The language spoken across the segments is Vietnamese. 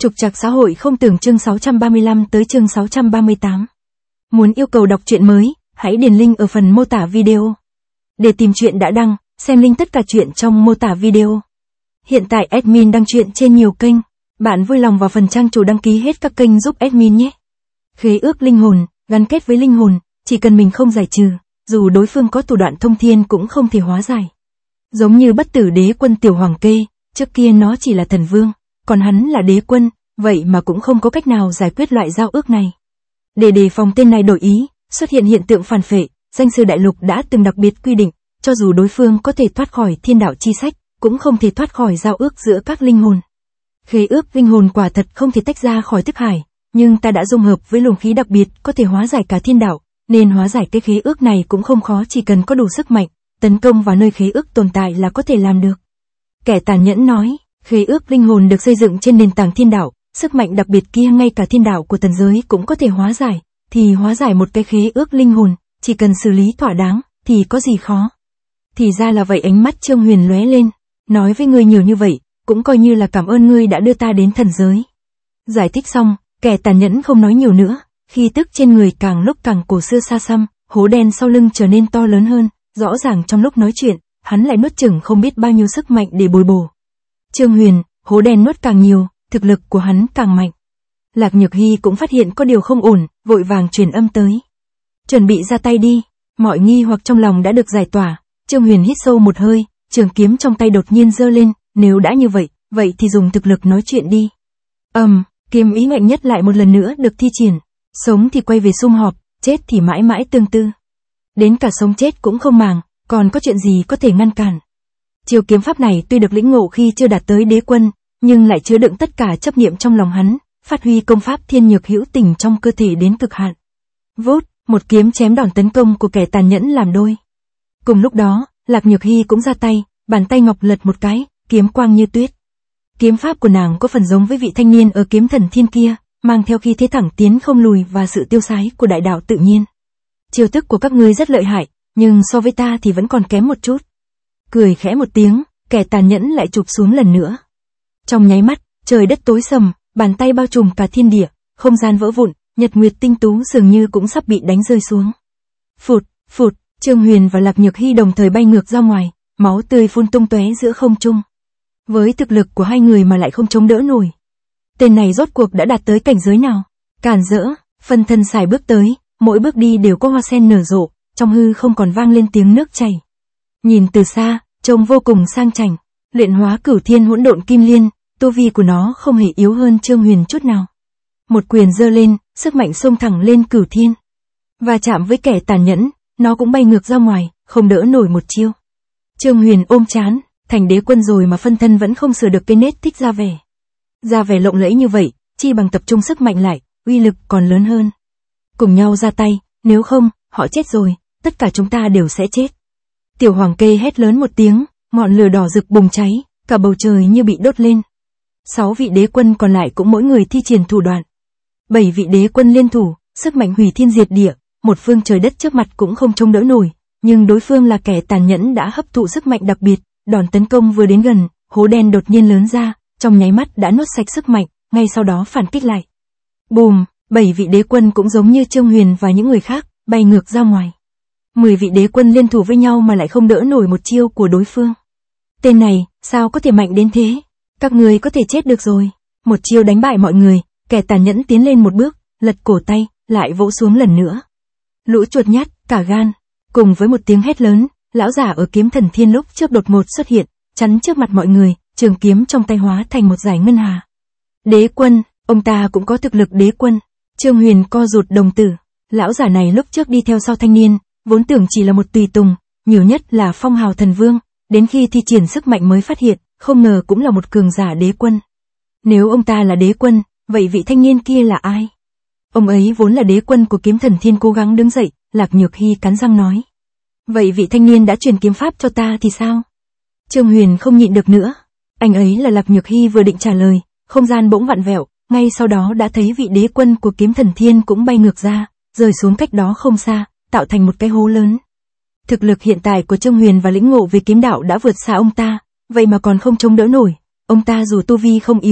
Trục trặc xã hội không tưởng chương 635 tới chương 638. Muốn yêu cầu đọc truyện mới, hãy điền link ở phần mô tả video. Để tìm truyện đã đăng, xem link tất cả truyện trong mô tả video. Hiện tại admin đăng truyện trên nhiều kênh. Bạn vui lòng vào phần trang chủ đăng ký hết các kênh giúp admin nhé. Khế ước linh hồn, gắn kết với linh hồn, chỉ cần mình không giải trừ, dù đối phương có thủ đoạn thông thiên cũng không thể hóa giải. Giống như bất tử đế quân Tiểu Hoàng Kê, trước kia nó chỉ là thần vương, còn hắn là đế quân, vậy mà cũng không có cách nào giải quyết loại giao ước này. Để đề phòng tên này đổi ý, xuất hiện hiện tượng phản phệ, danh sư đại lục đã từng đặc biệt quy định, cho dù đối phương có thể thoát khỏi thiên đạo chi sách, cũng không thể thoát khỏi giao ước giữa các linh hồn. Khế ước linh hồn quả thật không thể tách ra khỏi thức hải, nhưng ta đã dung hợp với luồng khí đặc biệt có thể hóa giải cả thiên đạo, nên hóa giải cái khế ước này cũng không khó, chỉ cần có đủ sức mạnh, tấn công vào nơi khế ước tồn tại là có thể làm được. Kẻ tàn nhẫn nói, khế ước linh hồn được xây dựng trên nền tảng thiên đạo, sức mạnh đặc biệt kia ngay cả thiên đạo của thần giới cũng có thể hóa giải, thì hóa giải một cái khế ước linh hồn, chỉ cần xử lý thỏa đáng, thì có gì khó. Thì ra là vậy, ánh mắt Trương Huyền lóe lên, nói với ngươi nhiều như vậy, cũng coi như là cảm ơn ngươi đã đưa ta đến thần giới. Giải thích xong, kẻ tàn nhẫn không nói nhiều nữa, khí tức trên người càng lúc càng cổ xưa xa xăm, hố đen sau lưng trở nên to lớn hơn, rõ ràng trong lúc nói chuyện, hắn lại nuốt chửng không biết bao nhiêu sức mạnh để bồi bổ. Trương Huyền, hố đen nuốt càng nhiều, thực lực của hắn càng mạnh. Lạc Nhược Hy cũng phát hiện có điều không ổn, vội vàng truyền âm tới. Chuẩn bị ra tay đi, mọi nghi hoặc trong lòng đã được giải tỏa. Trương Huyền hít sâu một hơi, trường kiếm trong tay đột nhiên giơ lên, nếu đã như vậy, vậy thì dùng thực lực nói chuyện đi. Kiếm ý mạnh nhất lại một lần nữa được thi triển. Sống thì quay về sum họp, chết thì mãi mãi tương tư. Đến cả sống chết cũng không màng, còn có chuyện gì có thể ngăn cản. Chiêu kiếm pháp này tuy được lĩnh ngộ khi chưa đạt tới đế quân, nhưng lại chứa đựng tất cả chấp niệm trong lòng hắn, phát huy công pháp thiên nhược hữu tình trong cơ thể đến cực hạn. Vút, một kiếm chém đòn tấn công của kẻ tàn nhẫn làm đôi. Cùng lúc đó, Lạc Nhược Hy cũng ra tay, bàn tay ngọc lật một cái, kiếm quang như tuyết. Kiếm pháp của nàng có phần giống với vị thanh niên ở Kiếm Thần Thiên kia, mang theo khí thế thẳng tiến không lùi và sự tiêu sái của đại đạo tự nhiên. Chiêu thức của các ngươi rất lợi hại, nhưng so với ta thì vẫn còn kém một chút. Cười khẽ một tiếng, kẻ tàn nhẫn lại chụp xuống lần nữa. Trong nháy mắt, trời đất tối sầm, bàn tay bao trùm cả thiên địa, không gian vỡ vụn, nhật nguyệt tinh tú dường như cũng sắp bị đánh rơi xuống. Phụt, phụt, Trương Huyền và Lạc Nhược Hy đồng thời bay ngược ra ngoài, máu tươi phun tung tóe giữa không trung. Với thực lực của hai người mà lại không chống đỡ nổi. Tên này rốt cuộc đã đạt tới cảnh giới nào? Càn rỡ, phân thân xài bước tới, mỗi bước đi đều có hoa sen nở rộ, trong hư không còn vang lên tiếng nước chảy. Nhìn từ xa, trông vô cùng sang chảnh. Luyện hóa Cửu Thiên Hỗn Độn Kim Liên, tu vi của nó không hề yếu hơn Trương Huyền chút nào. Một quyền giơ lên, sức mạnh xông thẳng lên Cửu Thiên. Và chạm với kẻ tàn nhẫn, nó cũng bay ngược ra ngoài, không đỡ nổi một chiêu. Trương Huyền ôm chán, thành đế quân rồi mà phân thân vẫn không sửa được cái nết thích ra vẻ. Ra vẻ lộng lẫy như vậy, chi bằng tập trung sức mạnh lại, uy lực còn lớn hơn. Cùng nhau ra tay, nếu không, họ chết rồi, tất cả chúng ta đều sẽ chết. Tiểu Hoàng Kê hét lớn một tiếng, ngọn lửa đỏ rực bùng cháy, cả bầu trời như bị đốt lên. 6 vị đế quân còn lại cũng mỗi người thi triển thủ đoạn. 7 vị đế quân liên thủ, sức mạnh hủy thiên diệt địa, một phương trời đất trước mặt cũng không chống đỡ nổi, nhưng đối phương là kẻ tàn nhẫn đã hấp thụ sức mạnh đặc biệt, đòn tấn công vừa đến gần, hố đen đột nhiên lớn ra, trong nháy mắt đã nuốt sạch sức mạnh, ngay sau đó phản kích lại. Bùm, 7 vị đế quân cũng giống như Trương Huyền và những người khác, bay ngược ra ngoài. 10 vị đế quân liên thủ với nhau mà lại không đỡ nổi một chiêu của đối phương. Tên này, sao có thể mạnh đến thế? Các người có thể chết được rồi. Một chiêu đánh bại mọi người, kẻ tàn nhẫn tiến lên một bước, lật cổ tay, lại vỗ xuống lần nữa. Lũ chuột nhát, cả gan. Cùng với một tiếng hét lớn, lão giả ở Kiếm Thần Thiên lúc trước đột ngột xuất hiện, chắn trước mặt mọi người, trường kiếm trong tay hóa thành một dải ngân hà. Đế quân, ông ta cũng có thực lực đế quân. Trương Huyền co rụt đồng tử. Lão giả này lúc trước đi theo sau thanh niên, vốn tưởng chỉ là một tùy tùng, nhiều nhất là phong hào thần vương, đến khi thi triển sức mạnh mới phát hiện, không ngờ cũng là một cường giả đế quân. Nếu ông ta là đế quân, vậy vị thanh niên kia là ai? Ông ấy vốn là đế quân của Kiếm Thần Thiên. Cố gắng đứng dậy, Lạc Nhược Hy cắn răng nói. Vậy vị thanh niên đã truyền kiếm pháp cho ta thì sao? Trương Huyền không nhịn được nữa. Anh ấy là Lạc Nhược Hy vừa định trả lời, không gian bỗng vặn vẹo, ngay sau đó đã thấy vị đế quân của Kiếm Thần Thiên cũng bay ngược ra, rơi xuống cách đó không xa, tạo thành một cái hố lớn. Thực lực hiện tại của Trương Huyền và lĩnh ngộ về kiếm đạo đã vượt xa ông ta, vậy mà còn không chống đỡ nổi. Ông ta dù tu vi không yếu,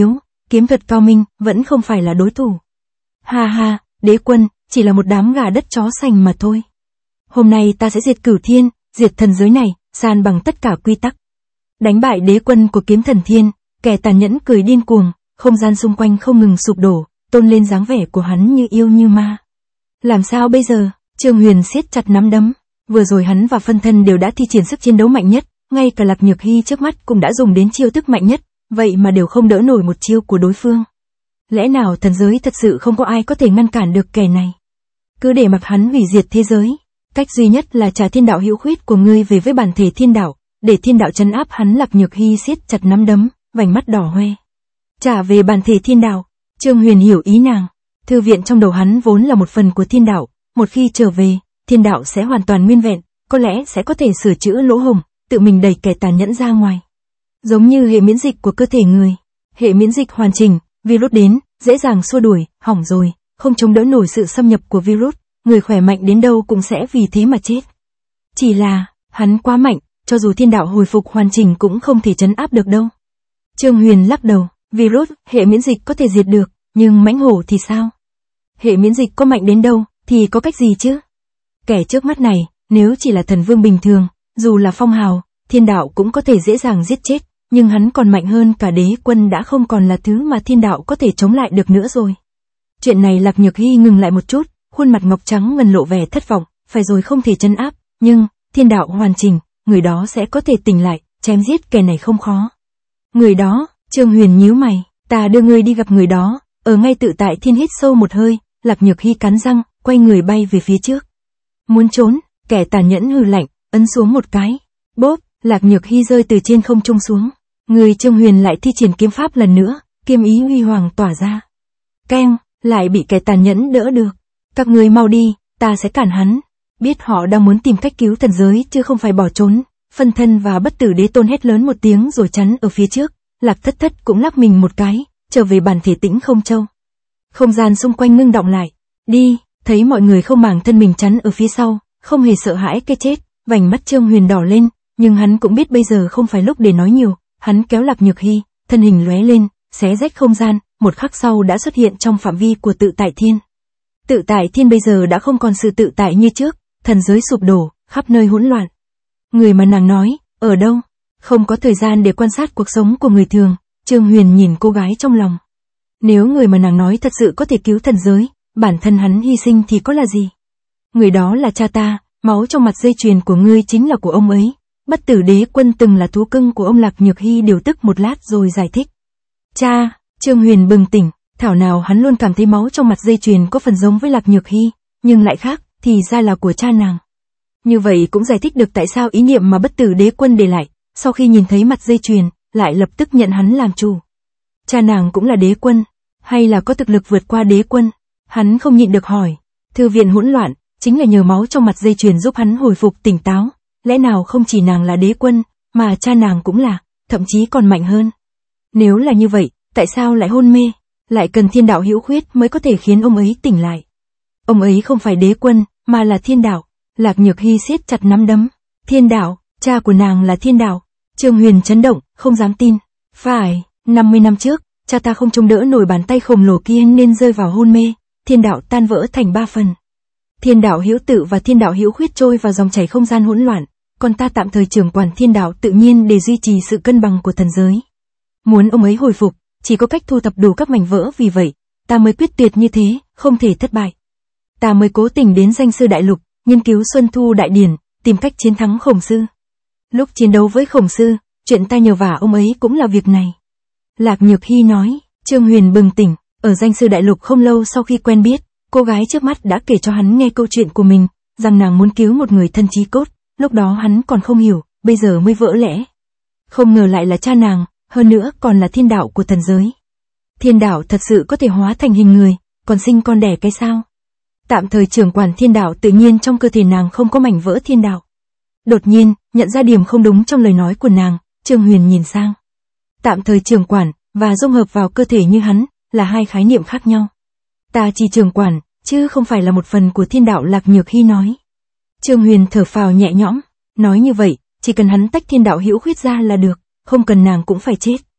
kiếm thuật cao minh, vẫn không phải là đối thủ. Ha ha, đế quân, chỉ là một đám gà đất chó sành mà thôi. Hôm nay ta sẽ diệt Cửu Thiên, diệt thần giới này, san bằng tất cả quy tắc. Đánh bại đế quân của Kiếm Thần Thiên, kẻ tàn nhẫn cười điên cuồng, không gian xung quanh không ngừng sụp đổ, tôn lên dáng vẻ của hắn như yêu như ma. Làm sao bây giờ? Trương Huyền siết chặt nắm đấm. Vừa rồi hắn và phân thân đều đã thi triển sức chiến đấu mạnh nhất, ngay cả Lạc Nhược Hy trước mắt cũng đã dùng đến chiêu thức mạnh nhất, vậy mà đều không đỡ nổi một chiêu của đối phương. Lẽ nào thần giới thật sự không có ai có thể ngăn cản được kẻ này? Cứ để mặc hắn hủy diệt thế giới. Cách duy nhất là trả thiên đạo hữu khuyết của ngươi về với bản thể thiên đạo, để thiên đạo trấn áp hắn. Lạc Nhược Hy siết chặt nắm đấm, vành mắt đỏ hoe. Trả về bản thể thiên đạo. Trương Huyền hiểu ý nàng. Thư viện trong đầu hắn vốn là một phần của thiên đạo, một khi trở về, thiên đạo sẽ hoàn toàn nguyên vẹn, có lẽ sẽ có thể sửa chữa lỗ hổng, tự mình đẩy kẻ tàn nhẫn ra ngoài. Giống như hệ miễn dịch của cơ thể người. Hệ miễn dịch hoàn chỉnh, virus đến, dễ dàng xua đuổi, hỏng rồi, không chống đỡ nổi sự xâm nhập của virus, người khỏe mạnh đến đâu cũng sẽ vì thế mà chết. Chỉ là, hắn quá mạnh, cho dù thiên đạo hồi phục hoàn chỉnh cũng không thể trấn áp được đâu. Trương Huyền lắc đầu, virus, hệ miễn dịch có thể diệt được, nhưng mãnh hổ thì sao? Hệ miễn dịch có mạnh đến đâu, thì có cách gì chứ? Kẻ trước mắt này, nếu chỉ là thần vương bình thường, dù là phong hào, thiên đạo cũng có thể dễ dàng giết chết, nhưng hắn còn mạnh hơn cả đế quân, đã không còn là thứ mà thiên đạo có thể chống lại được nữa rồi. Chuyện này Lạc Nhược Hy ngừng lại một chút, khuôn mặt ngọc trắng ngần lộ vẻ thất vọng, phải rồi, không thể trấn áp, nhưng, thiên đạo hoàn chỉnh, người đó sẽ có thể tỉnh lại, chém giết kẻ này không khó. Người đó, Trương Huyền nhíu mày, ta đưa ngươi đi gặp người đó, ở ngay tự tại thiên. Hít sâu một hơi, Lạc Nhược Hy cắn răng, quay người bay về phía trước. Muốn trốn, kẻ tàn nhẫn hừ lạnh, ấn xuống một cái. Bốp, Lạc Nhược Hy rơi từ trên không trung xuống. Người Trương Huyền lại thi triển kiếm pháp lần nữa, kiếm ý huy hoàng tỏa ra. Keng, lại bị kẻ tàn nhẫn đỡ được. Các ngươi mau đi, ta sẽ cản hắn. Biết họ đang muốn tìm cách cứu thần giới chứ không phải bỏ trốn. Phân thân và Bất Tử Đế Tôn hét lớn một tiếng rồi chắn ở phía trước. Lạc Thất Thất cũng lắc mình một cái, trở về bản thể Tĩnh Không Châu. Không gian xung quanh ngưng động lại. Đi, thấy mọi người không màng thân mình chắn ở phía sau, không hề sợ hãi cái chết, vành mắt Trương Huyền đỏ lên, nhưng hắn cũng biết bây giờ không phải lúc để nói nhiều. Hắn kéo Lạc Nhược Hy, thân hình lóe lên, xé rách không gian, một khắc sau đã xuất hiện trong phạm vi của tự tại thiên. Tự tại thiên bây giờ đã không còn sự tự tại như trước, thần giới sụp đổ, khắp nơi hỗn loạn. Người mà nàng nói, ở đâu? Không có thời gian để quan sát cuộc sống của người thường, Trương Huyền nhìn cô gái trong lòng. Nếu người mà nàng nói thật sự có thể cứu thần giới, bản thân hắn hy sinh thì có là gì? Người đó là cha ta, máu trong mặt dây chuyền của ngươi chính là của ông ấy. Bất Tử Đế Quân từng là thú cưng của ông. Lạc Nhược Hy điều tức một lát rồi giải thích. Cha, Trương Huyền bừng tỉnh, thảo nào hắn luôn cảm thấy máu trong mặt dây chuyền có phần giống với Lạc Nhược Hy, nhưng lại khác, thì ra là của cha nàng. Như vậy cũng giải thích được tại sao ý niệm mà Bất Tử Đế Quân để lại, sau khi nhìn thấy mặt dây chuyền, lại lập tức nhận hắn làm chủ. Cha nàng cũng là đế quân, hay là có thực lực vượt qua đế quân? Hắn không nhịn được hỏi. Thư viện hỗn loạn, chính là nhờ máu trong mặt dây chuyền giúp hắn hồi phục tỉnh táo. Lẽ nào không chỉ nàng là đế quân, mà cha nàng cũng là, thậm chí còn mạnh hơn. Nếu là như vậy, tại sao lại hôn mê? Lại cần thiên đạo hữu khuyết mới có thể khiến ông ấy tỉnh lại. Ông ấy không phải đế quân, mà là thiên đạo. Lạc Nhược Hy siết chặt nắm đấm. Thiên đạo, cha của nàng là thiên đạo. Trương Huyền chấn động, không dám tin. Phải, 50 năm trước, cha ta không chống đỡ nổi bàn tay khổng lồ kia nên rơi vào hôn mê. Thiên đạo tan vỡ thành 3 phần. Thiên đạo hữu tự và thiên đạo hữu khuyết trôi vào dòng chảy không gian hỗn loạn, còn ta tạm thời trưởng quản thiên đạo tự nhiên để duy trì sự cân bằng của thần giới. Muốn ông ấy hồi phục, chỉ có cách thu thập đủ các mảnh vỡ, vì vậy, ta mới quyết tuyệt như thế, không thể thất bại. Ta mới cố tình đến Danh Sư Đại Lục, nghiên cứu Xuân Thu Đại Điển, tìm cách chiến thắng Khổng Sư. Lúc chiến đấu với Khổng Sư, chuyện ta nhờ vả ông ấy cũng là việc này. Lạc Nhược Hy nói. Trương Huyền bừng tỉnh, ở Danh Sư Đại Lục không lâu sau khi quen biết, cô gái trước mắt đã kể cho hắn nghe câu chuyện của mình, rằng nàng muốn cứu một người thân chí cốt, lúc đó hắn còn không hiểu, bây giờ mới vỡ lẽ. Không ngờ lại là cha nàng, hơn nữa còn là thiên đạo của thần giới. Thiên đạo thật sự có thể hóa thành hình người, còn sinh con đẻ cái sao? Tạm thời trưởng quản thiên đạo tự nhiên trong cơ thể nàng không có mảnh vỡ thiên đạo. Đột nhiên, nhận ra điểm không đúng trong lời nói của nàng, Trương Huyền nhìn sang. Tạm thời trưởng quản, và dung hợp vào cơ thể như hắn, là hai khái niệm khác nhau. Ta chỉ trưởng quản, chứ không phải là một phần của thiên đạo. Lạc Nhược Hy nói. Trương Huyền thở phào nhẹ nhõm, nói như vậy, chỉ cần hắn tách thiên đạo hữu khuyết ra là được, không cần nàng cũng phải chết.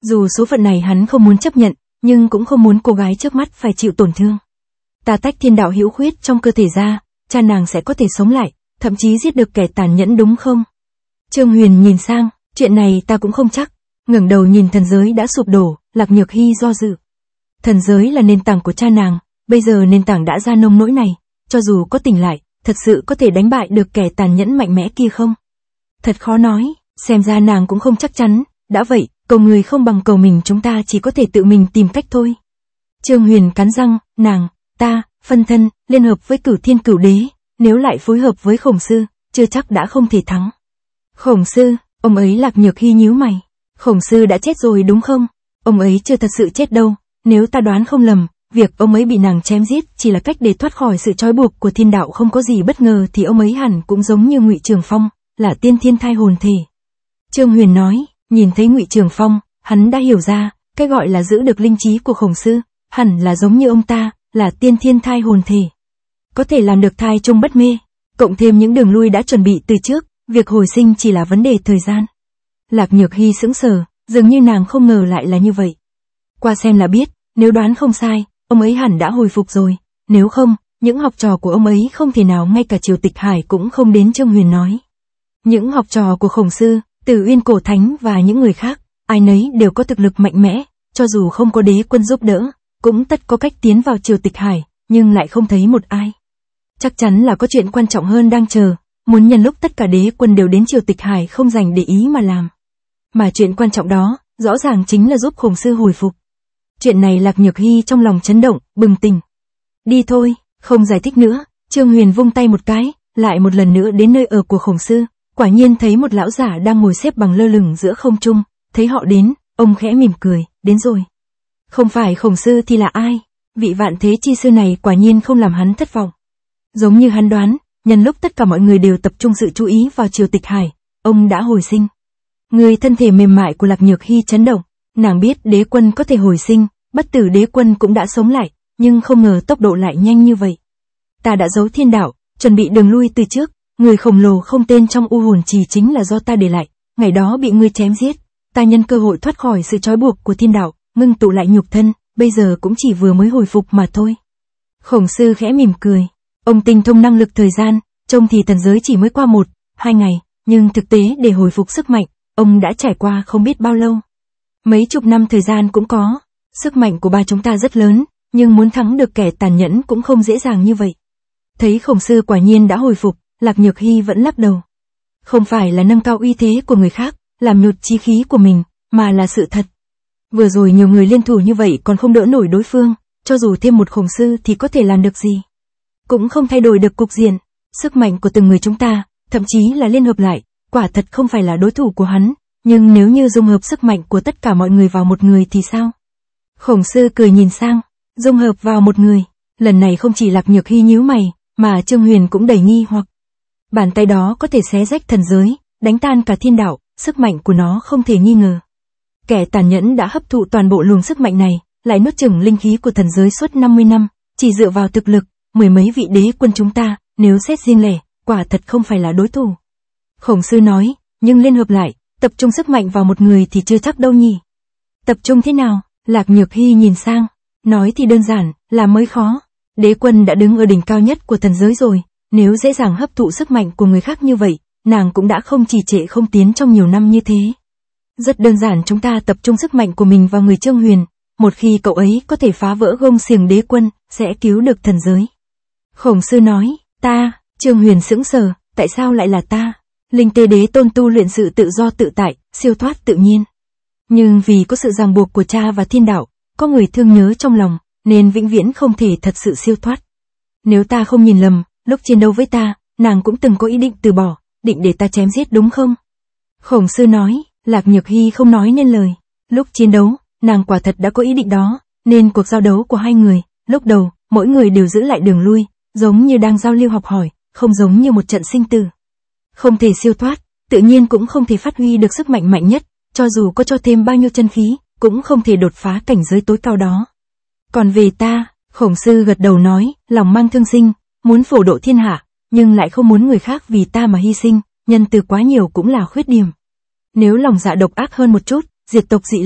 Dù số phận này hắn không muốn chấp nhận, nhưng cũng không muốn cô gái trước mắt phải chịu tổn thương. Ta tách thiên đạo hữu khuyết trong cơ thể ra, cha nàng sẽ có thể sống lại, thậm chí giết được kẻ tàn nhẫn đúng không? Trương Huyền nhìn sang, chuyện này ta cũng không chắc. Ngẩng đầu nhìn thần giới đã sụp đổ, Lạc Nhược Hy do dự. Thần giới là nền tảng của cha nàng, bây giờ nền tảng đã ra nông nỗi này, cho dù có tỉnh lại, thật sự có thể đánh bại được kẻ tàn nhẫn mạnh mẽ kia không? Thật khó nói, xem ra nàng cũng không chắc chắn, đã vậy, cầu người không bằng cầu mình, chúng ta chỉ có thể tự mình tìm cách thôi. Trương Huyền cắn răng, ta, phân thân, liên hợp với Cửu Thiên Cửu Đế, nếu lại phối hợp với Khổng Sư, chưa chắc đã không thể thắng. Khổng Sư, ông ấy Lạc Nhược Hy nhíu mày. Khổng Sư đã chết rồi đúng không? Ông ấy chưa thật sự chết đâu, nếu ta đoán không lầm, việc ông ấy bị nàng chém giết chỉ là cách để thoát khỏi sự trói buộc của thiên đạo, không có gì bất ngờ thì ông ấy hẳn cũng giống như Ngụy Trường Phong, là tiên thiên thai hồn thể. Trương Huyền nói, nhìn thấy Ngụy Trường Phong, hắn đã hiểu ra, cái gọi là giữ được linh trí của Khổng Sư, hẳn là giống như ông ta, là tiên thiên thai hồn thể. Có thể làm được thai chung bất mê, cộng thêm những đường lui đã chuẩn bị từ trước, việc hồi sinh chỉ là vấn đề thời gian. Lạc Nhược Hy sững sờ, dường như nàng không ngờ lại là như vậy. Qua xem là biết, nếu đoán không sai, ông ấy hẳn đã hồi phục rồi, nếu không, những học trò của ông ấy không thể nào ngay cả Triều Tịch Hải cũng không đến. Trương Huyền nói. Những học trò của Khổng Sư, Từ Uyên Cổ Thánh và những người khác, ai nấy đều có thực lực mạnh mẽ, cho dù không có đế quân giúp đỡ, cũng tất có cách tiến vào Triều Tịch Hải, nhưng lại không thấy một ai. Chắc chắn là có chuyện quan trọng hơn đang chờ, muốn nhân lúc tất cả đế quân đều đến Triều Tịch Hải không dành để ý mà làm. Mà chuyện quan trọng đó, rõ ràng chính là giúp Khổng Sư hồi phục. Chuyện này Lạc Nhược Hy trong lòng chấn động, bừng tỉnh. Đi thôi, không giải thích nữa, Trương Huyền vung tay một cái, lại một lần nữa đến nơi ở của Khổng Sư, quả nhiên thấy một lão giả đang ngồi xếp bằng lơ lửng giữa không trung, thấy họ đến, ông khẽ mỉm cười, đến rồi. Không phải Khổng Sư thì là ai? Vị Vạn Thế Chi Sư này quả nhiên không làm hắn thất vọng. Giống như hắn đoán, nhân lúc tất cả mọi người đều tập trung sự chú ý vào Triều Tịch Hải, ông đã hồi sinh. Người thân thể mềm mại của Lạc Nhược Hy chấn động, nàng biết đế quân có thể hồi sinh, bất tử đế quân cũng đã sống lại, nhưng không ngờ tốc độ lại nhanh như vậy. Ta đã giấu thiên đạo, chuẩn bị đường lui từ trước, người khổng lồ không tên trong u hồn trì chính là do ta để lại, ngày đó bị ngươi chém giết, ta nhân cơ hội thoát khỏi sự trói buộc của thiên đạo, ngưng tụ lại nhục thân, bây giờ cũng chỉ vừa mới hồi phục mà thôi. Khổng Sư khẽ mỉm cười, ông tinh thông năng lực thời gian, trông thì thần giới chỉ mới qua 1-2 ngày, nhưng thực tế để hồi phục sức mạnh, ông đã trải qua không biết bao lâu. Mấy chục năm thời gian cũng có, sức mạnh của ba chúng ta rất lớn, nhưng muốn thắng được kẻ tàn nhẫn cũng không dễ dàng như vậy. Thấy Khổng Sư quả nhiên đã hồi phục, Lạc Nhược Hy vẫn lắc đầu. Không phải là nâng cao uy thế của người khác, làm nhụt chí khí của mình, mà là sự thật. Vừa rồi nhiều người liên thủ như vậy còn không đỡ nổi đối phương, cho dù thêm một Khổng Sư thì có thể làm được gì. Cũng không thay đổi được cục diện, sức mạnh của từng người chúng ta, thậm chí là liên hợp lại, quả thật không phải là đối thủ của hắn, nhưng nếu như dung hợp sức mạnh của tất cả mọi người vào một người thì sao? Khổng Sư cười nhìn sang, dung hợp vào một người, lần này không chỉ Lạc Nhược Hy nhíu mày, mà Trương Huyền cũng đầy nghi hoặc. Bàn tay đó có thể xé rách thần giới, đánh tan cả thiên đạo, sức mạnh của nó không thể nghi ngờ. Kẻ tàn nhẫn đã hấp thụ toàn bộ luồng sức mạnh này, lại nuốt chửng linh khí của thần giới suốt 50 năm, chỉ dựa vào thực lực, mười mấy vị đế quân chúng ta, nếu xét riêng lẻ, quả thật không phải là đối thủ. Khổng Sư nói, nhưng liên hợp lại, tập trung sức mạnh vào một người thì chưa chắc đâu nhỉ. Tập trung thế nào? Lạc Nhược Hy nhìn sang, nói thì đơn giản, làm mới khó. Đế quân đã đứng ở đỉnh cao nhất của thần giới rồi, nếu dễ dàng hấp thụ sức mạnh của người khác như vậy, nàng cũng đã không trì trệ không tiến trong nhiều năm như thế. Rất đơn giản, chúng ta tập trung sức mạnh của mình vào người Trương Huyền, một khi cậu ấy có thể phá vỡ gông xiềng đế quân, sẽ cứu được thần giới. Khổng Sư nói, ta, Trương Huyền sững sờ, tại sao lại là ta? Linh Tê Đế Tôn tu luyện sự tự do tự tại, siêu thoát tự nhiên. Nhưng vì có sự ràng buộc của cha và thiên đạo, có người thương nhớ trong lòng, nên vĩnh viễn không thể thật sự siêu thoát. Nếu ta không nhìn lầm, lúc chiến đấu với ta, nàng cũng từng có ý định từ bỏ, định để ta chém giết đúng không? Khổng Sư nói, Lạc Nhược Hy không nói nên lời. Lúc chiến đấu, nàng quả thật đã có ý định đó, nên cuộc giao đấu của hai người, lúc đầu, mỗi người đều giữ lại đường lui, giống như đang giao lưu học hỏi, không giống như một trận sinh tử. Không thể siêu thoát, tự nhiên cũng không thể phát huy được sức mạnh mạnh nhất, cho dù có cho thêm bao nhiêu chân khí, cũng không thể đột phá cảnh giới tối cao đó. Còn về ta, Khổng Sư gật đầu nói, lòng mang thương sinh, muốn phổ độ thiên hạ, nhưng lại không muốn người khác vì ta mà hy sinh, nhân từ quá nhiều cũng là khuyết điểm. Nếu lòng dạ độc ác hơn một chút, diệt tộc dị linh,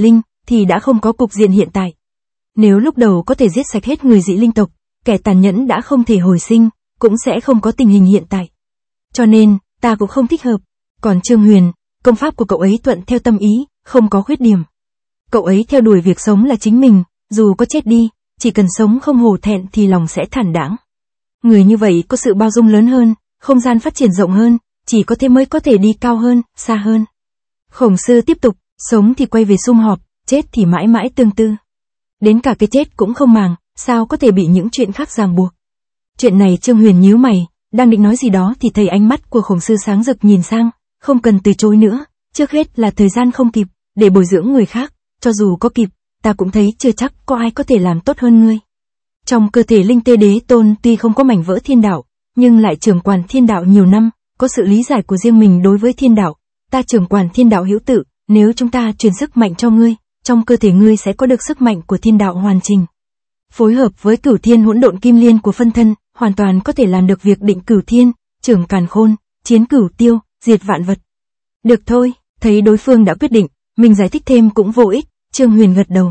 thì đã không có cục diện hiện tại. Nếu lúc đầu có thể giết sạch hết người dị linh tộc, kẻ tàn nhẫn đã không thể hồi sinh, cũng sẽ không có tình hình hiện tại. Cho nên, ta cũng không thích hợp. Còn Trương Huyền, công pháp của cậu ấy thuận theo tâm ý, không có khuyết điểm. Cậu ấy theo đuổi việc sống là chính mình, dù có chết đi, chỉ cần sống không hổ thẹn thì lòng sẽ thản đãng. Người như vậy có sự bao dung lớn hơn, không gian phát triển rộng hơn, chỉ có thế mới có thể đi cao hơn, xa hơn. Khổng Sư tiếp tục, sống thì quay về sum họp, chết thì mãi mãi tương tư. Đến cả cái chết cũng không màng, sao có thể bị những chuyện khác ràng buộc. Chuyện này Trương Huyền nhíu mày, đang định nói gì đó thì thấy ánh mắt của Khổng Sư sáng rực nhìn sang, không cần từ chối nữa, trước hết là thời gian không kịp, để bồi dưỡng người khác, cho dù có kịp, ta cũng thấy chưa chắc có ai có thể làm tốt hơn ngươi. Trong cơ thể Linh Tê Đế Tôn tuy không có mảnh vỡ thiên đạo, nhưng lại trưởng quản thiên đạo nhiều năm, có sự lý giải của riêng mình đối với thiên đạo. Ta trưởng quản thiên đạo hữu tự, nếu chúng ta truyền sức mạnh cho ngươi, trong cơ thể ngươi sẽ có được sức mạnh của thiên đạo hoàn chỉnh. Phối hợp với Cửu Thiên Hỗn Độn Kim Liên của phân thân, hoàn toàn có thể làm được việc định cửu thiên, trưởng càn khôn, chiến cửu tiêu, diệt vạn vật. Được thôi, thấy đối phương đã quyết định, mình giải thích thêm cũng vô ích, Trương Huyền gật đầu.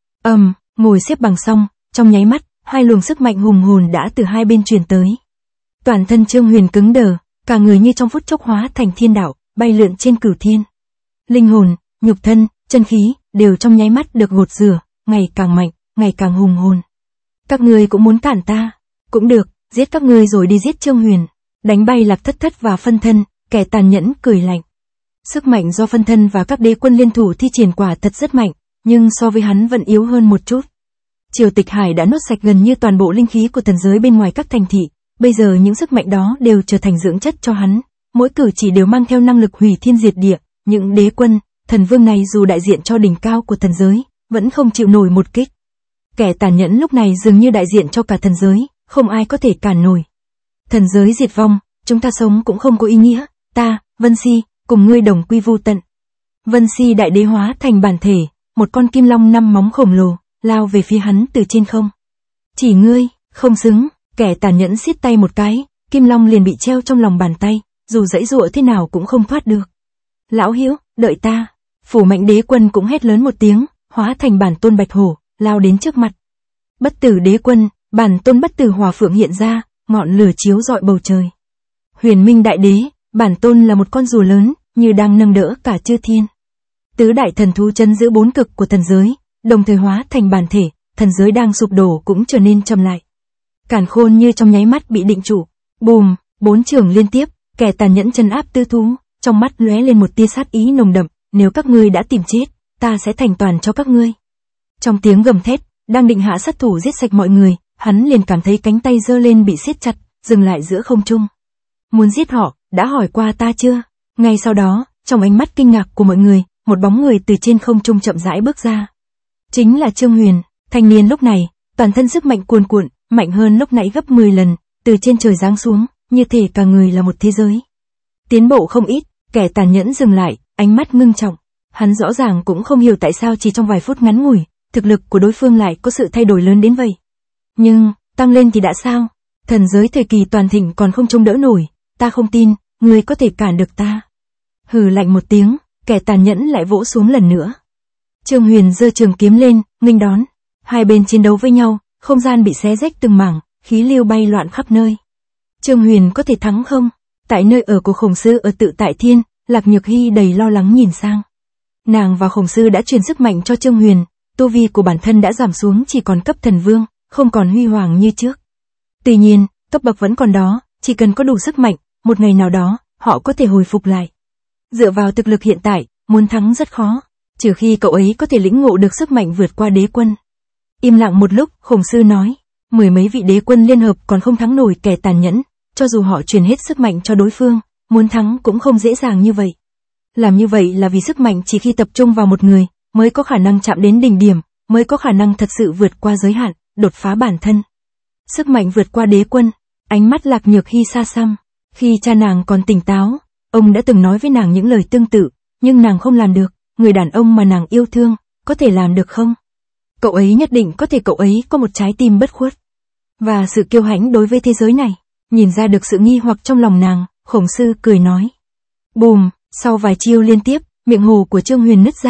Ngồi xếp bằng xong, trong nháy mắt, hai luồng sức mạnh hùng hồn đã từ hai bên truyền tới. Toàn thân Trương Huyền cứng đờ, cả người như trong phút chốc hóa thành thiên đạo, bay lượn trên cửu thiên. Linh hồn, nhục thân, chân khí, đều trong nháy mắt được gột rửa, ngày càng mạnh, ngày càng hùng hồn. Các ngươi cũng muốn cản ta? Cũng được, giết các ngươi rồi đi giết Trương Huyền. Đánh bay Lạc Thất Thất và phân thân, kẻ tàn nhẫn cười lạnh. Sức mạnh do phân thân và các đế quân liên thủ thi triển quả thật rất mạnh, nhưng so với hắn vẫn yếu hơn một chút. Triều Tịch Hải đã nuốt sạch gần như toàn bộ linh khí của thần giới bên ngoài các thành thị, bây giờ những sức mạnh đó đều trở thành dưỡng chất cho hắn, mỗi cử chỉ đều mang theo năng lực hủy thiên diệt địa, những đế quân, thần vương này dù đại diện cho đỉnh cao của thần giới, vẫn không chịu nổi một kích. Kẻ tàn nhẫn lúc này dường như đại diện cho cả thần giới, không ai có thể cản nổi. Thần giới diệt vong, chúng ta sống cũng không có ý nghĩa, ta, Vân Si, cùng ngươi đồng quy vu tận. Vân Si đại đế hóa thành bản thể, một con kim long 5 móng khổng lồ, lao về phía hắn từ trên không. Chỉ ngươi, không xứng, kẻ tàn nhẫn siết tay một cái, kim long liền bị treo trong lòng bàn tay, dù giãy giụa thế nào cũng không thoát được. Lão Hữu, đợi ta. Phủ Mạnh đế quân cũng hét lớn một tiếng, hóa thành bản tôn bạch hổ, lao đến trước mặt. Bất tử đế quân, bản tôn bất tử hỏa phượng hiện ra, ngọn lửa chiếu rọi bầu trời. Huyền Minh đại đế, bản tôn là một con rùa lớn, như đang nâng đỡ cả chư thiên. Tứ đại thần thú trấn giữ 4 cực của thần giới, đồng thời hóa thành bản thể, thần giới đang sụp đổ cũng trở nên chậm lại. Càn khôn như trong nháy mắt bị định trụ, bùm, 4 trường liên tiếp, kẻ tàn nhẫn trấn áp tư thú, trong mắt lóe lên một tia sát ý nồng đậm, nếu các ngươi đã tìm chết, ta sẽ thành toàn cho các ngươi. Trong tiếng gầm thét, đang định hạ sát thủ giết sạch mọi người, hắn liền cảm thấy cánh tay giơ lên bị siết chặt, dừng lại giữa không trung. Muốn giết họ, đã hỏi qua ta chưa? Ngay sau đó, trong ánh mắt kinh ngạc của mọi người, một bóng người từ trên không trung chậm rãi bước ra. Chính là Trương Huyền, thanh niên lúc này, toàn thân sức mạnh cuồn cuộn, mạnh hơn lúc nãy gấp 10 lần, từ trên trời giáng xuống, như thể cả người là một thế giới. Tiến bộ không ít, kẻ tàn nhẫn dừng lại, ánh mắt ngưng trọng. Hắn rõ ràng cũng không hiểu tại sao chỉ trong vài phút ngắn ngủi, thực lực của đối phương lại có sự thay đổi lớn đến vậy. Nhưng, tăng lên thì đã sao? Thần giới thời kỳ toàn thịnh còn không chống đỡ nổi, ta không tin, ngươi có thể cản được ta. Hừ lạnh một tiếng, kẻ tàn nhẫn lại vỗ xuống lần nữa. Trương Huyền giơ trường kiếm lên, nghênh đón. Hai bên chiến đấu với nhau, không gian bị xé rách từng mảng, khí lưu bay loạn khắp nơi. Trương Huyền có thể thắng không? Tại nơi ở của Khổng Sư ở Tự Tại Thiên, Lạc Nhược Hy đầy lo lắng nhìn sang. Nàng và Khổng Sư đã truyền sức mạnh cho Trương Huyền, tu vi của bản thân đã giảm xuống chỉ còn cấp thần vương, không còn huy hoàng như trước. Tuy nhiên, cấp bậc vẫn còn đó, chỉ cần có đủ sức mạnh, một ngày nào đó, họ có thể hồi phục lại. Dựa vào thực lực hiện tại, muốn thắng rất khó, trừ khi cậu ấy có thể lĩnh ngộ được sức mạnh vượt qua đế quân. Im lặng một lúc, Khổng Sư nói, 10 mấy vị đế quân liên hợp còn không thắng nổi kẻ tàn nhẫn, cho dù họ truyền hết sức mạnh cho đối phương, muốn thắng cũng không dễ dàng như vậy. Làm như vậy là vì sức mạnh chỉ khi tập trung vào một người, mới có khả năng chạm đến đỉnh điểm, mới có khả năng thật sự vượt qua giới hạn, đột phá bản thân. Sức mạnh vượt qua đế quân, ánh mắt Lạc Nhược Hy xa xăm. Khi cha nàng còn tỉnh táo, ông đã từng nói với nàng những lời tương tự, nhưng nàng không làm được, người đàn ông mà nàng yêu thương, có thể làm được không? Cậu ấy nhất định có thể, cậu ấy có một trái tim bất khuất. Và sự kiêu hãnh đối với thế giới này, nhìn ra được sự nghi hoặc trong lòng nàng, Khổng Sư cười nói. Bùm, sau vài chiêu liên tiếp, miệng hồ của Trương Huyền nứt ra,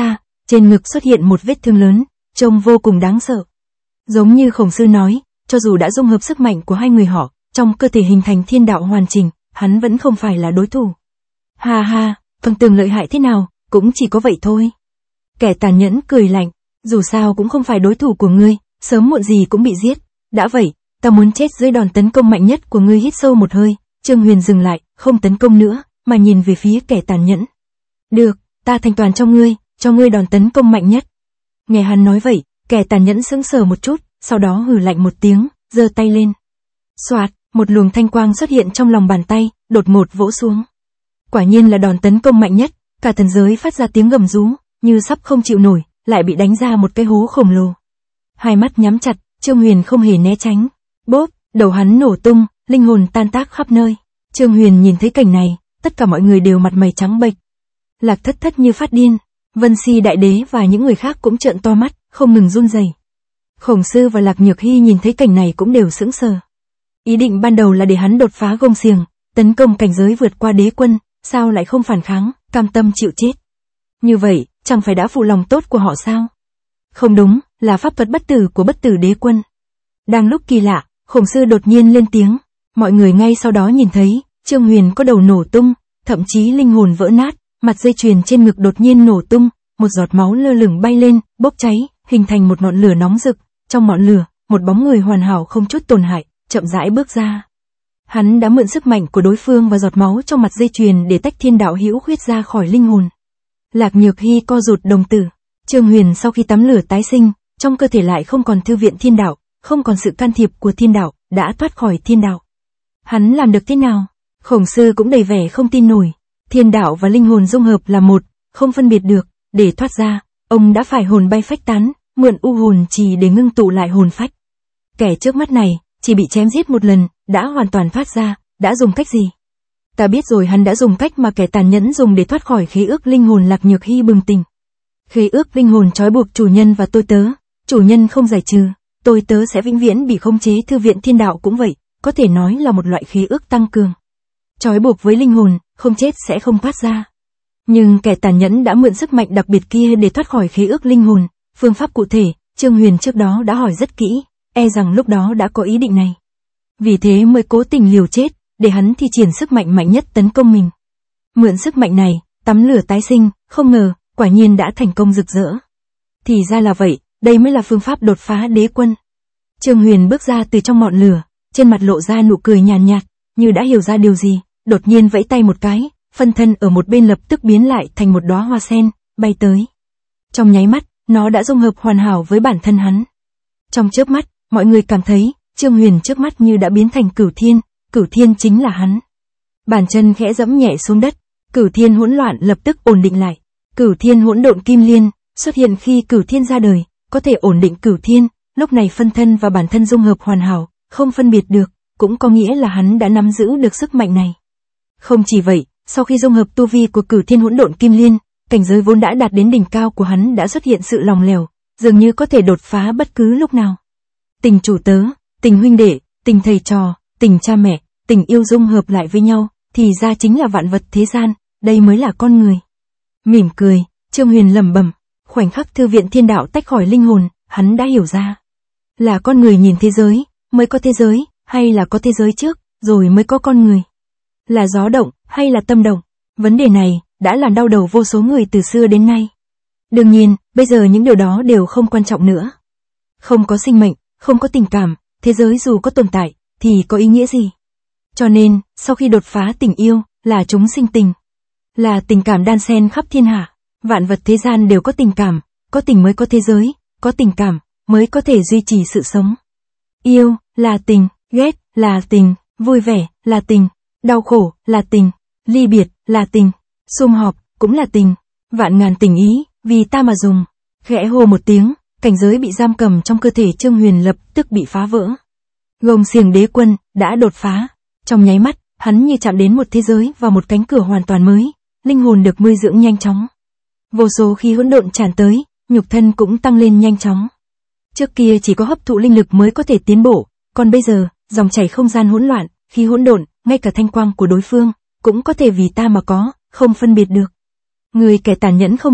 trên ngực xuất hiện một vết thương lớn, trông vô cùng đáng sợ. Giống như Khổng Sư nói, cho dù đã dung hợp sức mạnh của hai người họ, trong cơ thể hình thành thiên đạo hoàn chỉnh, hắn vẫn không phải là đối thủ. Ha ha, Phần Tường lợi hại thế nào, cũng chỉ có vậy thôi. Kẻ tàn nhẫn cười lạnh, dù sao cũng không phải đối thủ của ngươi, sớm muộn gì cũng bị giết. Đã vậy, ta muốn chết dưới đòn tấn công mạnh nhất của ngươi. Hít sâu một hơi, Trương Huyền dừng lại, không tấn công nữa, mà nhìn về phía kẻ tàn nhẫn. Được, ta thành toàn cho ngươi đòn tấn công mạnh nhất. Nghe hắn nói vậy, kẻ tàn nhẫn sững sờ một chút, sau đó hừ lạnh một tiếng, giơ tay lên. Xoạt, một luồng thanh quang xuất hiện trong lòng bàn tay, đột ngột vỗ xuống. Quả nhiên là đòn tấn công mạnh nhất, cả thần giới phát ra tiếng gầm rú, như sắp không chịu nổi, lại bị đánh ra một cái hố khổng lồ. Hai mắt nhắm chặt, Trương Huyền không hề né tránh. Bốp, đầu hắn nổ tung, linh hồn tan tác khắp nơi. Trương Huyền nhìn thấy cảnh này, tất cả mọi người đều mặt mày trắng bệch. Lạc Thất Thất như phát điên, Vân Si Đại Đế và những người khác cũng trợn to mắt, không ngừng run rẩy. Khổng Sư và Lạc Nhược Hy nhìn thấy cảnh này cũng đều sững sờ. Ý định ban đầu là để hắn đột phá gông xiềng, tấn công cảnh giới vượt qua đế quân, sao lại không phản kháng, cam tâm chịu chết. Như vậy, chẳng phải đã phụ lòng tốt của họ sao? Không đúng, là pháp thuật bất tử của bất tử đế quân. Đang lúc kỳ lạ, Khổng Sư đột nhiên lên tiếng, mọi người ngay sau đó nhìn thấy, Trương Huyền có đầu nổ tung, thậm chí linh hồn vỡ nát, mặt dây chuyền trên ngực đột nhiên nổ tung, một giọt máu lơ lửng bay lên, bốc cháy, hình thành một ngọn lửa nóng rực, trong ngọn lửa, một bóng người hoàn hảo không chút tổn hại, chậm rãi bước ra. Hắn đã mượn sức mạnh của đối phương và giọt máu trong mặt dây chuyền để tách thiên đạo hữu huyết ra khỏi linh hồn. Lạc Nhược Hy co rụt đồng tử. Trương Huyền sau khi tắm lửa tái sinh, trong cơ thể lại không còn thư viện thiên đạo, không còn sự can thiệp của thiên đạo, đã thoát khỏi thiên đạo. Hắn làm được thế nào? Khổng Sư cũng đầy vẻ không tin nổi. Thiên đạo và linh hồn dung hợp là một, không phân biệt được, để thoát ra, ông đã phải hồn bay phách tán, mượn u hồn trì để ngưng tụ lại hồn phách. Kẻ trước mắt này, chỉ bị chém giết một lần, đã hoàn toàn thoát ra, đã dùng cách gì? Ta biết rồi, hắn đã dùng cách mà kẻ tàn nhẫn dùng để thoát khỏi khế ước linh hồn. Lạc Nhược Hy bừng tỉnh. Khế ước linh hồn trói buộc chủ nhân và tôi tớ, chủ nhân không giải trừ, tôi tớ sẽ vĩnh viễn bị khống chế. Thư viện thiên đạo cũng vậy, có thể nói là một loại khế ước tăng cường. Trói buộc với linh hồn, không chết sẽ không thoát ra. Nhưng kẻ tàn nhẫn đã mượn sức mạnh đặc biệt kia để thoát khỏi khế ước linh hồn, phương pháp cụ thể, Trương Huyền trước đó đã hỏi rất kỹ, e rằng lúc đó đã có ý định này. Vì thế mới cố tình liều chết, để hắn thi triển sức mạnh mạnh nhất tấn công mình. Mượn sức mạnh này, tắm lửa tái sinh, không ngờ, quả nhiên đã thành công rực rỡ. Thì ra là vậy, đây mới là phương pháp đột phá đế quân. Trương Huyền bước ra từ trong ngọn lửa, trên mặt lộ ra nụ cười nhàn nhạt, như đã hiểu ra điều gì, đột nhiên vẫy tay một cái, phân thân ở một bên lập tức biến lại thành một đóa hoa sen, bay tới. Trong nháy mắt, nó đã dung hợp hoàn hảo với bản thân hắn. Trong chớp mắt, mọi người cảm thấy, Trương Huyền trước mắt như đã biến thành Cửu Thiên chính là hắn. Bàn chân khẽ giẫm nhẹ xuống đất, Cửu Thiên hỗn loạn lập tức ổn định lại. Cửu Thiên hỗn độn kim liên xuất hiện khi Cửu Thiên ra đời, có thể ổn định Cửu Thiên. Lúc này phân thân và bản thân dung hợp hoàn hảo, không phân biệt được, cũng có nghĩa là hắn đã nắm giữ được sức mạnh này. Không chỉ vậy, sau khi dung hợp tu vi của Cửu Thiên hỗn độn kim liên, cảnh giới vốn đã đạt đến đỉnh cao của hắn đã xuất hiện sự lòng lẻo, dường như có thể đột phá bất cứ lúc nào. Tình chủ tớ, tình huynh đệ, tình thầy trò, tình cha mẹ, tình yêu dung hợp lại với nhau, thì ra chính là vạn vật thế gian, đây mới là con người. Mỉm cười, Trương Huyền lẩm bẩm, khoảnh khắc thư viện thiên đạo tách khỏi linh hồn, hắn đã hiểu ra. Là con người nhìn thế giới, mới có thế giới, hay là có thế giới trước, rồi mới có con người? Là gió động, hay là tâm động? Vấn đề này, đã làm đau đầu vô số người từ xưa đến nay. Đương nhiên, bây giờ những điều đó đều không quan trọng nữa. Không có sinh mệnh, không có tình cảm, thế giới dù có tồn tại, thì có ý nghĩa gì? Cho nên, sau khi đột phá tình yêu, là chúng sinh tình. Là tình cảm đan xen khắp thiên hạ. Vạn vật thế gian đều có tình mới có thế giới, có tình cảm, mới có thể duy trì sự sống. Yêu, là tình, ghét, là tình, vui vẻ, là tình, đau khổ, là tình, ly biệt, là tình, sum họp, cũng là tình, vạn ngàn tình ý, vì ta mà dùng. Khẽ hô một tiếng, cảnh giới bị giam cầm trong cơ thể Trương Huyền lập tức bị phá vỡ. Gông xiềng đế quân, đã đột phá. Trong nháy mắt, hắn như chạm đến một thế giới và một cánh cửa hoàn toàn mới, linh hồn được nuôi dưỡng nhanh chóng. Vô số khí hỗn độn tràn tới, nhục thân cũng tăng lên nhanh chóng. Trước kia chỉ có hấp thụ linh lực mới có thể tiến bộ, còn bây giờ, dòng chảy không gian hỗn loạn, khí hỗn độn, ngay cả thanh quang của đối phương, cũng có thể vì ta mà có, không phân biệt được. Người kẻ tàn nhẫn không ngờ,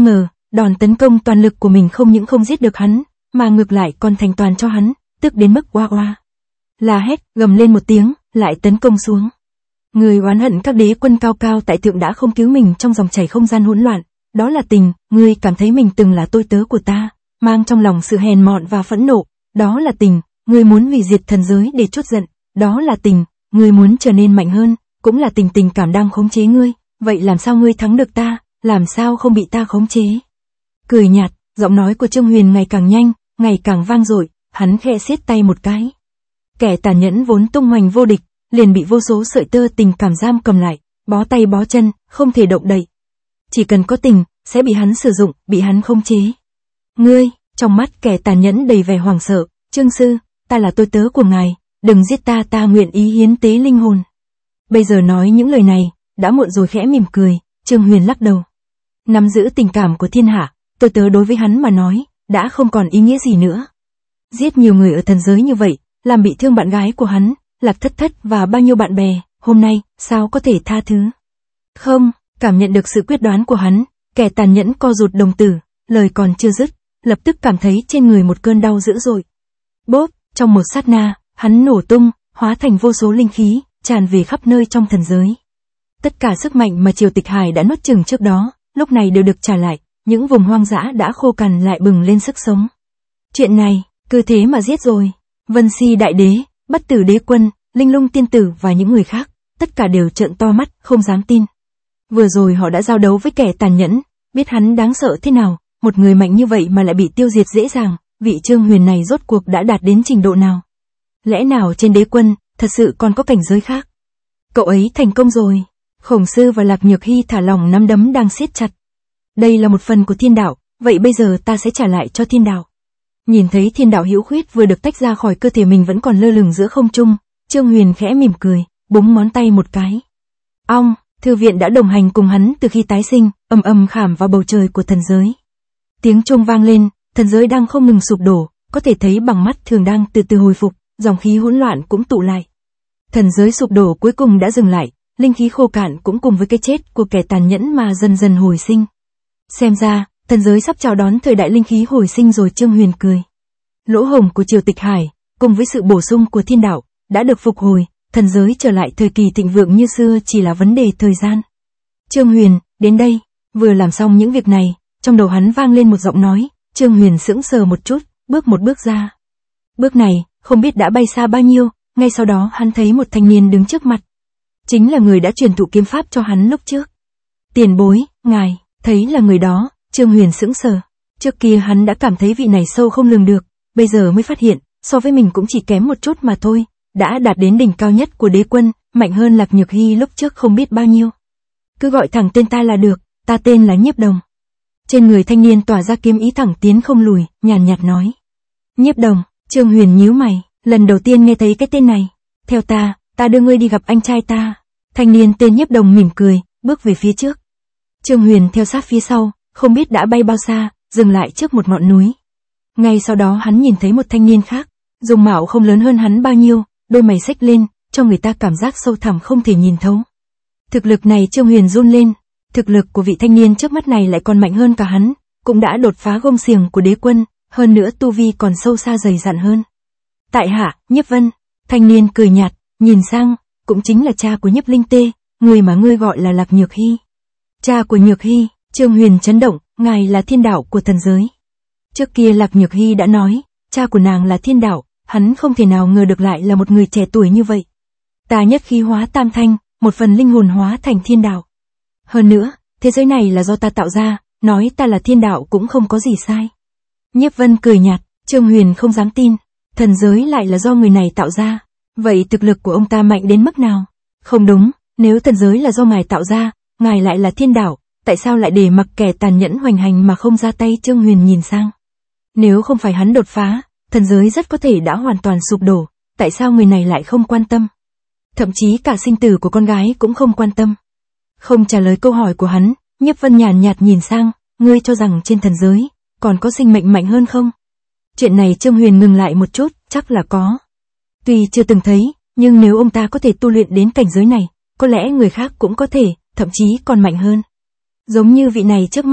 đòn tấn công toàn lực của mình không những không giết được hắn, mà ngược lại còn thành toàn cho hắn, tức đến mức oa oa. La hét, gầm lên một tiếng, lại tấn công xuống. Người oán hận các đế quân cao cao tại thượng đã không cứu mình trong dòng chảy không gian hỗn loạn, đó là tình, ngươi cảm thấy mình từng là tôi tớ của ta, mang trong lòng sự hèn mọn và phẫn nộ, đó là tình, ngươi muốn hủy diệt thần giới để trút giận, đó là tình, ngươi muốn trở nên mạnh hơn, cũng là tình cảm đang khống chế ngươi, vậy làm sao ngươi thắng được ta, làm sao không bị ta khống chế? Cười nhạt, giọng nói của Trương Huyền ngày càng nhanh, ngày càng vang dội, hắn khẽ siết tay một cái. Kẻ tàn nhẫn vốn tung hoành vô địch, liền bị vô số sợi tơ tình cảm giam cầm lại, bó tay bó chân, không thể động đậy. Chỉ cần có tình, sẽ bị hắn sử dụng, bị hắn khống chế. Ngươi, trong mắt kẻ tàn nhẫn đầy vẻ hoảng sợ, Trương sư, ta là tôi tớ của ngài, đừng giết ta, ta nguyện ý hiến tế linh hồn. Bây giờ nói những lời này, đã muộn rồi, khẽ mỉm cười, Trương Huyền lắc đầu. Nắm giữ tình cảm của thiên hạ, tôi tớ đối với hắn mà nói, đã không còn ý nghĩa gì nữa. Giết nhiều người ở thần giới như vậy, làm bị thương bạn gái của hắn, Lạc Thất Thất và bao nhiêu bạn bè, hôm nay, sao có thể tha thứ? Không, cảm nhận được sự quyết đoán của hắn, kẻ tàn nhẫn co rụt đồng tử, lời còn chưa dứt, lập tức cảm thấy trên người một cơn đau dữ dội. Bốp, trong một sát na, hắn nổ tung, hóa thành vô số linh khí, tràn về khắp nơi trong thần giới. Tất cả sức mạnh mà Triều Tịch Hải đã nuốt chửng trước đó, lúc này đều được trả lại, những vùng hoang dã đã khô cằn lại bừng lên sức sống. Chuyện này, cứ thế mà giết rồi. Vân Si đại đế, Bất Tử đế quân, Linh Lung tiên tử và những người khác, tất cả đều trợn to mắt, không dám tin. Vừa rồi họ đã giao đấu với kẻ tàn nhẫn, biết hắn đáng sợ thế nào, một người mạnh như vậy mà lại bị tiêu diệt dễ dàng, vị Trương Huyền này rốt cuộc đã đạt đến trình độ nào? Lẽ nào trên đế quân, thật sự còn có cảnh giới khác? Cậu ấy thành công rồi. Khổng Sư và Lạc Nhược Hy thả lỏng nắm đấm đang siết chặt. Đây là một phần của thiên đạo, vậy bây giờ ta sẽ trả lại cho thiên đạo. Nhìn thấy thiên đạo hữu khuyết vừa được tách ra khỏi cơ thể mình vẫn còn lơ lửng giữa không trung, Trương Huyền khẽ mỉm cười, búng ngón tay một cái. Ong, thư viện đã đồng hành cùng hắn từ khi tái sinh, ầm ầm khảm vào bầu trời của thần giới. Tiếng chuông vang lên, thần giới đang không ngừng sụp đổ, có thể thấy bằng mắt thường đang từ từ hồi phục, dòng khí hỗn loạn cũng tụ lại. Thần giới sụp đổ cuối cùng đã dừng lại, linh khí khô cạn cũng cùng với cái chết của kẻ tàn nhẫn mà dần dần hồi sinh. Xem ra, thần giới sắp chào đón thời đại linh khí hồi sinh rồi, Trương Huyền cười. Lỗ hổng của Triều Tịch Hải, cùng với sự bổ sung của thiên đạo, đã được phục hồi, thần giới trở lại thời kỳ thịnh vượng như xưa chỉ là vấn đề thời gian. Trương Huyền, đến đây, vừa làm xong những việc này, trong đầu hắn vang lên một giọng nói, Trương Huyền sững sờ một chút, bước một bước ra. Bước này, không biết đã bay xa bao nhiêu, ngay sau đó hắn thấy một thanh niên đứng trước mặt. Chính là người đã truyền thụ kiếm pháp cho hắn lúc trước. Tiền bối, ngài, thấy là người đó, Trương Huyền sững sờ. Trước kia hắn đã cảm thấy vị này sâu không lường được, bây giờ mới phát hiện, so với mình cũng chỉ kém một chút mà thôi, đã đạt đến đỉnh cao nhất của đế quân, mạnh hơn Lạc Nhược Hy lúc trước không biết bao nhiêu. Cứ gọi thẳng tên ta là được, ta tên là Nhiếp Đồng. Trên người thanh niên tỏa ra kiếm ý thẳng tiến không lùi, nhàn nhạt nói. Nhiếp Đồng, Trương Huyền nhíu mày, lần đầu tiên nghe thấy cái tên này. Theo ta đưa ngươi đi gặp anh trai ta. Thanh niên tên Nhiếp Đồng mỉm cười, bước về phía trước. Trương Huyền theo sát phía sau, không biết đã bay bao xa, dừng lại trước một ngọn núi. Ngay sau đó hắn nhìn thấy một thanh niên khác, dung mạo không lớn hơn hắn bao nhiêu, đôi mày xếch lên, cho người ta cảm giác sâu thẳm không thể nhìn thấu. Thực lực này Trương Huyền run lên, thực lực của vị thanh niên trước mắt này lại còn mạnh hơn cả hắn, cũng đã đột phá gông xiềng của đế quân, hơn nữa tu vi còn sâu xa dày dặn hơn. Tại hạ, Nhiếp Vân, thanh niên cười nhạt, nhìn sang, cũng chính là cha của Nhiếp Linh Tê, người mà ngươi gọi là Lạc Nhược Hy. Cha của Nhược Hy, Trương Huyền chấn động, ngài là thiên đạo của thần giới. Trước kia Lạc Nhược Hy đã nói, cha của nàng là thiên đạo, hắn không thể nào ngờ được lại là một người trẻ tuổi như vậy. Ta nhất khí hóa tam thanh, một phần linh hồn hóa thành thiên đạo. Hơn nữa, thế giới này là do ta tạo ra, nói ta là thiên đạo cũng không có gì sai. Nhiếp Vân cười nhạt, Trương Huyền không dám tin, thần giới lại là do người này tạo ra, vậy thực lực của ông ta mạnh đến mức nào? Không đúng, nếu thần giới là do ngài tạo ra, ngài lại là thiên đạo, tại sao lại để mặc kẻ tàn nhẫn hoành hành mà không ra tay? Trương Huyền nhìn sang. Nếu không phải hắn đột phá, thần giới rất có thể đã hoàn toàn sụp đổ, tại sao người này lại không quan tâm? Thậm chí cả sinh tử của con gái cũng không quan tâm. Không trả lời câu hỏi của hắn, Nhiếp Vân nhàn nhạt nhìn sang, ngươi cho rằng trên thần giới, còn có sinh mệnh mạnh hơn không? Chuyện này Trương Huyền ngừng lại một chút, chắc là có. Tuy chưa từng thấy, nhưng nếu ông ta có thể tu luyện đến cảnh giới này, có lẽ người khác cũng có thể, thậm chí còn mạnh hơn. Giống như vị này trước mắt,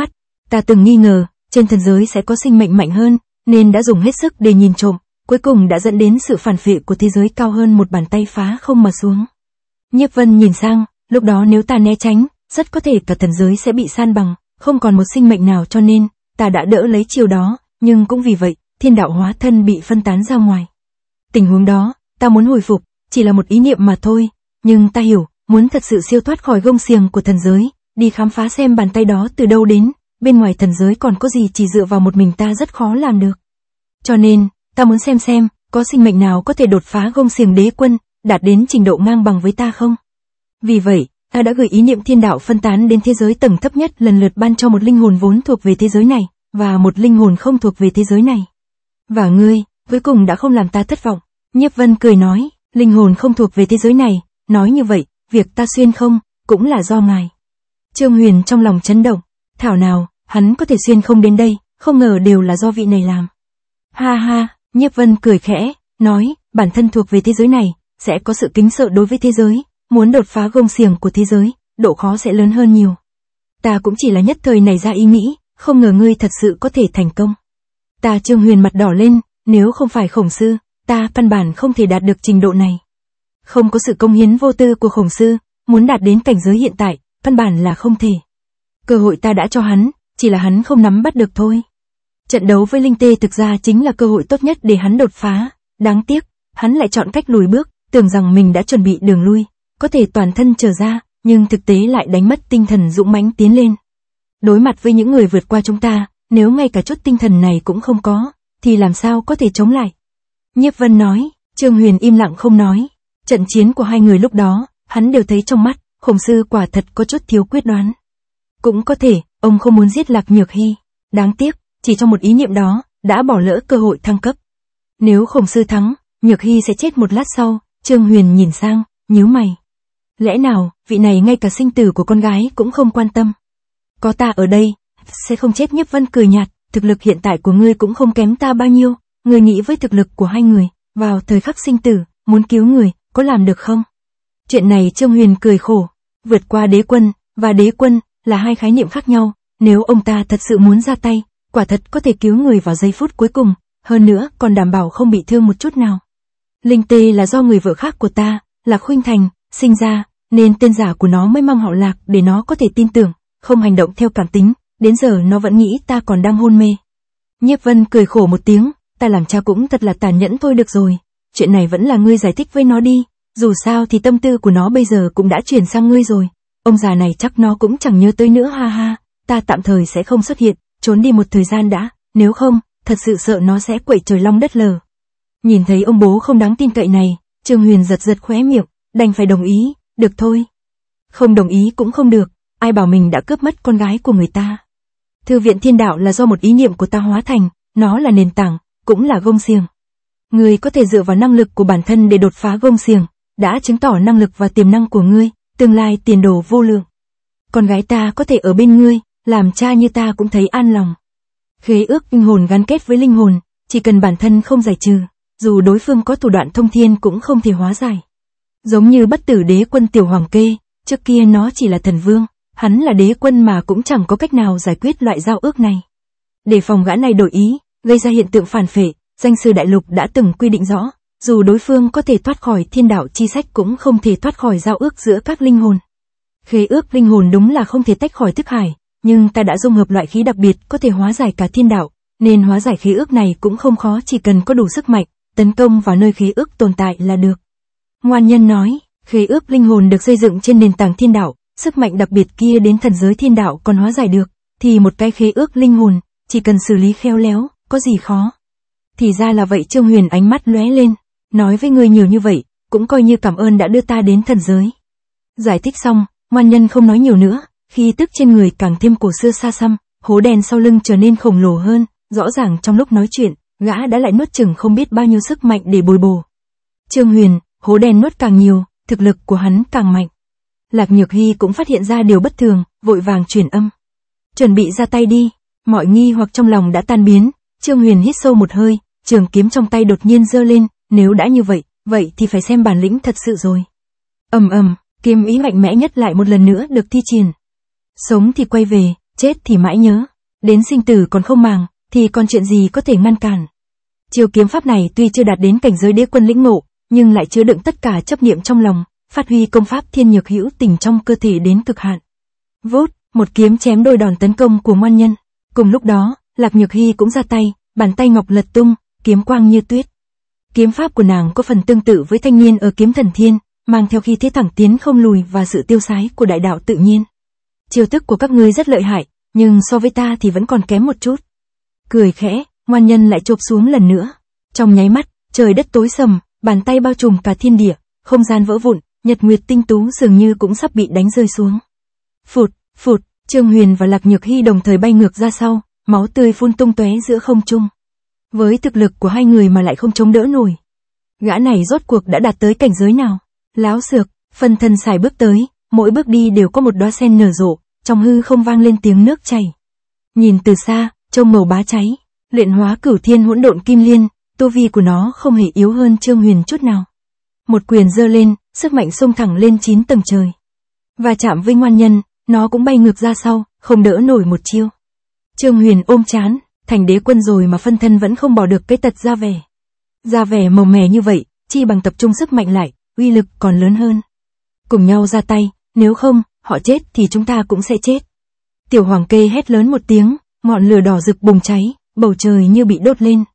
Ta từng nghi ngờ, trên thần giới sẽ có sinh mệnh mạnh hơn, nên đã dùng hết sức để nhìn trộm, cuối cùng đã dẫn đến sự phản phệ của thế giới cao hơn một bàn tay phá không mà xuống. Nhiếp Vân nhìn sang, lúc đó nếu ta né tránh, rất có thể cả thần giới sẽ bị san bằng, không còn một sinh mệnh nào, cho nên ta đã đỡ lấy chiều đó, nhưng cũng vì vậy, thiên đạo hóa thân bị phân tán ra ngoài. Tình huống đó, ta muốn hồi phục, chỉ là một ý niệm mà thôi, nhưng ta hiểu, muốn thật sự siêu thoát khỏi gông xiềng của thần giới, đi khám phá xem bàn tay đó từ đâu đến, bên ngoài thần giới còn có gì chỉ dựa vào một mình ta rất khó làm được. Cho nên, ta muốn xem, có sinh mệnh nào có thể đột phá gông xiềng đế quân, đạt đến trình độ ngang bằng với ta không? Vì vậy, ta đã gửi ý niệm thiên đạo phân tán đến thế giới tầng thấp nhất, lần lượt ban cho một linh hồn vốn thuộc về thế giới này, và một linh hồn không thuộc về thế giới này. Và ngươi, cuối cùng đã không làm ta thất vọng. Nhiếp Vân cười nói, linh hồn không thuộc về thế giới này, nói như vậy, việc ta xuyên không, cũng là do ngài. Trương Huyền trong lòng chấn động, thảo nào, hắn có thể xuyên không đến đây, không ngờ đều là do vị này làm. Ha ha, Nhiếp Vân cười khẽ, nói, bản thân thuộc về thế giới này, sẽ có sự kính sợ đối với thế giới, muốn đột phá gông xiềng của thế giới, độ khó sẽ lớn hơn nhiều. Ta cũng chỉ là nhất thời nảy ra ý nghĩ, không ngờ ngươi thật sự có thể thành công. Ta Trương Huyền mặt đỏ lên, nếu không phải Khổng Sư, ta căn bản không thể đạt được trình độ này. Không có sự công hiến vô tư của Khổng Sư, muốn đạt đến cảnh giới hiện tại, căn bản là không thể. Cơ hội ta đã cho hắn, chỉ là hắn không nắm bắt được thôi. Trận đấu với Linh Tê thực ra chính là cơ hội tốt nhất để hắn đột phá, đáng tiếc, hắn lại chọn cách lùi bước, tưởng rằng mình đã chuẩn bị đường lui, có thể toàn thân trở ra, nhưng thực tế lại đánh mất tinh thần dũng mãnh tiến lên. Đối mặt với những người vượt qua chúng ta, nếu ngay cả chút tinh thần này cũng không có, thì làm sao có thể chống lại? Nhiếp Vân nói, Trương Huyền im lặng không nói. Trận chiến của hai người lúc đó, hắn đều thấy trong mắt, Khổng Sư quả thật có chút thiếu quyết đoán. Cũng có thể, ông không muốn giết Lạc Nhược Hy. Đáng tiếc, chỉ trong một ý niệm đó, đã bỏ lỡ cơ hội thăng cấp. Nếu Khổng Sư thắng, Nhược Hy sẽ chết một lát sau. Trương Huyền nhìn sang, nhíu mày. Lẽ nào, vị này ngay cả sinh tử của con gái cũng không quan tâm? Có ta ở đây, sẽ không chết. Nhiếp Vân cười nhạt, thực lực hiện tại của ngươi cũng không kém ta bao nhiêu, ngươi nghĩ với thực lực của hai người, vào thời khắc sinh tử, muốn cứu người, có làm được không? Chuyện này Trương Huyền cười khổ, vượt qua đế quân, và đế quân, là hai khái niệm khác nhau, nếu ông ta thật sự muốn ra tay, quả thật có thể cứu người vào giây phút cuối cùng, hơn nữa còn đảm bảo không bị thương một chút nào. Linh Tê là do người vợ khác của ta, Lạc Khuynh Thành, sinh ra, nên tên giả của nó mới mang họ Lạc để nó có thể tin tưởng, không hành động theo cảm tính, đến giờ nó vẫn nghĩ ta còn đang hôn mê. Nhiếp Vân cười khổ một tiếng, ta làm cha cũng thật là tàn nhẫn thôi. Được rồi, chuyện này vẫn là ngươi giải thích với nó đi, dù sao thì tâm tư của nó bây giờ cũng đã chuyển sang ngươi rồi, ông già này chắc nó cũng chẳng nhớ tới nữa. Ha ha, ta tạm thời sẽ không xuất hiện, trốn đi một thời gian đã, nếu không, thật sự sợ nó sẽ quậy trời long đất lở. Nhìn thấy ông bố không đáng tin cậy này, Trương Huyền giật giật khóe miệng, đành phải đồng ý, được thôi. Không đồng ý cũng không được, ai bảo mình đã cướp mất con gái của người ta. Thư viện thiên đạo là do một ý niệm của ta hóa thành, nó là nền tảng, cũng là gông xiềng. Ngươi có thể dựa vào năng lực của bản thân để đột phá gông xiềng, đã chứng tỏ năng lực và tiềm năng của ngươi, tương lai tiền đồ vô lượng. Con gái ta có thể ở bên ngươi, làm cha như ta cũng thấy an lòng. Khế ước linh hồn gắn kết với linh hồn, chỉ cần bản thân không giải trừ, dù đối phương có thủ đoạn thông thiên cũng không thể hóa giải. Giống như Bất Tử Đế Quân Tiểu Hoàng Kê, trước kia nó chỉ là thần vương, hắn là đế quân mà cũng chẳng có cách nào giải quyết loại giao ước này. Để phòng gã này đổi ý, gây ra hiện tượng phản phệ, danh sư đại lục đã từng quy định rõ, dù đối phương có thể thoát khỏi thiên đạo chi sách cũng không thể thoát khỏi giao ước giữa các linh hồn. Khế ước linh hồn đúng là không thể tách khỏi thức hải, nhưng ta đã dung hợp loại khí đặc biệt có thể hóa giải cả thiên đạo, nên hóa giải khế ước này cũng không khó, chỉ cần có đủ sức mạnh, tấn công vào nơi khế ước tồn tại là được. Ngoan Nhân nói, khế ước linh hồn được xây dựng trên nền tảng thiên đạo, sức mạnh đặc biệt kia đến thần giới thiên đạo còn hóa giải được, thì một cái khế ước linh hồn, chỉ cần xử lý khéo léo, có gì khó. Thì ra là vậy. Trương Huyền ánh mắt lóe lên, nói với người nhiều như vậy, cũng coi như cảm ơn đã đưa ta đến thần giới. Giải thích xong, Ngoan Nhân không nói nhiều nữa, khí tức trên người càng thêm cổ xưa xa xăm, hố đen sau lưng trở nên khổng lồ hơn, rõ ràng trong lúc nói chuyện, gã đã lại nuốt chửng không biết bao nhiêu sức mạnh để bồi bổ. Trương Huyền, hố đen nuốt càng nhiều, thực lực của hắn càng mạnh. Lạc Nhược Hy cũng phát hiện ra điều bất thường, vội vàng truyền âm. Chuẩn bị ra tay đi, mọi nghi hoặc trong lòng đã tan biến. Trương Huyền hít sâu một hơi, trường kiếm trong tay đột nhiên giơ lên, nếu đã như vậy, vậy thì phải xem bản lĩnh thật sự rồi. Ầm ầm, kiếm ý mạnh mẽ nhất lại một lần nữa được thi triển. Sống thì quay về, chết thì mãi nhớ. Đến sinh tử còn không màng, thì còn chuyện gì có thể ngăn cản. Chiêu kiếm pháp này tuy chưa đạt đến cảnh giới đế quân lĩnh ngộ, nhưng lại chứa đựng tất cả chấp niệm trong lòng, phát huy công pháp thiên nhược hữu tình trong cơ thể đến cực hạn. Vút, một kiếm chém đôi đòn tấn công của ngoan nhân. Cùng lúc đó, Lạc Nhược Hy cũng ra tay, bàn tay ngọc lật tung, kiếm quang như tuyết. Kiếm pháp của nàng có phần tương tự với thanh niên ở Kiếm Thần Thiên, mang theo khí thế thẳng tiến không lùi và sự tiêu sái của đại đạo tự nhiên. Chiêu thức của các ngươi rất lợi hại, nhưng so với ta thì vẫn còn kém một chút. Cười khẽ, ngoan nhân lại chộp xuống lần nữa. Trong nháy mắt, trời đất tối sầm, bàn tay bao trùm cả thiên địa, không gian vỡ vụn, nhật nguyệt tinh tú dường như cũng sắp bị đánh rơi xuống. Phụt, phụt, Trương Huyền và Lạc Nhược Hy đồng thời bay ngược ra sau, máu tươi phun tung tóe giữa không trung. Với thực lực của hai người mà lại không chống đỡ nổi. Gã này rốt cuộc đã đạt tới cảnh giới nào? Láo xược, phân thân xài bước tới, mỗi bước đi đều có một đóa sen nở rộ, trong hư không vang lên tiếng nước chảy. Nhìn từ xa, trông màu bá cháy, luyện hóa cửu thiên hỗn độn kim liên, tu vi của nó không hề yếu hơn Trương Huyền chút nào. Một quyền giơ lên, sức mạnh xông thẳng lên 9 tầng trời. Và chạm với ngoan nhân, nó cũng bay ngược ra sau, không đỡ nổi một chiêu. Trương Huyền ôm chán, thành đế quân rồi mà phân thân vẫn không bỏ được cái tật ra vẻ. Ra vẻ màu mè như vậy, chi bằng tập trung sức mạnh lại, uy lực còn lớn hơn. Cùng nhau ra tay, nếu không, họ chết thì chúng ta cũng sẽ chết. Tiểu Hoàng Kê hét lớn một tiếng, ngọn lửa đỏ rực bùng cháy, bầu trời như bị đốt lên.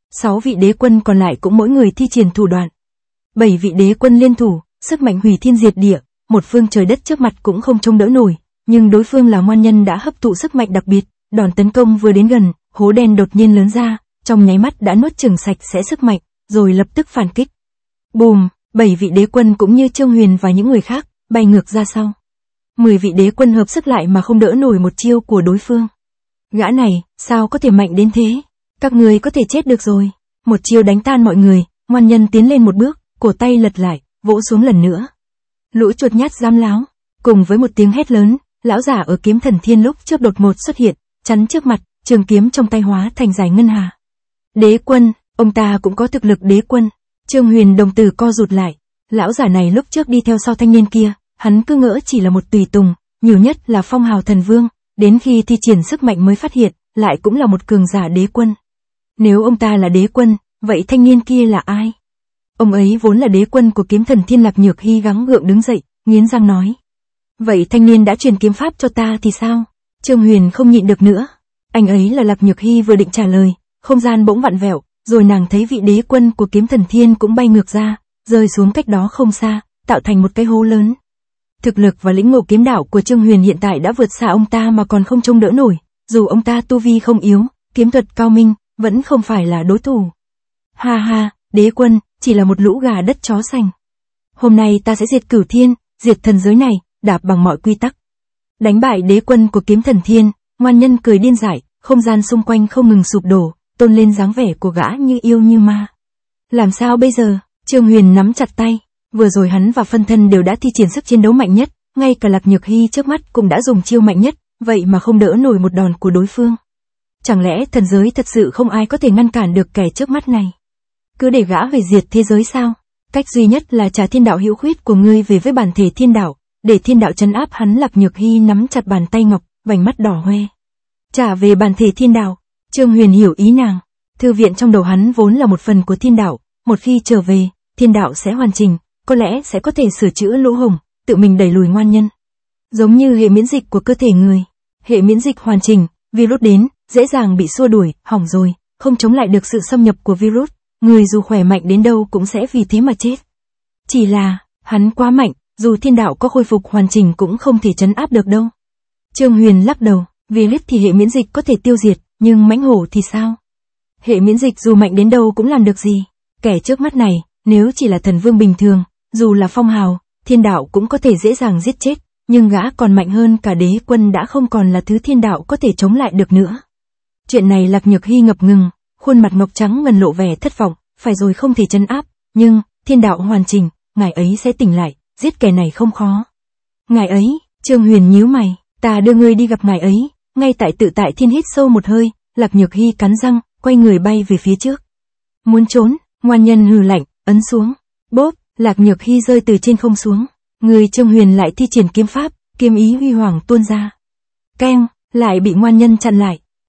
6 vị đế quân còn lại cũng mỗi người thi triển thủ đoạn. 7 vị đế quân liên thủ, sức mạnh hủy thiên diệt địa, một phương trời đất trước mặt cũng không chống đỡ nổi, nhưng đối phương là ngoan nhân đã hấp thụ sức mạnh đặc biệt, đòn tấn công vừa đến gần, hố đen đột nhiên lớn ra, trong nháy mắt đã nuốt chửng sạch sẽ sức mạnh, rồi lập tức phản kích. Bùm, 7 vị đế quân cũng như Trương Huyền và những người khác, bay ngược ra sau. 10 vị đế quân hợp sức lại mà không đỡ nổi một chiêu của đối phương. Gã này, sao có thể mạnh đến thế? Các người có thể chết được rồi. Một chiêu đánh tan mọi người, ngoan nhân tiến lên một bước, cổ tay lật lại, vỗ xuống lần nữa. Lũ chuột nhát giám láo, cùng với một tiếng hét lớn, lão giả ở Kiếm Thần Thiên lúc trước đột ngột xuất hiện, chắn trước mặt, trường kiếm trong tay hóa thành dải ngân hà. Đế quân, ông ta cũng có thực lực đế quân. Trương Huyền đồng tử co rụt lại. Lão giả này lúc trước đi theo sau thanh niên kia, hắn cứ ngỡ chỉ là một tùy tùng, nhiều nhất là phong hào thần vương, đến khi thi triển sức mạnh mới phát hiện, lại cũng là một cường giả đế quân. Nếu ông ta là đế quân, vậy thanh niên kia là ai? Ông ấy vốn là đế quân của Kiếm Thần Thiên. Lạc Nhược Hy gắng gượng đứng dậy, nghiến răng nói. Vậy thanh niên đã truyền kiếm pháp cho ta thì sao? Trương Huyền không nhịn được nữa. Anh ấy là Lạc Nhược Hy vừa định trả lời, không gian bỗng vặn vẹo, rồi nàng thấy vị đế quân của Kiếm Thần Thiên cũng bay ngược ra, rơi xuống cách đó không xa, tạo thành một cái hố lớn. Thực lực và lĩnh ngộ kiếm đạo của Trương Huyền hiện tại đã vượt xa ông ta mà còn không chống đỡ nổi, dù ông ta tu vi không yếu, kiếm thuật cao minh, vẫn không phải là đối thủ. Ha ha, đế quân, chỉ là một lũ gà đất chó sành. Hôm nay ta sẽ diệt cửu thiên, diệt thần giới này, đạp bằng mọi quy tắc. Đánh bại đế quân của Kiếm Thần Thiên, ngoan nhân cười điên dại, không gian xung quanh không ngừng sụp đổ, tôn lên dáng vẻ của gã như yêu như ma. Làm sao bây giờ? Trương Huyền nắm chặt tay, vừa rồi hắn và phân thân đều đã thi triển sức chiến đấu mạnh nhất, ngay cả Lạc Nhược Hy trước mắt cũng đã dùng chiêu mạnh nhất, vậy mà không đỡ nổi một đòn của đối phương. Chẳng lẽ thần giới thật sự không ai có thể ngăn cản được kẻ trước mắt này? Cứ để gã hủy diệt thế giới sao? Cách duy nhất là trả thiên đạo hữu khuyết của ngươi về với bản thể thiên đạo, để thiên đạo trấn áp hắn. Lạc Nhược Hy nắm chặt bàn tay ngọc, vành mắt đỏ hoe. Trả về bản thể thiên đạo. Trương Huyền hiểu ý nàng. Thư viện trong đầu hắn vốn là một phần của thiên đạo, một khi trở về, thiên đạo sẽ hoàn chỉnh, có lẽ sẽ có thể sửa chữa lỗ hổng, tự mình đẩy lùi ngoan nhân. Giống như hệ miễn dịch của cơ thể người. Hệ miễn dịch hoàn chỉnh, virus đến, dễ dàng bị xua đuổi, hỏng rồi, không chống lại được sự xâm nhập của virus, người dù khỏe mạnh đến đâu cũng sẽ vì thế mà chết. Chỉ là, hắn quá mạnh, dù thiên đạo có khôi phục hoàn chỉnh cũng không thể trấn áp được đâu. Trương Huyền lắc đầu, virus thì hệ miễn dịch có thể tiêu diệt, nhưng mãnh hổ thì sao? Hệ miễn dịch dù mạnh đến đâu cũng làm được gì? Kẻ trước mắt này, nếu chỉ là thần vương bình thường, dù là phong hào, thiên đạo cũng có thể dễ dàng giết chết, nhưng gã còn mạnh hơn cả đế quân đã không còn là thứ thiên đạo có thể chống lại được nữa. Chuyện này Lạc Nhược Hy ngập ngừng, khuôn mặt ngọc trắng ngần lộ vẻ thất vọng, phải rồi không thể trấn áp, nhưng, thiên đạo hoàn chỉnh, ngài ấy sẽ tỉnh lại, giết kẻ này không khó. Ngài ấy, Trương Huyền nhíu mày, ta đưa ngươi đi gặp ngài ấy, ngay tại Tự Tại Thiên. Hít sâu một hơi, Lạc Nhược Hy cắn răng, quay người bay về phía trước. Muốn trốn, ngoan nhân hừ lạnh, ấn xuống, bốp, Lạc Nhược Hy rơi từ trên không xuống. Người Trương Huyền lại thi triển kiếm pháp, kiếm ý huy hoàng tuôn ra. Keng, lại bị ngoan nhân chặn lại.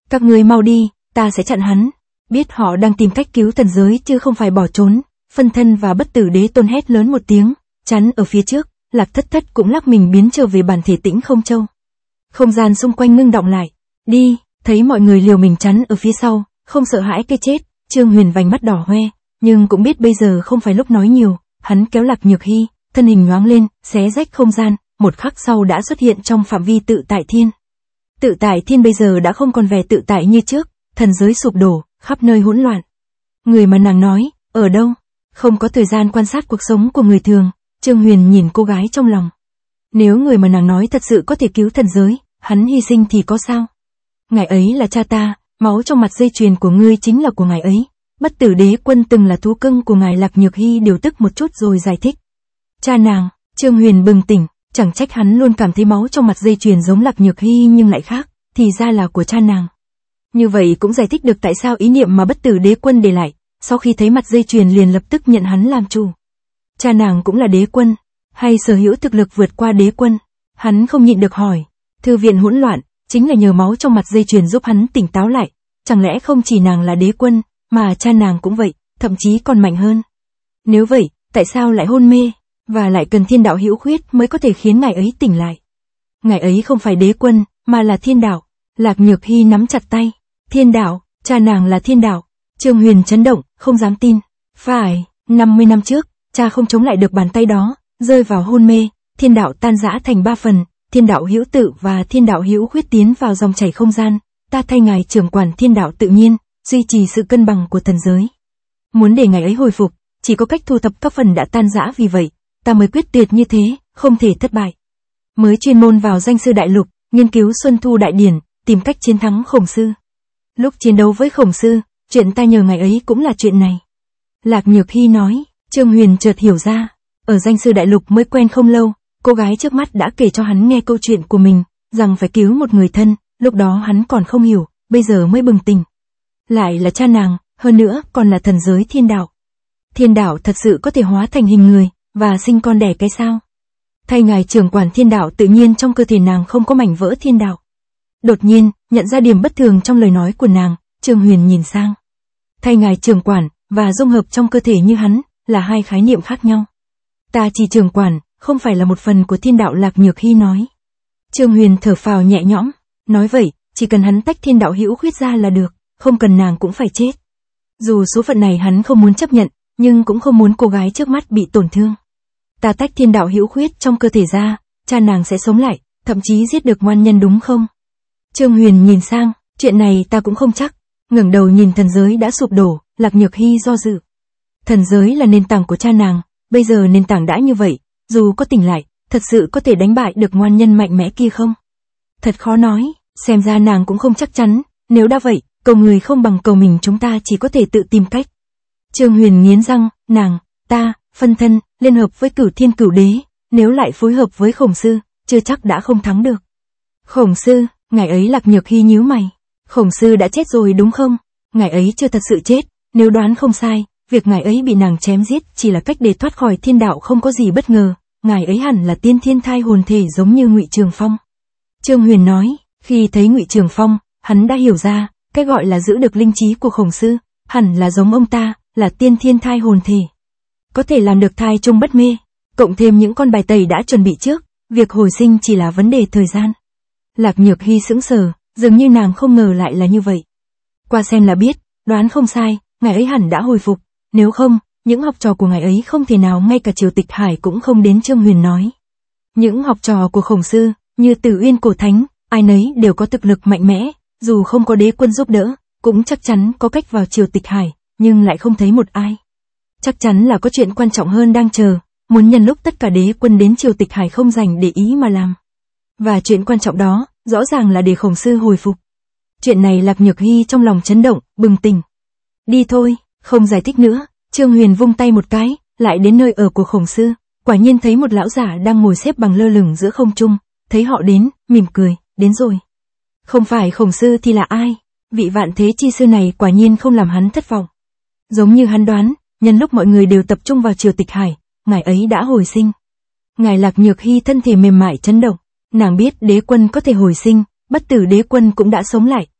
Các ngươi mau đi, ta sẽ chặn hắn. Biết họ đang tìm cách cứu thần giới chứ không phải bỏ trốn, Phân Thân và Bất Tử Đế Tôn hét lớn một tiếng, chắn ở phía trước, Lạc Thất Thất cũng lắc mình biến trở về bản thể Tĩnh Không Châu. Không gian xung quanh ngưng động lại. Đi, thấy mọi người liều mình chắn ở phía sau, không sợ hãi cái chết, Trương Huyền vành mắt đỏ hoe, nhưng cũng biết bây giờ không phải lúc nói nhiều, hắn kéo Lạc Nhược Hy, thân hình nhoáng lên, xé rách không gian, một khắc sau đã xuất hiện trong phạm vi Tự Tại Thiên. Tự Tại Thiên bây giờ đã không còn vẻ tự tại như trước, thần giới sụp đổ, khắp nơi hỗn loạn. Người mà nàng nói, ở đâu? Không có thời gian quan sát cuộc sống của người thường, Trương Huyền nhìn cô gái trong lòng. Nếu người mà nàng nói thật sự có thể cứu thần giới, hắn hy sinh thì có sao? Ngài ấy là cha ta, máu trong mặt dây chuyền của ngươi chính là của ngài ấy. Bất Tử Đế Quân từng là thú cưng của ngài. Lạc Nhược Hy điều tức một chút rồi giải thích. Cha nàng, Trương Huyền bừng tỉnh, chẳng trách hắn luôn cảm thấy máu trong mặt dây chuyền giống Lạc Nhược Hy nhưng lại khác, thì ra là của cha nàng. Như vậy cũng giải thích được tại sao ý niệm mà Bất Tử Đế Quân để lại, sau khi thấy mặt dây chuyền liền lập tức nhận hắn làm chủ. Cha nàng cũng là đế quân, hay sở hữu thực lực vượt qua đế quân? Hắn không nhịn được hỏi. Thư viện hỗn loạn, chính là nhờ máu trong mặt dây chuyền giúp hắn tỉnh táo lại, chẳng lẽ không chỉ nàng là đế quân, mà cha nàng cũng vậy, thậm chí còn mạnh hơn. Nếu vậy, tại sao lại hôn mê, và lại cần thiên đạo hữu khuyết mới có thể khiến ngài ấy tỉnh lại? Ngài ấy không phải đế quân, mà là thiên đạo. Lạc Nhược Hy nắm chặt tay. Thiên đạo, cha nàng là thiên đạo. Trương Huyền chấn động, không dám tin. Phải, 50 năm trước, cha không chống lại được bàn tay đó, rơi vào hôn mê, thiên đạo tan rã thành 3 phần, thiên đạo hữu tự và thiên đạo hữu khuyết tiến vào dòng chảy không gian, ta thay ngài trưởng quản thiên đạo tự nhiên, duy trì sự cân bằng của thần giới. Muốn để ngài ấy hồi phục, chỉ có cách thu thập các phần đã tan rã, vì vậy, ta mới quyết tuyệt như thế, không thể thất bại. Mới chuyên môn vào danh sư đại lục, nghiên cứu Xuân Thu Đại Điển, tìm cách chiến thắng Khổng Sư. Lúc chiến đấu với Khổng Sư, chuyện ta nhờ ngài ấy cũng là chuyện này. Lạc Nhược Hy nói. Trương Huyền chợt hiểu ra, ở danh sư đại lục mới quen không lâu, cô gái trước mắt đã kể cho hắn nghe câu chuyện của mình, rằng phải cứu một người thân, lúc đó hắn còn không hiểu, bây giờ mới bừng tỉnh. Lại là cha nàng, hơn nữa còn là thần giới thiên đạo. Thiên đạo thật sự có thể hóa thành hình người, và sinh con đẻ cái sao? Thay ngài trưởng quản thiên đạo tự nhiên trong cơ thể nàng không có mảnh vỡ thiên đạo. Đột nhiên, nhận ra điểm bất thường trong lời nói của nàng, Trương Huyền nhìn sang. Thay ngài trưởng quản, và dung hợp trong cơ thể như hắn, là hai khái niệm khác nhau. Ta chỉ trưởng quản, không phải là một phần của thiên đạo. Lạc Nhược Hy nói. Trương Huyền thở phào nhẹ nhõm, nói vậy, chỉ cần hắn tách thiên đạo hữu khuyết ra là được, không cần nàng cũng phải chết. Dù số phận này hắn không muốn chấp nhận, nhưng cũng không muốn cô gái trước mắt bị tổn thương. Ta tách thiên đạo hữu khuyết trong cơ thể ra, cha nàng sẽ sống lại, thậm chí giết được ngoan nhân đúng không? Trương Huyền nhìn sang, chuyện này ta cũng không chắc. Ngẩng đầu nhìn thần giới đã sụp đổ, Lạc Nhược Hy do dự. Thần giới là nền tảng của cha nàng, bây giờ nền tảng đã như vậy, dù có tỉnh lại, thật sự có thể đánh bại được ngoan nhân mạnh mẽ kia không? Thật khó nói, xem ra nàng cũng không chắc chắn, nếu đã vậy, cầu người không bằng cầu mình, chúng ta chỉ có thể tự tìm cách. Trương Huyền nghiến răng, nàng, ta, Phân Thân, liên hợp với Cửu Thiên Cửu Đế, nếu lại phối hợp với Khổng Sư, chưa chắc đã không thắng được. Khổng Sư, ngài ấy. Lạc Nhược Hy nhíu mày. Khổng Sư đã chết rồi đúng không? Ngài ấy chưa thật sự chết, nếu đoán không sai, việc ngài ấy bị nàng chém giết chỉ là cách để thoát khỏi thiên đạo, không có gì bất ngờ, ngài ấy hẳn là tiên thiên thai hồn thể giống như Ngụy Trường Phong. Trương Huyền nói, khi thấy Ngụy Trường Phong, hắn đã hiểu ra, cái gọi là giữ được linh trí của Khổng Sư, hẳn là giống ông ta, là tiên thiên thai hồn thể. Có thể làm được thai chung bất mê, cộng thêm những con bài tẩy đã chuẩn bị trước, việc hồi sinh chỉ là vấn đề thời gian. Lạc Nhược Hy sững sờ, dường như nàng không ngờ lại là như vậy. Qua xem là biết, đoán không sai, ngài ấy hẳn đã hồi phục, nếu không, những học trò của ngài ấy không thể nào ngay cả Triều Tịch Hải cũng không đến. Trương Huyền nói. Những học trò của Khổng Sư, như Tử Uyên Cổ Thánh, ai nấy đều có thực lực mạnh mẽ, dù không có đế quân giúp đỡ, cũng chắc chắn có cách vào Triều Tịch Hải, nhưng lại không thấy một ai. Chắc chắn là có chuyện quan trọng hơn đang chờ, muốn nhân lúc tất cả đế quân đến Triều Tịch Hải không dành để ý mà làm. Và chuyện quan trọng đó, rõ ràng là để Khổng Sư hồi phục. Chuyện này Lạc Nhược Hy trong lòng chấn động, bừng tỉnh. Đi thôi, không giải thích nữa. Trương Huyền vung tay một cái, lại đến nơi ở của Khổng Sư, quả nhiên thấy một lão giả đang ngồi xếp bằng lơ lửng giữa không trung, thấy họ đến, mỉm cười, đến rồi. Không phải Khổng Sư thì là ai? Vị Vạn Thế Chi Sư này quả nhiên không làm hắn thất vọng. Giống như hắn đoán, nhân lúc mọi người đều tập trung vào Triều Tịch Hải, ngài ấy đã hồi sinh. Ngài Lạc Nhược Hy thân thể mềm mại chấn động, nàng biết đế quân có thể hồi sinh, Bất Tử Đế Quân cũng đã sống lại,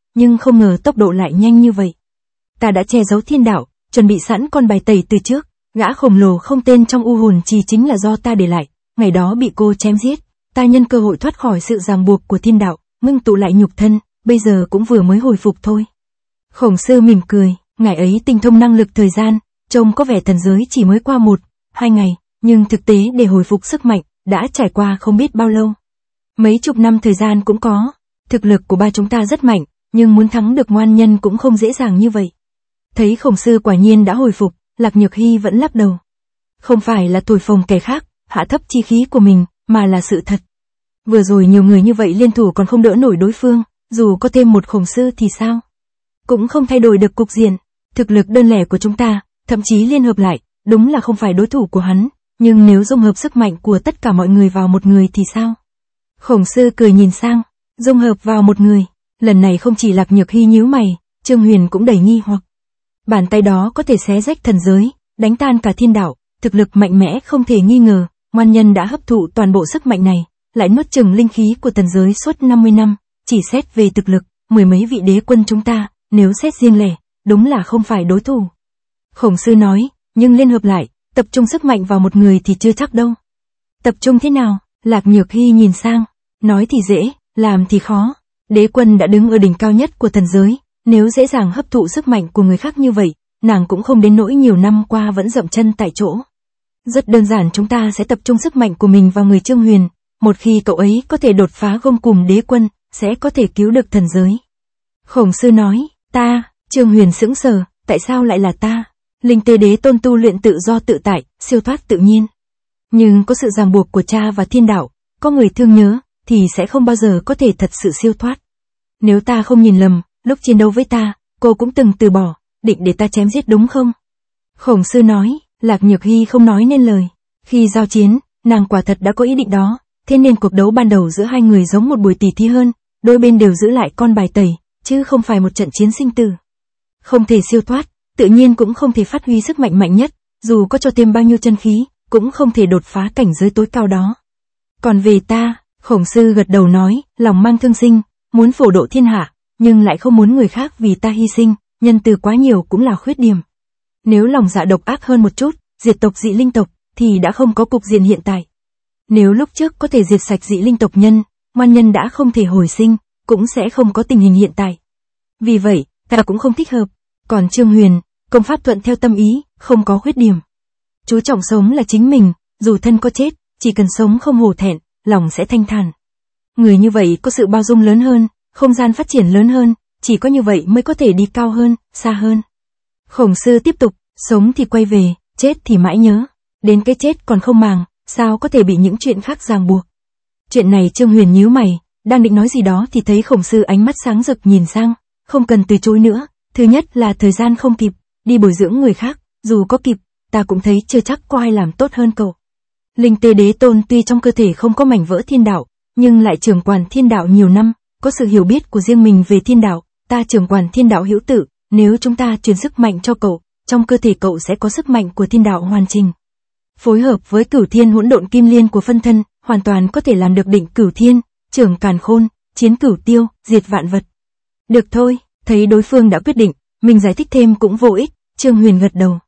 nhưng không ngờ tốc độ lại nhanh như vậy. Ta đã che giấu thiên đạo, chuẩn bị sẵn con bài tẩy từ trước, gã khổng lồ không tên trong u hồn trì chính là do ta để lại, ngày đó bị cô chém giết, ta nhân cơ hội thoát khỏi sự ràng buộc của thiên đạo, ngưng tụ lại nhục thân, bây giờ cũng vừa mới hồi phục thôi. Khổng Sư mỉm cười, ngài ấy tinh thông năng lực thời gian, trông có vẻ thần giới chỉ mới qua 1-2 ngày, nhưng thực tế để hồi phục sức mạnh, đã trải qua không biết bao lâu. Mấy chục năm thời gian cũng có, thực lực của ba chúng ta rất mạnh, nhưng muốn thắng được Ngoan Nhân cũng không dễ dàng như vậy. Thấy Khổng Sư quả nhiên đã hồi phục, Lạc Nhược Hy vẫn lắc đầu. Không phải là thổi phồng kẻ khác, hạ thấp chi khí của mình, mà là sự thật. Vừa rồi nhiều người như vậy liên thủ còn không đỡ nổi đối phương, dù có thêm một Khổng Sư thì sao? Cũng không thay đổi được cục diện, thực lực đơn lẻ của chúng ta, thậm chí liên hợp lại, đúng là không phải đối thủ của hắn, nhưng nếu dung hợp sức mạnh của tất cả mọi người vào một người thì sao? Khổng Sư cười nhìn sang, dung hợp vào một người, lần này không chỉ Lạc Nhược Hy nhíu mày, Trương Huyền cũng đầy nghi hoặc. Bàn tay đó có thể xé rách thần giới, đánh tan cả thiên đạo, thực lực mạnh mẽ không thể nghi ngờ, Ngoan Nhân đã hấp thụ toàn bộ sức mạnh này, lại nuốt chửng linh khí của thần giới suốt 50 năm, chỉ xét về thực lực, mười mấy vị đế quân chúng ta, nếu xét riêng lẻ, đúng là không phải đối thủ. Khổng Sư nói, nhưng liên hợp lại, tập trung sức mạnh vào một người thì chưa chắc đâu. Tập trung thế nào? Lạc Nhược Hy nhìn sang, nói thì dễ, làm thì khó. Đế quân đã đứng ở đỉnh cao nhất của thần giới, nếu dễ dàng hấp thụ sức mạnh của người khác như vậy, nàng cũng không đến nỗi nhiều năm qua vẫn dậm chân tại chỗ. Rất đơn giản, chúng ta sẽ tập trung sức mạnh của mình vào người Trương Huyền, một khi cậu ấy có thể đột phá gông cùm đế quân, sẽ có thể cứu được thần giới. Khổng Sư nói, ta, Trương Huyền sững sờ, tại sao lại là ta? Linh Tê Đế Tôn tu luyện tự do tự tại, siêu thoát tự nhiên. Nhưng có sự ràng buộc của cha và thiên đạo, có người thương nhớ, thì sẽ không bao giờ có thể thật sự siêu thoát. Nếu ta không nhìn lầm, lúc chiến đấu với ta, cô cũng từng từ bỏ, định để ta chém giết đúng không? Khổng Sư nói, Lạc Nhược Hy không nói nên lời. Khi giao chiến, nàng quả thật đã có ý định đó, thế nên cuộc đấu ban đầu giữa hai người giống một buổi tỉ thí hơn, đôi bên đều giữ lại con bài tẩy, chứ không phải một trận chiến sinh tử. Không thể siêu thoát, tự nhiên cũng không thể phát huy sức mạnh mạnh nhất, dù có cho thêm bao nhiêu chân khí, cũng không thể đột phá cảnh giới tối cao đó. Còn về ta, Khổng Sư gật đầu nói, lòng mang thương sinh, muốn phổ độ thiên hạ, nhưng lại không muốn người khác vì ta hy sinh, nhân từ quá nhiều cũng là khuyết điểm. Nếu lòng dạ độc ác hơn một chút, diệt tộc dị linh tộc, thì đã không có cục diện hiện tại. Nếu lúc trước có thể diệt sạch dị linh tộc nhân, Ngoan Nhân đã không thể hồi sinh, cũng sẽ không có tình hình hiện tại. Vì vậy, ta cũng không thích hợp. Còn Trương Huyền, công pháp thuận theo tâm ý, không có khuyết điểm. Chú trọng sống là chính mình, dù thân có chết, chỉ cần sống không hổ thẹn, lòng sẽ thanh thản. Người như vậy có sự bao dung lớn hơn, không gian phát triển lớn hơn, chỉ có như vậy mới có thể đi cao hơn, xa hơn. Khổng Sư tiếp tục, sống thì quay về, chết thì mãi nhớ. Đến cái chết còn không màng, sao có thể bị những chuyện khác ràng buộc. Chuyện này Trương Huyền nhíu mày, đang định nói gì đó thì thấy Khổng Sư ánh mắt sáng rực nhìn sang, không cần từ chối nữa. Thứ nhất là thời gian không kịp, đi bồi dưỡng người khác, dù có kịp, ta cũng thấy chưa chắc có ai làm tốt hơn cậu. Linh Tê Đế Tôn tuy trong cơ thể không có mảnh vỡ thiên đạo, nhưng lại trưởng quản thiên đạo nhiều năm, có sự hiểu biết của riêng mình về thiên đạo, ta trưởng quản thiên đạo hữu tự, nếu chúng ta truyền sức mạnh cho cậu, trong cơ thể cậu sẽ có sức mạnh của thiên đạo hoàn chỉnh. Phối hợp với Cửu Thiên Hỗn Độn Kim Liên của phân thân, hoàn toàn có thể làm được định Cửu Thiên, trưởng Càn Khôn, chiến Cửu Tiêu, diệt vạn vật. Được thôi, thấy đối phương đã quyết định, mình giải thích thêm cũng vô ích, Trương Huyền gật đầu.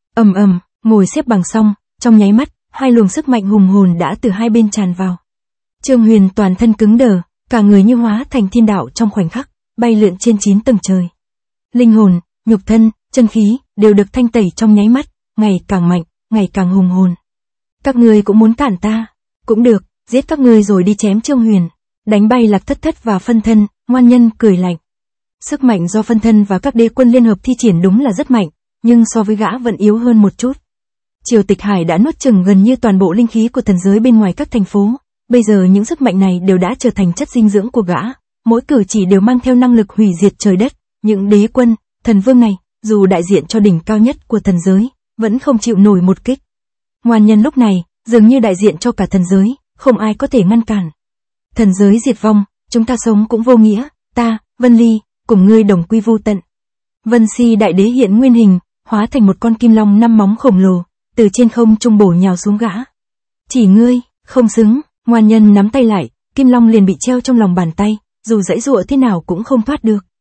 Ngồi xếp bằng xong, trong nháy mắt, hai luồng sức mạnh hùng hồn đã từ hai bên tràn vào. Trương Huyền toàn thân cứng đờ, cả người như hóa thành thiên đạo trong khoảnh khắc, bay lượn trên 9 tầng trời. Linh hồn, nhục thân, chân khí, đều được thanh tẩy trong nháy mắt, ngày càng mạnh, ngày càng hùng hồn. Các ngươi cũng muốn cản ta? Cũng được, giết các ngươi rồi đi chém Trương Huyền. Đánh bay Lạc Thất Thất và phân thân, Ngoan Nhân cười lạnh. Sức mạnh do phân thân và các đế quân liên hợp thi triển đúng là rất mạnh, nhưng so với gã vẫn yếu hơn một chút. Triều Tịch Hải đã nuốt chửng gần như toàn bộ linh khí của thần giới bên ngoài các thành phố, bây giờ những sức mạnh này đều đã trở thành chất dinh dưỡng của gã, mỗi cử chỉ đều mang theo năng lực hủy diệt trời đất, những đế quân, thần vương này, dù đại diện cho đỉnh cao nhất của thần giới, vẫn không chịu nổi một kích. Ngoan Nhân lúc này, dường như đại diện cho cả thần giới, không ai có thể ngăn cản. Thần giới diệt vong, chúng ta sống cũng vô nghĩa, ta, Vân Ly, cùng ngươi đồng quy vu tận. Vân Si đại đế hiện nguyên hình, hóa thành một con kim long 5 móng khổng lồ, từ trên không trung bổ nhào xuống gã. Chỉ ngươi, không xứng, Ngoan Nhân nắm tay lại, kim long liền bị treo trong lòng bàn tay, dù giãy giụa thế nào cũng không thoát được.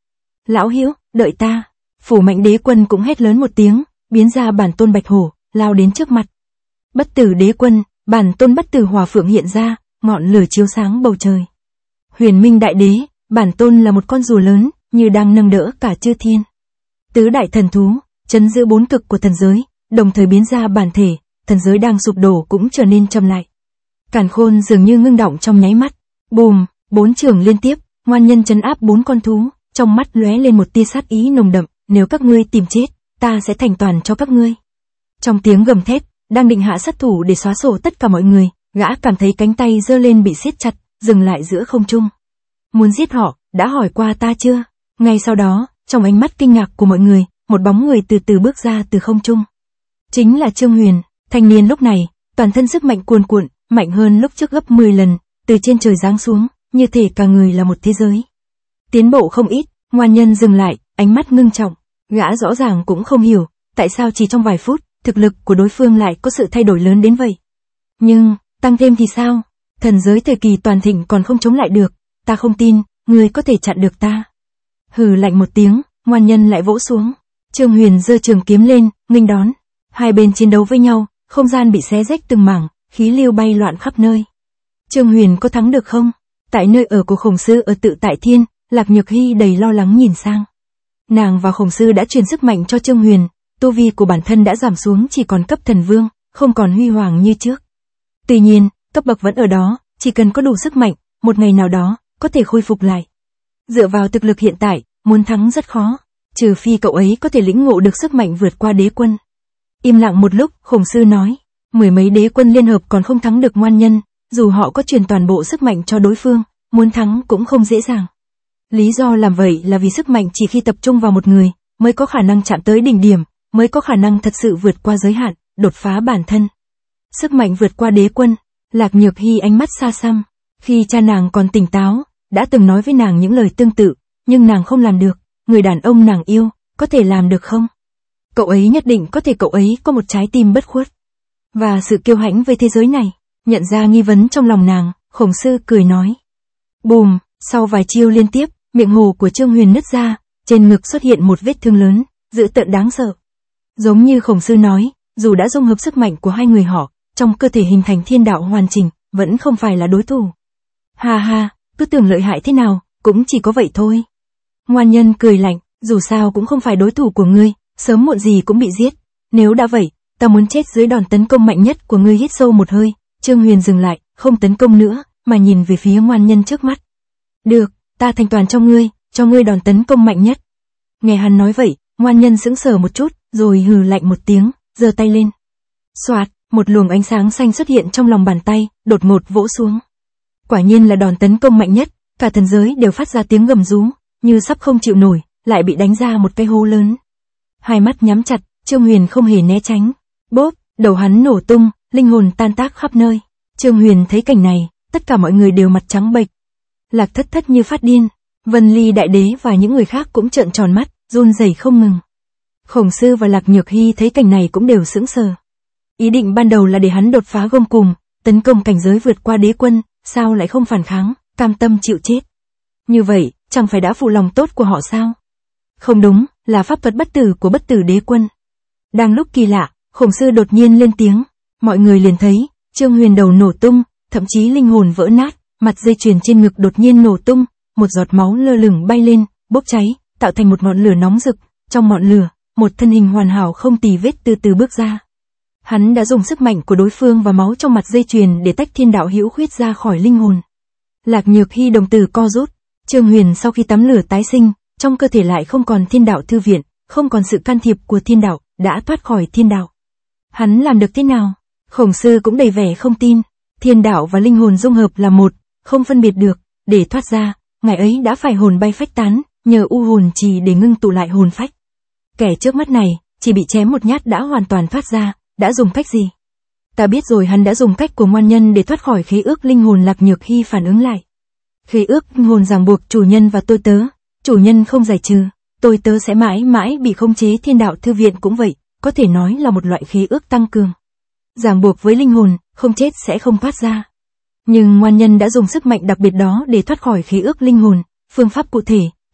Lão Hữu, đợi ta. Phủ Mạnh Đế Quân cũng hét lớn một tiếng, biến ra bản tôn bạch hổ, lao đến trước mặt. Bất Tử Đế Quân, bản tôn Bất Tử Hỏa Phượng hiện ra, ngọn lửa chiếu sáng bầu trời. Huyền Minh Đại Đế, bản tôn là một con rùa lớn, như đang nâng đỡ cả chư thiên. Tứ đại thần thú, trấn giữ bốn cực của thần giới, đồng thời biến ra bản thể, thần giới đang sụp đổ cũng trở nên chậm lại. Càn Khôn dường như ngưng động trong nháy mắt. Bùm, 4 trường liên tiếp, ngoan nhân trấn áp 4 con thú, trong mắt lóe lên một tia sát ý nồng đậm, nếu các ngươi tìm chết, ta sẽ thành toàn cho các ngươi. Trong tiếng gầm thét, đang định hạ sát thủ để xóa sổ tất cả mọi người, gã cảm thấy cánh tay giơ lên bị siết chặt, dừng lại giữa không trung. Muốn giết họ, đã hỏi qua ta chưa? Ngay sau đó, trong ánh mắt kinh ngạc của mọi người, một bóng người từ từ bước ra từ không trung. Chính là Trương Huyền, thanh niên lúc này, toàn thân sức mạnh cuồn cuộn, mạnh hơn lúc trước gấp 10 lần, từ trên trời giáng xuống, như thể cả người là một thế giới. Tiến bộ không ít, ngoan nhân dừng lại, ánh mắt ngưng trọng, gã rõ ràng cũng không hiểu, tại sao chỉ trong vài phút, thực lực của đối phương lại có sự thay đổi lớn đến vậy. Nhưng, tăng thêm thì sao? Thần giới thời kỳ toàn thịnh còn không chống lại được, ta không tin, ngươi có thể chặn được ta. Hừ lạnh một tiếng, ngoan nhân lại vỗ xuống. Trương Huyền giơ trường kiếm lên, nghênh đón. Hai bên chiến đấu với nhau, không gian bị xé rách từng mảng, khí lưu bay loạn khắp nơi. Trương Huyền có thắng được không? Tại nơi ở của Khổng Sư ở Tự Tại Thiên, Lạc Nhược Hy đầy lo lắng nhìn sang. Nàng và Khổng Sư đã truyền sức mạnh cho Trương Huyền, tu vi của bản thân đã giảm xuống chỉ còn cấp thần vương, không còn huy hoàng như trước. Tuy nhiên, cấp bậc vẫn ở đó, chỉ cần có đủ sức mạnh, một ngày nào đó, có thể khôi phục lại. Dựa vào thực lực hiện tại, muốn thắng rất khó, trừ phi cậu ấy có thể lĩnh ngộ được sức mạnh vượt qua đế quân. Im lặng một lúc, Khổng Sư nói, 10 mấy đế quân liên hợp còn không thắng được ngoan nhân, dù họ có truyền toàn bộ sức mạnh cho đối phương, muốn thắng cũng không dễ dàng. Lý do làm vậy là vì sức mạnh chỉ khi tập trung vào một người, mới có khả năng chạm tới đỉnh điểm, mới có khả năng thật sự vượt qua giới hạn, đột phá bản thân. Sức mạnh vượt qua đế quân, Lạc Nhược Hy ánh mắt xa xăm, khi cha nàng còn tỉnh táo, đã từng nói với nàng những lời tương tự, nhưng nàng không làm được, người đàn ông nàng yêu, có thể làm được không? Cậu ấy nhất định có thể, cậu ấy có một trái tim bất khuất, và sự kiêu hãnh với thế giới này. Nhận ra nghi vấn trong lòng nàng, Khổng Sư cười nói. Bùm, sau vài chiêu liên tiếp, miệng hồ của Trương Huyền nứt ra, trên ngực xuất hiện một vết thương lớn, dữ tợn đáng sợ. Giống như Khổng Sư nói, dù đã dung hợp sức mạnh của hai người họ, trong cơ thể hình thành thiên đạo hoàn chỉnh, vẫn không phải là đối thủ. Ha ha, cứ tưởng lợi hại thế nào, cũng chỉ có vậy thôi. Ngoan nhân cười lạnh, dù sao cũng không phải đối thủ của ngươi, sớm muộn gì cũng bị giết. Nếu đã vậy, ta muốn chết dưới đòn tấn công mạnh nhất của ngươi. Hít sâu một hơi, Trương Huyền dừng lại, không tấn công nữa, mà nhìn về phía ngoan nhân trước mắt. Được, ta thành toàn cho ngươi đòn tấn công mạnh nhất. Nghe hắn nói vậy, ngoan nhân sững sờ một chút, rồi hừ lạnh một tiếng, giơ tay lên. Xoạt, một luồng ánh sáng xanh xuất hiện trong lòng bàn tay, đột ngột vỗ xuống. Quả nhiên là đòn tấn công mạnh nhất, cả thần giới đều phát ra tiếng gầm rú, như sắp không chịu nổi, lại bị đánh ra một cái hố lớn. Hai mắt nhắm chặt, Trương Huyền không hề né tránh. Bốp, đầu hắn nổ tung, linh hồn tan tác khắp nơi. Trương Huyền thấy cảnh này, tất cả mọi người đều mặt trắng bệch. Lạc Thất Thất như phát điên, Vân Ly Đại Đế và những người khác cũng trợn tròn mắt, run rẩy không ngừng. Khổng Sư và Lạc Nhược Hy thấy cảnh này cũng đều sững sờ. Ý định ban đầu là để hắn đột phá gông cùm, tấn công cảnh giới vượt qua đế quân, sao lại không phản kháng, cam tâm chịu chết. Như vậy, chẳng phải đã phụ lòng tốt của họ sao? Không đúng, là pháp thuật bất tử của Bất Tử Đế Quân. Đang lúc kỳ lạ, Khổng Sư đột nhiên lên tiếng, mọi người liền thấy, Trương Huyền đầu nổ tung, thậm chí linh hồn vỡ nát, mặt dây chuyền trên ngực đột nhiên nổ tung, một giọt máu lơ lửng bay lên, bốc cháy, tạo thành một ngọn lửa nóng rực, trong ngọn lửa, một thân hình hoàn hảo không tì vết từ từ bước ra. Hắn đã dùng sức mạnh của đối phương và máu trong mặt dây chuyền để tách thiên đạo hữu khuyết ra khỏi linh hồn. Lạc Nhược Hy đồng tử co rút, Trương Huyền sau khi tắm lửa tái sinh, trong cơ thể lại không còn thiên đạo thư viện, không còn sự can thiệp của thiên đạo, đã thoát khỏi thiên đạo. Hắn làm được thế nào? Khổng Sư cũng đầy vẻ không tin, thiên đạo và linh hồn dung hợp là một, không phân biệt được, để thoát ra, ngài ấy đã phải hồn bay phách tán, nhờ u hồn trì để ngưng tụ lại hồn phách. Kẻ trước mắt này, chỉ bị chém một nhát đã hoàn toàn thoát ra, đã dùng cách gì? Ta biết rồi, hắn đã dùng cách của ngoan nhân để thoát khỏi khế ước linh hồn. Lạc Nhược Hy phản ứng lại. Khế ước linh hồn ràng buộc chủ nhân và tôi tớ, chủ nhân không giải trừ, tôi tớ sẽ mãi mãi bị khống chế. Thiên đạo thư viện cũng vậy, có thể nói là một loại khế ước tăng cường. Ràng buộc với linh hồn, không chết sẽ không thoát ra. Nhưng ngoan nhân đã dùng sức mạnh đặc biệt đó để thoát khỏi khế ước linh hồn, phương pháp cụ thể,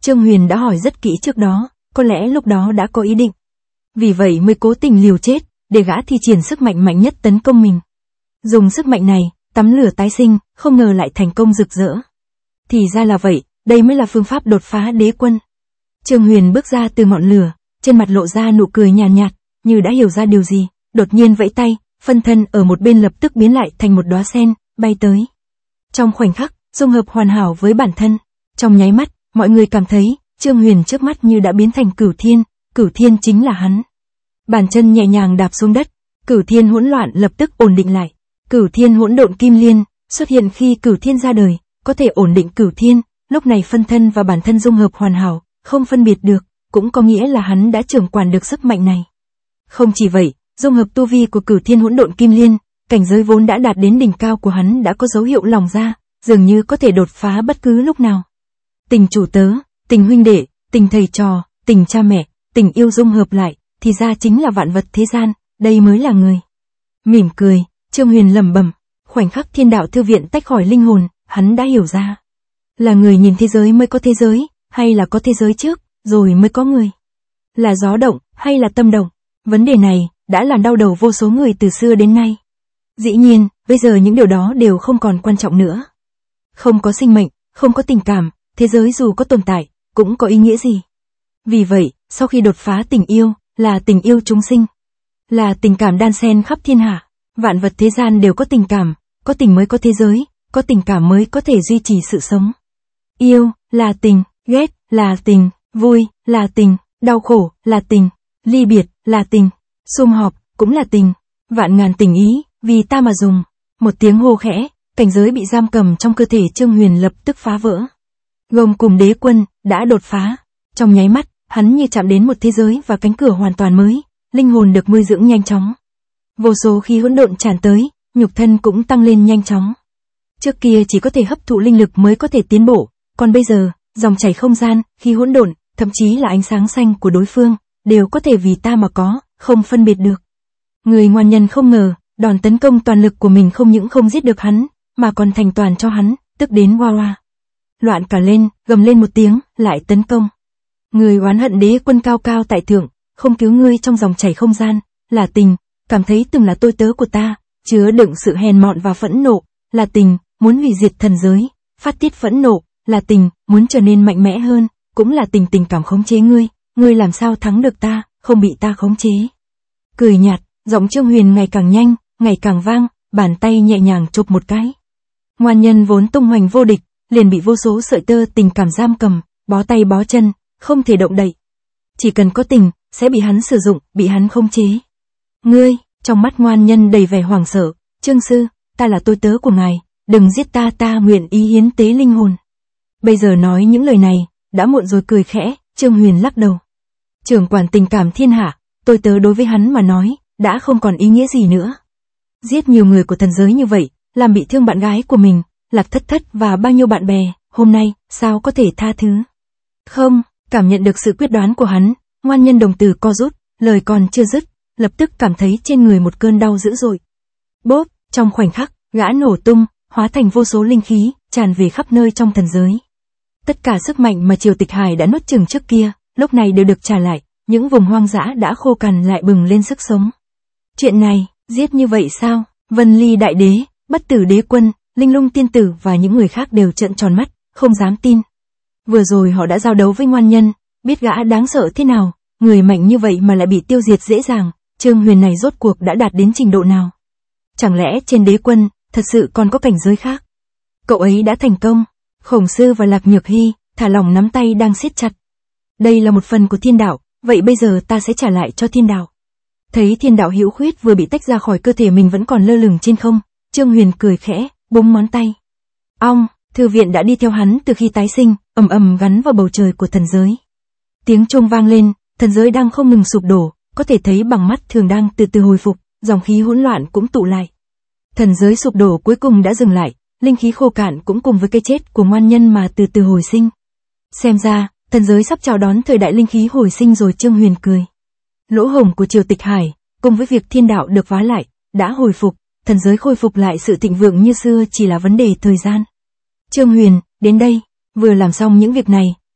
Trương Huyền đã hỏi rất kỹ trước đó, có lẽ lúc đó đã có ý định. Vì vậy mới cố tình liều chết, để gã thi triển sức mạnh mạnh nhất tấn công mình. Dùng sức mạnh này, tắm lửa tái sinh, không ngờ lại thành công rực rỡ. Thì ra là vậy, đây mới là phương pháp đột phá đế quân. Trương Huyền bước ra từ ngọn lửa, trên mặt lộ ra nụ cười nhàn nhạt, như đã hiểu ra điều gì, đột nhiên vẫy tay, phân thân ở một bên lập tức biến lại thành một đóa sen, bay tới. Trong khoảnh khắc, dung hợp hoàn hảo với bản thân. Trong nháy mắt, mọi người cảm thấy, Trương Huyền trước mắt như đã biến thành Cửu Thiên chính là hắn. Bàn chân nhẹ nhàng đạp xuống đất, Cửu Thiên hỗn loạn lập tức ổn định lại. Cửu Thiên hỗn độn kim liên, xuất hiện khi Cửu Thiên ra đời, có thể ổn định Cửu Thiên, lúc này phân thân và bản thân dung hợp hoàn hảo, không phân biệt được, cũng có nghĩa là hắn đã trưởng quản được sức mạnh này. Không chỉ vậy, dung hợp tu vi của Cửu Thiên hỗn độn kim liên, cảnh giới vốn đã đạt đến đỉnh cao của hắn đã có dấu hiệu lỏng ra, dường như có thể đột phá bất cứ lúc nào. Tình chủ tớ, tình huynh đệ, tình thầy trò, tình cha mẹ, tình yêu dung hợp lại, thì ra chính là vạn vật thế gian, đây mới là người. Mỉm cười, Trương Huyền lẩm bẩm, khoảnh khắc thiên đạo thư viện tách khỏi linh hồn, hắn đã hiểu ra. Là người nhìn thế giới mới có thế giới, hay là có thế giới trước, rồi mới có người? Là gió động, hay là tâm động? Vấn đề này, đã làm đau đầu vô số người từ xưa đến nay. Dĩ nhiên, bây giờ những điều đó đều không còn quan trọng nữa. Không có sinh mệnh, không có tình cảm, thế giới dù có tồn tại, cũng có ý nghĩa gì? Vì vậy, sau khi đột phá tình yêu, là tình yêu chúng sinh. Là tình cảm đan xen khắp thiên hạ. Vạn vật thế gian đều có tình cảm, có tình mới có thế giới, có tình cảm mới có thể duy trì sự sống. Yêu, là tình, ghét, là tình, vui, là tình, đau khổ, là tình, ly biệt, là tình, sum họp, cũng là tình. Vạn ngàn tình ý, vì ta mà dùng. Một tiếng hô khẽ, cảnh giới bị giam cầm trong cơ thể Trương Huyền lập tức phá vỡ. Gồm cùng đế quân, đã đột phá. Trong nháy mắt, hắn như chạm đến một thế giới và cánh cửa hoàn toàn mới, linh hồn được nuôi dưỡng nhanh chóng. Vô số khí hỗn độn tràn tới, nhục thân cũng tăng lên nhanh chóng. Trước kia chỉ có thể hấp thụ linh lực mới có thể tiến bộ, còn bây giờ, dòng chảy không gian, khí hỗn độn, thậm chí là ánh sáng xanh của đối phương, đều có thể vì ta mà có, không phân biệt được. Người ngoan nhân không ngờ, đòn tấn công toàn lực của mình không những không giết được hắn, mà còn thành toàn cho hắn, tức đến hoa hoa. Loạn cả lên, gầm lên một tiếng, lại tấn công. Người oán hận đế quân cao cao tại thượng, không cứu ngươi trong dòng chảy không gian, là tình, cảm thấy từng là tôi tớ của ta, chứa đựng sự hèn mọn và phẫn nộ, là tình, muốn hủy diệt thần giới, phát tiết phẫn nộ, là tình, muốn trở nên mạnh mẽ hơn, cũng là tình tình cảm khống chế ngươi làm sao thắng được ta, không bị ta khống chế. Cười nhạt, giọng Trương Huyền ngày càng nhanh, ngày càng vang, bàn tay nhẹ nhàng chụp một cái. Ngoan nhân vốn tung hoành vô địch, liền bị vô số sợi tơ tình cảm giam cầm, bó tay bó chân, không thể động đậy. Chỉ cần có tình, sẽ bị hắn sử dụng, bị hắn khống chế. Ngươi, trong mắt ngoan nhân đầy vẻ hoảng sợ, Trương sư, ta là tôi tớ của ngài, đừng giết ta, ta nguyện ý hiến tế linh hồn. Bây giờ nói những lời này, đã muộn rồi. Cười khẽ, Trương Huyền lắc đầu. Trưởng quản tình cảm thiên hạ, tôi tớ đối với hắn mà nói, đã không còn ý nghĩa gì nữa. Giết nhiều người của thần giới như vậy, làm bị thương bạn gái của mình, Lạc Thất Thất và bao nhiêu bạn bè, hôm nay, sao có thể tha thứ? Không, cảm nhận được sự quyết đoán của hắn, ngoan nhân đồng tử co rút, lời còn chưa dứt, lập tức cảm thấy trên người một cơn đau dữ dội. Bốp, trong khoảnh khắc, gã nổ tung, hóa thành vô số linh khí, tràn về khắp nơi trong thần giới. Tất cả sức mạnh mà Triều Tịch Hải đã nuốt chửng trước kia, lúc này đều được trả lại, những vùng hoang dã đã khô cằn lại bừng lên sức sống. Chuyện này, giết như vậy sao? Vân Ly Đại Đế, Bất Tử Đế Quân, Linh Lung Tiên Tử và những người khác đều trợn tròn mắt, không dám tin. Vừa rồi họ đã giao đấu với ngoan nhân, biết gã đáng sợ thế nào, người mạnh như vậy mà lại bị tiêu diệt dễ dàng, Trương Huyền này rốt cuộc đã đạt đến trình độ nào? Chẳng lẽ trên đế quân, thật sự còn có cảnh giới khác? Cậu ấy đã thành công. Khổng Sư và Lạc Nhược Hy, thả lỏng nắm tay đang siết chặt. Đây là một phần của thiên đạo, vậy bây giờ ta sẽ trả lại cho thiên đạo. Thấy thiên đạo hữu khuyết vừa bị tách ra khỏi cơ thể mình vẫn còn lơ lửng trên không, Trương Huyền cười khẽ, búng ngón tay. Ong, thư viện đã đi theo hắn từ khi tái sinh, ầm ầm gắn vào bầu trời của thần giới. Tiếng chuông vang lên, thần giới đang không ngừng sụp đổ, có thể thấy bằng mắt thường đang từ từ hồi phục, dòng khí hỗn loạn cũng tụ lại. Thần giới sụp đổ cuối cùng đã dừng lại, linh khí khô cạn cũng cùng với cái chết của ngoan nhân mà từ từ hồi sinh. Xem ra, thần giới sắp chào đón thời đại linh khí hồi sinh rồi. Trương Huyền cười. Lỗ hổng của Triều Tịch Hải, cùng với việc thiên đạo được vá lại, đã hồi phục, thần giới khôi phục lại sự thịnh vượng như xưa chỉ là vấn đề thời gian. Trương Huyền, đến đây, vừa làm xong những việc này,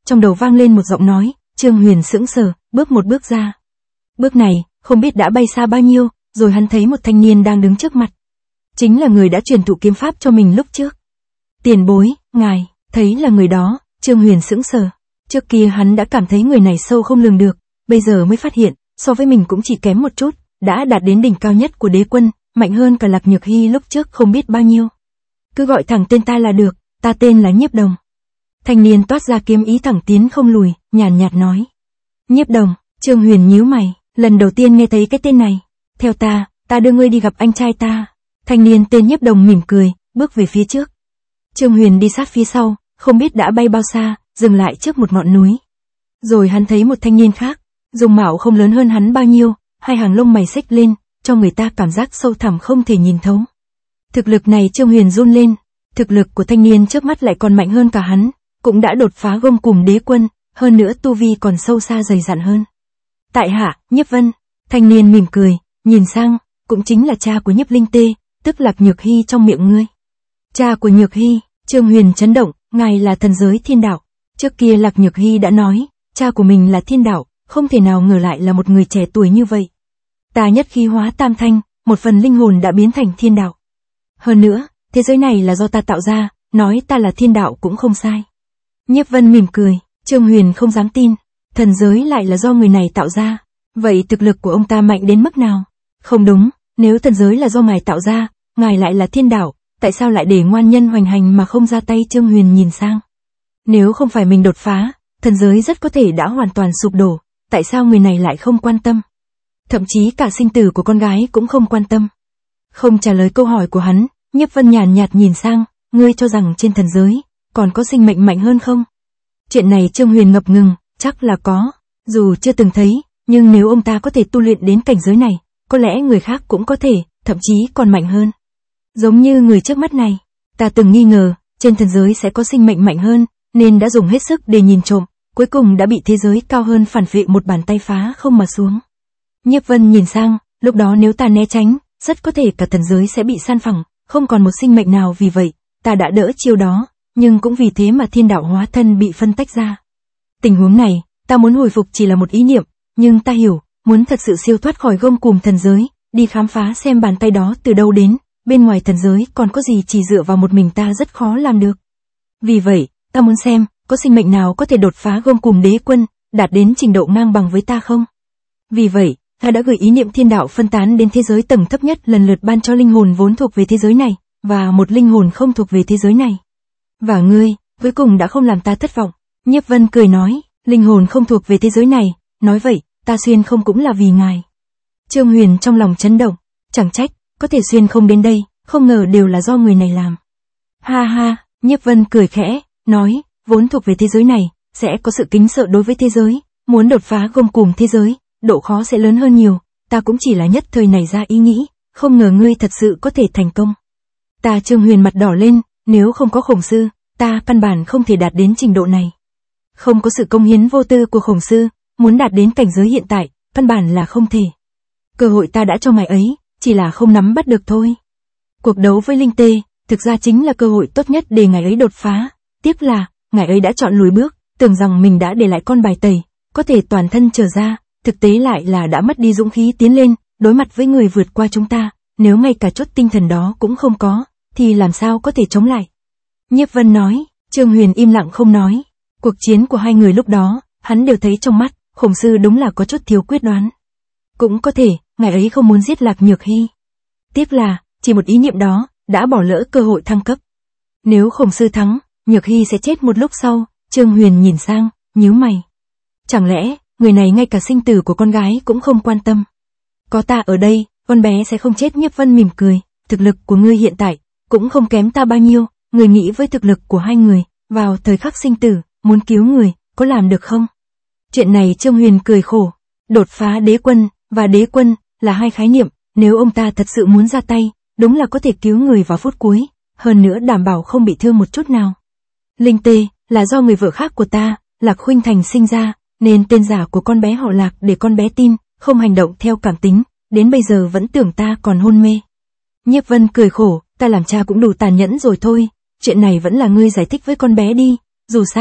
trong đầu vang lên một giọng nói, Trương Huyền sững sờ, bước một bước ra. Bước này, không biết đã bay xa bao nhiêu, rồi hắn thấy một thanh niên đang đứng trước mặt. Chính là người đã truyền thụ kiếm pháp cho mình lúc trước. Tiền bối, ngài, thấy là người đó, Trương Huyền sững sờ. Trước kia hắn đã cảm thấy người này sâu không lường được, bây giờ mới phát hiện, so với mình cũng chỉ kém một chút, đã đạt đến đỉnh cao nhất của đế quân, mạnh hơn cả Lạc Nhược Hy lúc trước không biết bao nhiêu. Cứ gọi thẳng tên ta là được, ta tên là Nhiếp Đồng. Thanh niên toát ra kiếm ý thẳng tiến không lùi, nhàn nhạt nói. Nhiếp Đồng, Trương Huyền nhíu mày, lần đầu tiên nghe thấy cái tên này. Theo ta đưa ngươi đi gặp anh trai ta. Thanh niên tên Nhiếp Đồng mỉm cười, bước về phía trước. Trương Huyền đi sát phía sau, không biết đã bay bao xa, dừng lại trước một ngọn núi. Rồi hắn thấy một thanh niên khác, dung mạo không lớn hơn hắn bao nhiêu, hai hàng lông mày xếch lên, cho người ta cảm giác sâu thẳm không thể nhìn thấu. Thực lực này Trương Huyền run lên, thực lực của thanh niên trước mắt lại còn mạnh hơn cả hắn, cũng đã đột phá gông cùm đế quân, hơn nữa tu vi còn sâu xa dày dặn hơn. Tại hạ, Nhiếp Vân, thanh niên mỉm cười, nhìn sang, cũng chính là cha của Nhiếp Linh Tê, tức Lạc Nhược Hy trong miệng ngươi. Cha của Nhược Hy, Trương Huyền chấn động, ngài là thần giới thiên đạo. Trước kia Lạc Nhược Hy đã nói, cha của mình là thiên đạo, không thể nào ngờ lại là một người trẻ tuổi như vậy. Ta nhất khí hóa tam thanh, một phần linh hồn đã biến thành thiên đạo. Hơn nữa, thế giới này là do ta tạo ra, nói ta là thiên đạo cũng không sai. Nhiếp Vân mỉm cười, Trương Huyền không dám tin, thần giới lại là do người này tạo ra. Vậy thực lực của ông ta mạnh đến mức nào? Không đúng, nếu thần giới là do ngài tạo ra, ngài lại là thiên đạo, tại sao lại để ngoan nhân hoành hành mà không ra tay? Trương Huyền nhìn sang. Nếu không phải mình đột phá, thần giới rất có thể đã hoàn toàn sụp đổ, tại sao người này lại không quan tâm? Thậm chí cả sinh tử của con gái cũng không quan tâm. Không trả lời câu hỏi của hắn, Nhiếp Vân nhàn nhạt nhìn sang, ngươi cho rằng trên thần giới, còn có sinh mệnh mạnh hơn không? Chuyện này Trương Huyền ngập ngừng, chắc là có, dù chưa từng thấy, nhưng nếu ông ta có thể tu luyện đến cảnh giới này, có lẽ người khác cũng có thể, thậm chí còn mạnh hơn. Giống như người trước mắt này, ta từng nghi ngờ, trên thần giới sẽ có sinh mệnh mạnh hơn, nên đã dùng hết sức để nhìn trộm, cuối cùng đã bị thế giới cao hơn phản vệ một bàn tay phá không mà xuống. Nhiếp Vân nhìn sang, lúc đó nếu ta né tránh, rất có thể cả thần giới sẽ bị san phẳng, không còn một sinh mệnh nào, vì vậy, ta đã đỡ chiêu đó, nhưng cũng vì thế mà thiên đạo hóa thân bị phân tách ra. Tình huống này, ta muốn hồi phục chỉ là một ý niệm, nhưng ta hiểu, muốn thật sự siêu thoát khỏi gông cùm thần giới, đi khám phá xem bàn tay đó từ đâu đến, bên ngoài thần giới còn có gì chỉ dựa vào một mình ta rất khó làm được. Vì vậy, ta muốn xem, có sinh mệnh nào có thể đột phá gông cùm đế quân, đạt đến trình độ ngang bằng với ta không? Vì vậy, ta đã gửi ý niệm thiên đạo phân tán đến thế giới tầng thấp nhất, lần lượt ban cho linh hồn vốn thuộc về thế giới này, và một linh hồn không thuộc về thế giới này. Và ngươi, cuối cùng đã không làm ta thất vọng. Nhiếp Vân cười nói, linh hồn không thuộc về thế giới này, nói vậy, ta xuyên không cũng là vì ngài. Trương Huyền trong lòng chấn động, chẳng trách, có thể xuyên không đến đây, không ngờ đều là do người này làm. Ha ha, Nhiếp Vân cười khẽ, nói, vốn thuộc về thế giới này, sẽ có sự kính sợ đối với thế giới, muốn đột phá gông cùm thế giới, độ khó sẽ lớn hơn nhiều, ta cũng chỉ là nhất thời nảy ra ý nghĩ, không ngờ ngươi thật sự có thể thành công. Ta Trương Huyền mặt đỏ lên, nếu không có Khổng Sư, ta căn bản không thể đạt đến trình độ này. Không có sự công hiến vô tư của Khổng Sư, muốn đạt đến cảnh giới hiện tại, căn bản là không thể. Cơ hội ta đã cho ngài ấy, chỉ là không nắm bắt được thôi. Cuộc đấu với Linh Tê, thực ra chính là cơ hội tốt nhất để ngài ấy đột phá, tiếc là, ngài ấy đã chọn lùi bước, tưởng rằng mình đã để lại con bài tẩy, có thể toàn thân trở ra, thực tế lại là đã mất đi dũng khí tiến lên, đối mặt với người vượt qua chúng ta, nếu ngay cả chút tinh thần đó cũng không có, thì làm sao có thể chống lại. Nhiếp Vân nói, Trương Huyền im lặng không nói, cuộc chiến của hai người lúc đó, hắn đều thấy trong mắt, Khổng Sư đúng là có chút thiếu quyết đoán. Cũng có thể, ngài ấy không muốn giết Lạc Nhược Hy. Tiếc là, chỉ một ý niệm đó, đã bỏ lỡ cơ hội thăng cấp. Nếu Khổng Sư thắng, Nhược Hy sẽ chết một lúc sau. Trương Huyền nhìn sang, nhíu mày. Chẳng lẽ, người này ngay cả sinh tử của con gái cũng không quan tâm? Có ta ở đây, con bé sẽ không chết. Nhiếp Vân mỉm cười, thực lực của ngươi hiện tại, cũng không kém ta bao nhiêu, người nghĩ với thực lực của hai người, vào thời khắc sinh tử, muốn cứu người, có làm được không? Chuyện này Trương Huyền cười khổ, đột phá đế quân, và đế quân, là hai khái niệm, nếu ông ta thật sự muốn ra tay, đúng là có thể cứu người vào phút cuối, hơn nữa đảm bảo không bị thương một chút nào. Linh Tê, là do người vợ khác của ta, Lạc Khuynh Thành sinh ra, nên tên giả của con bé họ Lạc để con bé tin, không hành động theo cảm tính, đến bây giờ vẫn tưởng ta còn hôn mê. Nhiếp Vân cười khổ, ta làm cha cũng đủ tàn nhẫn rồi thôi, chuyện này vẫn là ngươi giải thích với con bé đi, dù sao,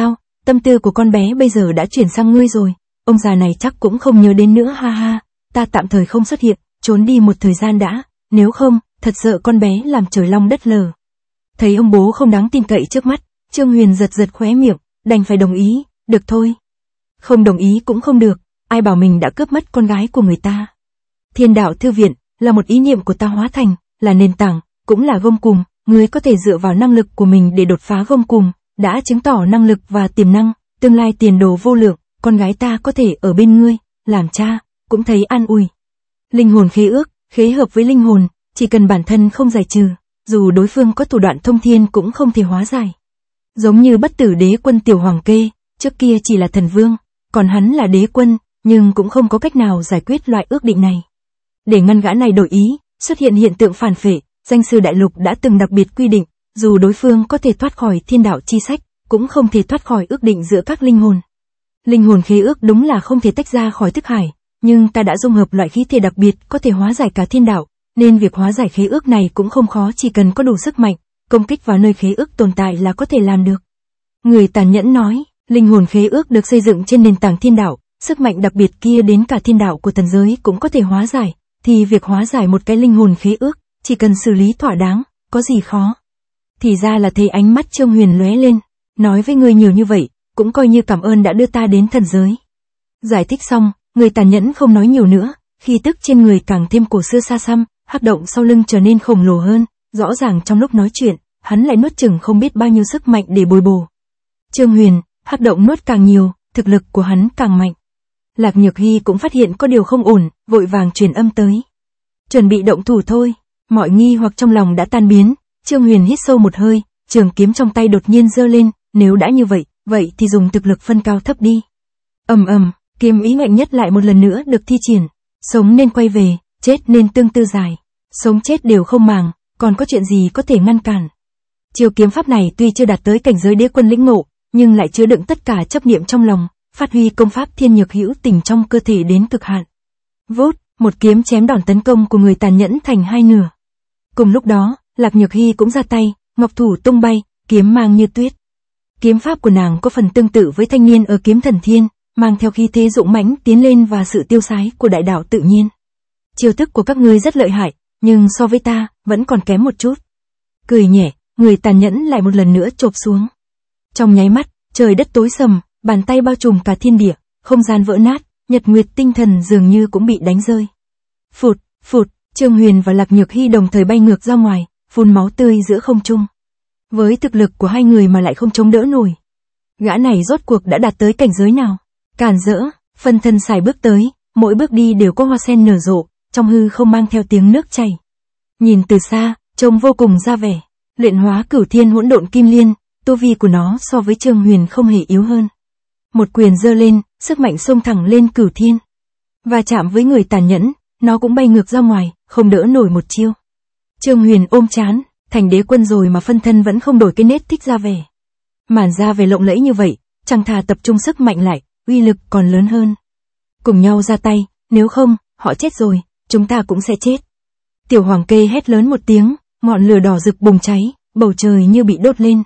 tâm tư của con bé bây giờ đã chuyển sang ngươi rồi, ông già này chắc cũng không nhớ đến nữa ha ha, ta tạm thời không xuất hiện, trốn đi một thời gian đã, nếu không, thật sợ con bé làm trời long đất lở. Thấy ông bố không đáng tin cậy trước mắt, Trương Huyền giật giật khóe miệng, đành phải đồng ý, được thôi. Không đồng ý cũng không được, ai bảo mình đã cướp mất con gái của người ta. Thiên đạo thư viện, là một ý niệm của ta hóa thành, là nền tảng, cũng là gông cùm, ngươi có thể dựa vào năng lực của mình để đột phá gông cùm, đã chứng tỏ năng lực và tiềm năng, tương lai tiền đồ vô lượng, con gái ta có thể ở bên ngươi, làm cha, cũng thấy an ủi. Linh hồn khế ước, khế hợp với linh hồn, chỉ cần bản thân không giải trừ, dù đối phương có thủ đoạn thông thiên cũng không thể hóa giải. Giống như Bất Tử Đế Quân Tiểu Hoàng Kê, trước kia chỉ là thần vương, còn hắn là đế quân, nhưng cũng không có cách nào giải quyết loại ước định này. Để ngăn gã này đổi ý, xuất hiện hiện tượng phản phệ, danh sư đại lục đã từng đặc biệt quy định, dù đối phương có thể thoát khỏi thiên đạo chi sách, cũng không thể thoát khỏi ước định giữa các linh hồn. Linh hồn khế ước đúng là không thể tách ra khỏi thức hải, nhưng ta đã dung hợp loại khí thể đặc biệt có thể hóa giải cả thiên đạo, nên việc hóa giải khế ước này cũng không khó, chỉ cần có đủ sức mạnh, công kích vào nơi khế ước tồn tại là có thể làm được. Người tàn nhẫn nói, linh hồn khế ước được xây dựng trên nền tảng thiên đạo, sức mạnh đặc biệt kia đến cả thiên đạo của thần giới cũng có thể hóa giải, thì việc hóa giải một cái linh hồn khế ước, chỉ cần xử lý thỏa đáng, có gì khó. Thì ra là thấy ánh mắt Trương Huyền lóe lên, nói với người nhiều như vậy, cũng coi như cảm ơn đã đưa ta đến thần giới. Giải thích xong, người tàn nhẫn không nói nhiều nữa, khí tức trên người càng thêm cổ xưa xa xăm, hắc động sau lưng trở nên khổng lồ hơn, rõ ràng trong lúc nói chuyện, hắn lại nuốt chửng không biết bao nhiêu sức mạnh để bồi bổ. Trương Huyền, hắc động nuốt càng nhiều, thực lực của hắn càng mạnh. Lạc Nhược Hy cũng phát hiện có điều không ổn, vội vàng truyền âm tới. Chuẩn bị động thủ thôi, mọi nghi hoặc trong lòng đã tan biến, Trương Huyền hít sâu một hơi, trường kiếm trong tay đột nhiên giơ lên, nếu đã như vậy, vậy thì dùng thực lực phân cao thấp đi. Ầm ầm, kiếm ý mạnh nhất lại một lần nữa được thi triển, sống nên quay về, chết nên tương tư dài, sống chết đều không màng, còn có chuyện gì có thể ngăn cản. Chiêu kiếm pháp này tuy chưa đạt tới cảnh giới đế quân lĩnh ngộ, nhưng lại chứa đựng tất cả chấp niệm trong lòng, phát huy công pháp thiên nhược hữu tình trong cơ thể đến cực hạn. Vút, một kiếm chém đòn tấn công của người tàn nhẫn thành hai nửa. Cùng lúc đó, Lạc Nhược Hy cũng ra tay, ngọc thủ tung bay, kiếm mang như tuyết. Kiếm pháp của nàng có phần tương tự với thanh niên ở Kiếm Thần Thiên, mang theo khí thế dũng mãnh tiến lên và sự tiêu sái của đại đạo tự nhiên. Chiêu thức của các ngươi rất lợi hại, nhưng so với ta, vẫn còn kém một chút. Cười nhẹ, người tàn nhẫn lại một lần nữa chộp xuống. Trong nháy mắt, trời đất tối sầm, bàn tay bao trùm cả thiên địa, không gian vỡ nát, nhật nguyệt tinh thần dường như cũng bị đánh rơi. Phụt, phụt, Trương Huyền và Lạc Nhược Hy đồng thời bay ngược ra ngoài, phun máu tươi giữa không trung. Với thực lực của hai người mà lại không chống đỡ nổi. Gã này rốt cuộc đã đạt tới cảnh giới nào? Càn rỡ, phân thân xài bước tới, mỗi bước đi đều có hoa sen nở rộ, trong hư không mang theo tiếng nước chảy. Nhìn từ xa, trông vô cùng ra vẻ. Luyện hóa Cửu Thiên Hỗn Độn Kim Liên, tu vi của nó so với Trương Huyền không hề yếu hơn. Một quyền giơ lên, sức mạnh xông thẳng lên Cửu Thiên. Và chạm với người tàn nhẫn, nó cũng bay ngược ra ngoài, không đỡ nổi một chiêu. Trương Huyền ôm chán, thành đế quân rồi mà phân thân vẫn không đổi cái nết thích ra vẻ. Màn ra vẻ lộng lẫy như vậy, chẳng thà tập trung sức mạnh lại, uy lực còn lớn hơn. Cùng nhau ra tay, nếu không, họ chết rồi, chúng ta cũng sẽ chết. Tiểu Hoàng Kê hét lớn một tiếng, ngọn lửa đỏ rực bùng cháy, bầu trời như bị đốt lên.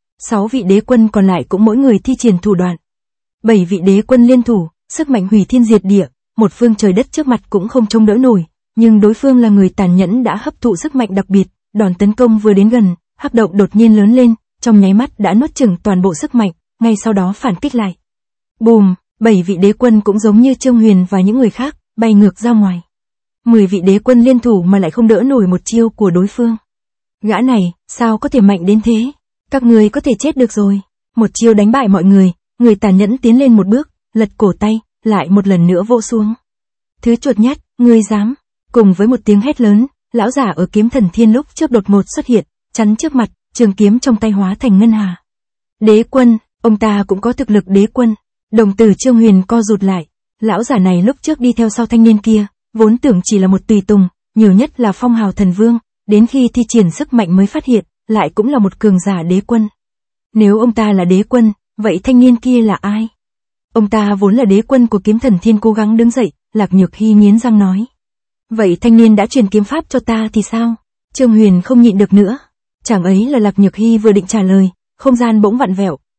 6 vị đế quân còn lại cũng mỗi người thi triển thủ đoạn. 7 vị đế quân liên thủ, sức mạnh hủy thiên diệt địa, một phương trời đất trước mặt cũng không chống đỡ nổi, nhưng đối phương là người tàn nhẫn đã hấp thụ sức mạnh đặc biệt, đòn tấn công vừa đến gần, hắc động đột nhiên lớn lên, trong nháy mắt đã nuốt chửng toàn bộ sức mạnh, ngay sau đó phản kích lại. Bùm, 7 vị đế quân cũng giống như Trương Huyền và những người khác, bay ngược ra ngoài. 10 vị đế quân liên thủ mà lại không đỡ nổi một chiêu của đối phương. Gã này, sao có thể mạnh đến thế? Các người có thể chết được rồi. Một chiêu đánh bại mọi người, người tàn nhẫn tiến lên một bước, lật cổ tay, lại một lần nữa vỗ xuống. Thứ chuột nhắt, ngươi dám. Cùng với một tiếng hét lớn, lão giả ở Kiếm Thần Thiên lúc trước đột ngột xuất hiện, chắn trước mặt, trường kiếm trong tay hóa thành ngân hà. Đế quân, ông ta cũng có thực lực đế quân. Đồng tử Trương Huyền co rụt lại. Lão giả này lúc trước đi theo sau thanh niên kia, vốn tưởng chỉ là một tùy tùng, nhiều nhất là phong hào thần vương, đến khi thi triển sức mạnh mới phát hiện, lại cũng là một cường giả đế quân. Nếu ông ta là đế quân, vậy thanh niên kia là ai? Ông ta vốn là đế quân của Kiếm Thần Thiên cố gắng đứng dậy, Lạc Nhược Hy nghiến răng nói. Vậy thanh niên đã truyền kiếm pháp cho ta thì sao? Trương Huyền không nhịn được nữa. Chẳng ấy là Lạc Nhược Hy vừa định trả lời, không gian bỗng vặn vẹo,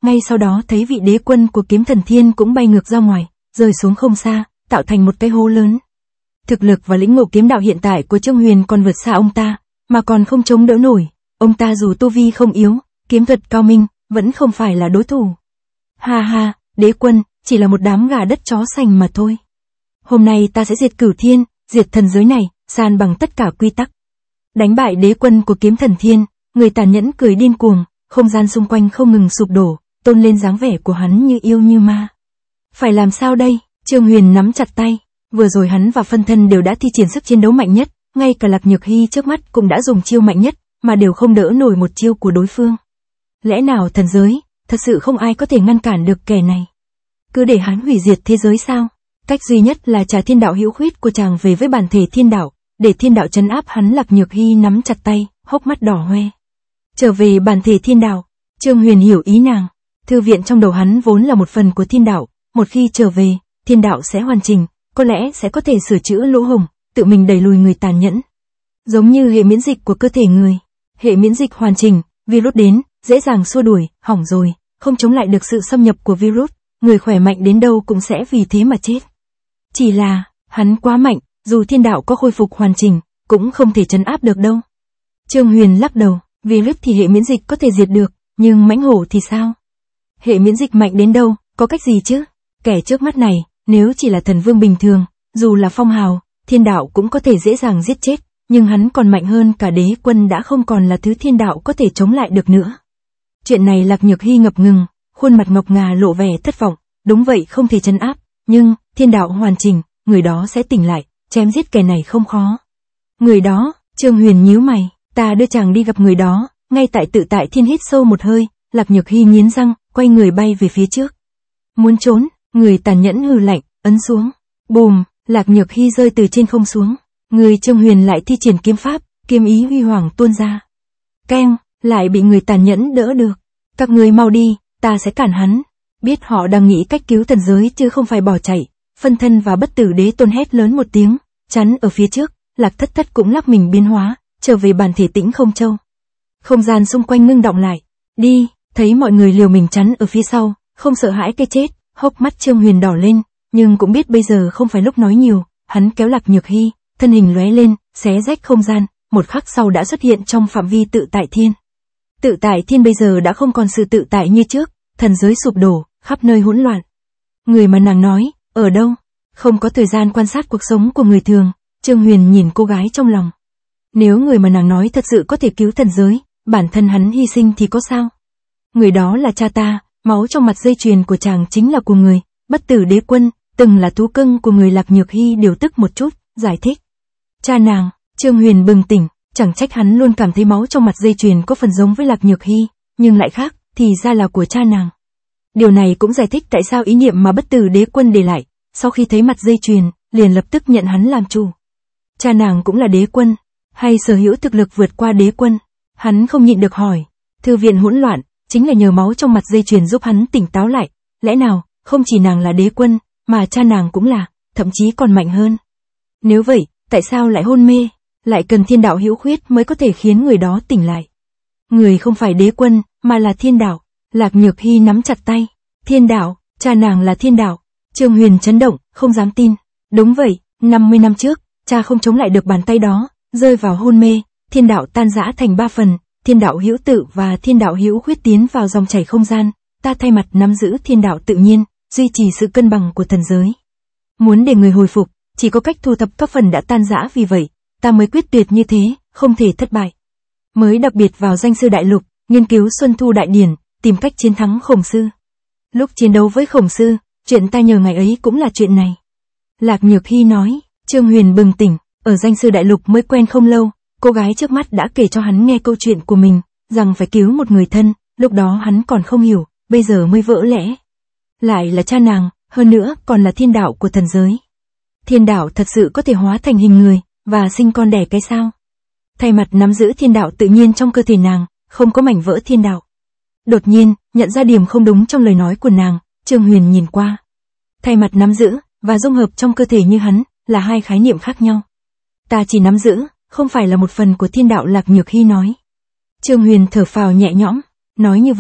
ngay sau đó thấy vị đế quân của kiếm thần thiên cũng bay ngược ra ngoài, rơi xuống không xa, tạo thành một cái hố lớn. Thực lực và lĩnh ngộ kiếm đạo hiện tại của Trương Huyền còn vượt xa ông ta, mà còn không chống đỡ nổi. Ông ta dù tu vi không yếu, kiếm thuật cao minh, vẫn không phải là đối thủ. Ha ha, đế quân, chỉ là một đám gà đất chó sành mà thôi. Hôm nay ta sẽ diệt cửu thiên, diệt thần giới này, san bằng tất cả quy tắc. Đánh bại đế quân của kiếm thần thiên, người tàn nhẫn cười điên cuồng, không gian xung quanh không ngừng sụp đổ, tôn lên dáng vẻ của hắn như yêu như ma. Phải làm sao đây? Trương Huyền nắm chặt tay, vừa rồi hắn và phân thân đều đã thi triển sức chiến đấu mạnh nhất, ngay cả Lạc Nhược Hy trước mắt cũng đã dùng chiêu mạnh nhất, mà đều không đỡ nổi một chiêu của đối phương. Lẽ nào thần giới, thật sự không ai có thể ngăn cản được kẻ này? Cứ để hắn hủy diệt thế giới sao? Cách duy nhất là trả thiên đạo hữu khuyết của chàng về với bản thể thiên đạo, để thiên đạo trấn áp hắn. Lạc Nhược Hy nắm chặt tay, hốc mắt đỏ hoe. Trở về bản thể thiên đạo, Trương Huyền hiểu ý nàng. Thư viện trong đầu hắn vốn là một phần của thiên đạo, một khi trở về, thiên đạo sẽ hoàn chỉnh, có lẽ sẽ có thể sửa chữa lỗ hổng, tự mình đẩy lùi người tàn nhẫn. Giống như hệ miễn dịch của cơ thể người, hệ miễn dịch hoàn chỉnh, virus đến, dễ dàng xua đuổi, hỏng rồi, không chống lại được sự xâm nhập của virus, người khỏe mạnh đến đâu cũng sẽ vì thế mà chết. Chỉ là, hắn quá mạnh, dù thiên đạo có khôi phục hoàn chỉnh, cũng không thể trấn áp được đâu. Trương Huyền lắc đầu, virus thì hệ miễn dịch có thể diệt được, nhưng mãnh hổ thì sao? Hệ miễn dịch mạnh đến đâu, có cách gì chứ? Kẻ trước mắt này, nếu chỉ là thần vương bình thường, dù là phong hào, thiên đạo cũng có thể dễ dàng giết chết, nhưng hắn còn mạnh hơn cả đế quân, đã không còn là thứ thiên đạo có thể chống lại được nữa. Chuyện này Lạc Nhược Hy ngập ngừng, khuôn mặt ngọc ngà lộ vẻ thất vọng, đúng vậy, không thể trấn áp, nhưng thiên đạo hoàn chỉnh, người đó sẽ tỉnh lại, chém giết kẻ này không khó. Người đó? Trương Huyền nhíu mày, ta đưa chàng đi gặp người đó. Ngay tại tự tại thiên hít sâu một hơi, Lạc Nhược Hy nghiến răng, quay người bay về phía trước. Muốn trốn, người tàn nhẫn hừ lạnh, ấn xuống. Bùm, Lạc Nhược Hy rơi từ trên không xuống. Người Trương Huyền lại thi triển kiếm pháp, kiếm ý huy hoàng tuôn ra. Keng, lại bị người tàn nhẫn đỡ được. Các ngươi mau đi, ta sẽ cản hắn. Biết họ đang nghĩ cách cứu thần giới chứ không phải bỏ chạy. Phân thân và bất tử đế tôn hét lớn một tiếng, chắn ở phía trước. Lạc Thất Thất cũng lắc mình biến hóa, trở về bản thể Tĩnh Không Châu. Không gian xung quanh ngưng động lại. Đi, thấy mọi người liều mình chắn ở phía sau, không sợ hãi cái chết, hốc mắt Trương Huyền đỏ lên, nhưng cũng biết bây giờ không phải lúc nói nhiều, hắn kéo Lạc Nhược Hy, thân hình lóe lên, xé rách không gian, một khắc sau đã xuất hiện trong phạm vi tự tại thiên. Tự tại thiên bây giờ đã không còn sự tự tại như trước, thần giới sụp đổ, khắp nơi hỗn loạn. Người mà nàng nói, ở đâu? Không có thời gian quan sát cuộc sống của người thường, Trương Huyền nhìn cô gái trong lòng. Nếu người mà nàng nói thật sự có thể cứu thần giới, bản thân hắn hy sinh thì có sao? Người đó là cha ta, máu trong mặt dây chuyền của chàng chính là của người, bất tử đế quân, từng là thú cưng của người. Lạc Nhược Hy điều tức một chút, giải thích. Cha nàng, Trương Huyền bừng tỉnh, chẳng trách hắn luôn cảm thấy máu trong mặt dây chuyền có phần giống với Lạc Nhược Hy, nhưng lại khác, thì ra là của cha nàng. Điều này cũng giải thích tại sao ý niệm mà bất tử đế quân để lại, sau khi thấy mặt dây chuyền, liền lập tức nhận hắn làm chủ. Cha nàng cũng là đế quân, hay sở hữu thực lực vượt qua đế quân? Hắn không nhịn được hỏi. Thư viện hỗn loạn, chính là nhờ máu trong mặt dây chuyền giúp hắn tỉnh táo lại. Lẽ nào, không chỉ nàng là đế quân, mà cha nàng cũng là, thậm chí còn mạnh hơn. Nếu vậy, tại sao lại hôn mê? Lại cần thiên đạo hữu khuyết mới có thể khiến người đó tỉnh lại. Người không phải đế quân, mà là thiên đạo. Lạc Nhược Hy nắm chặt tay. Thiên đạo, cha nàng là thiên đạo. Trương Huyền chấn động, không dám tin. Đúng vậy, 50 năm trước, cha không chống lại được bàn tay đó, rơi vào hôn mê, thiên đạo tan rã thành 3 phần, thiên đạo hữu tự và thiên đạo hữu khuyết tiến vào dòng chảy không gian, ta thay mặt nắm giữ thiên đạo tự nhiên, duy trì sự cân bằng của thần giới. Muốn để người hồi phục, chỉ có cách thu thập các phần đã tan rã, vì vậy, ta mới quyết tuyệt như thế, không thể thất bại. Mới đặc biệt vào danh sư đại lục, nghiên cứu Xuân Thu Đại Điển, tìm cách chiến thắng Khổng Sư. Lúc chiến đấu với Khổng Sư, chuyện ta nhờ ngày ấy cũng là chuyện này. Lạc Nhược Hy nói. Trương Huyền bừng tỉnh, ở danh sư đại lục mới quen không lâu, cô gái trước mắt đã kể cho hắn nghe câu chuyện của mình, rằng phải cứu một người thân, lúc đó hắn còn không hiểu, bây giờ mới vỡ lẽ. Lại là cha nàng, hơn nữa còn là thiên đạo của thần giới. Thiên đạo thật sự có thể hóa thành hình người, và sinh con đẻ cái sao? Thay mặt nắm giữ thiên đạo tự nhiên trong cơ thể nàng, không có mảnh vỡ thiên đạo. Đột nhiên, nhận ra điểm không đúng trong lời nói của nàng, Trương Huyền nhìn qua. Thay mặt nắm giữ, và dung hợp trong cơ thể như hắn, là hai khái niệm khác nhau. Ta chỉ nắm giữ, không phải là một phần của thiên đạo. Lạc Nhược Hy nói. Trương Huyền thở phào nhẹ nhõm, nói như vậy,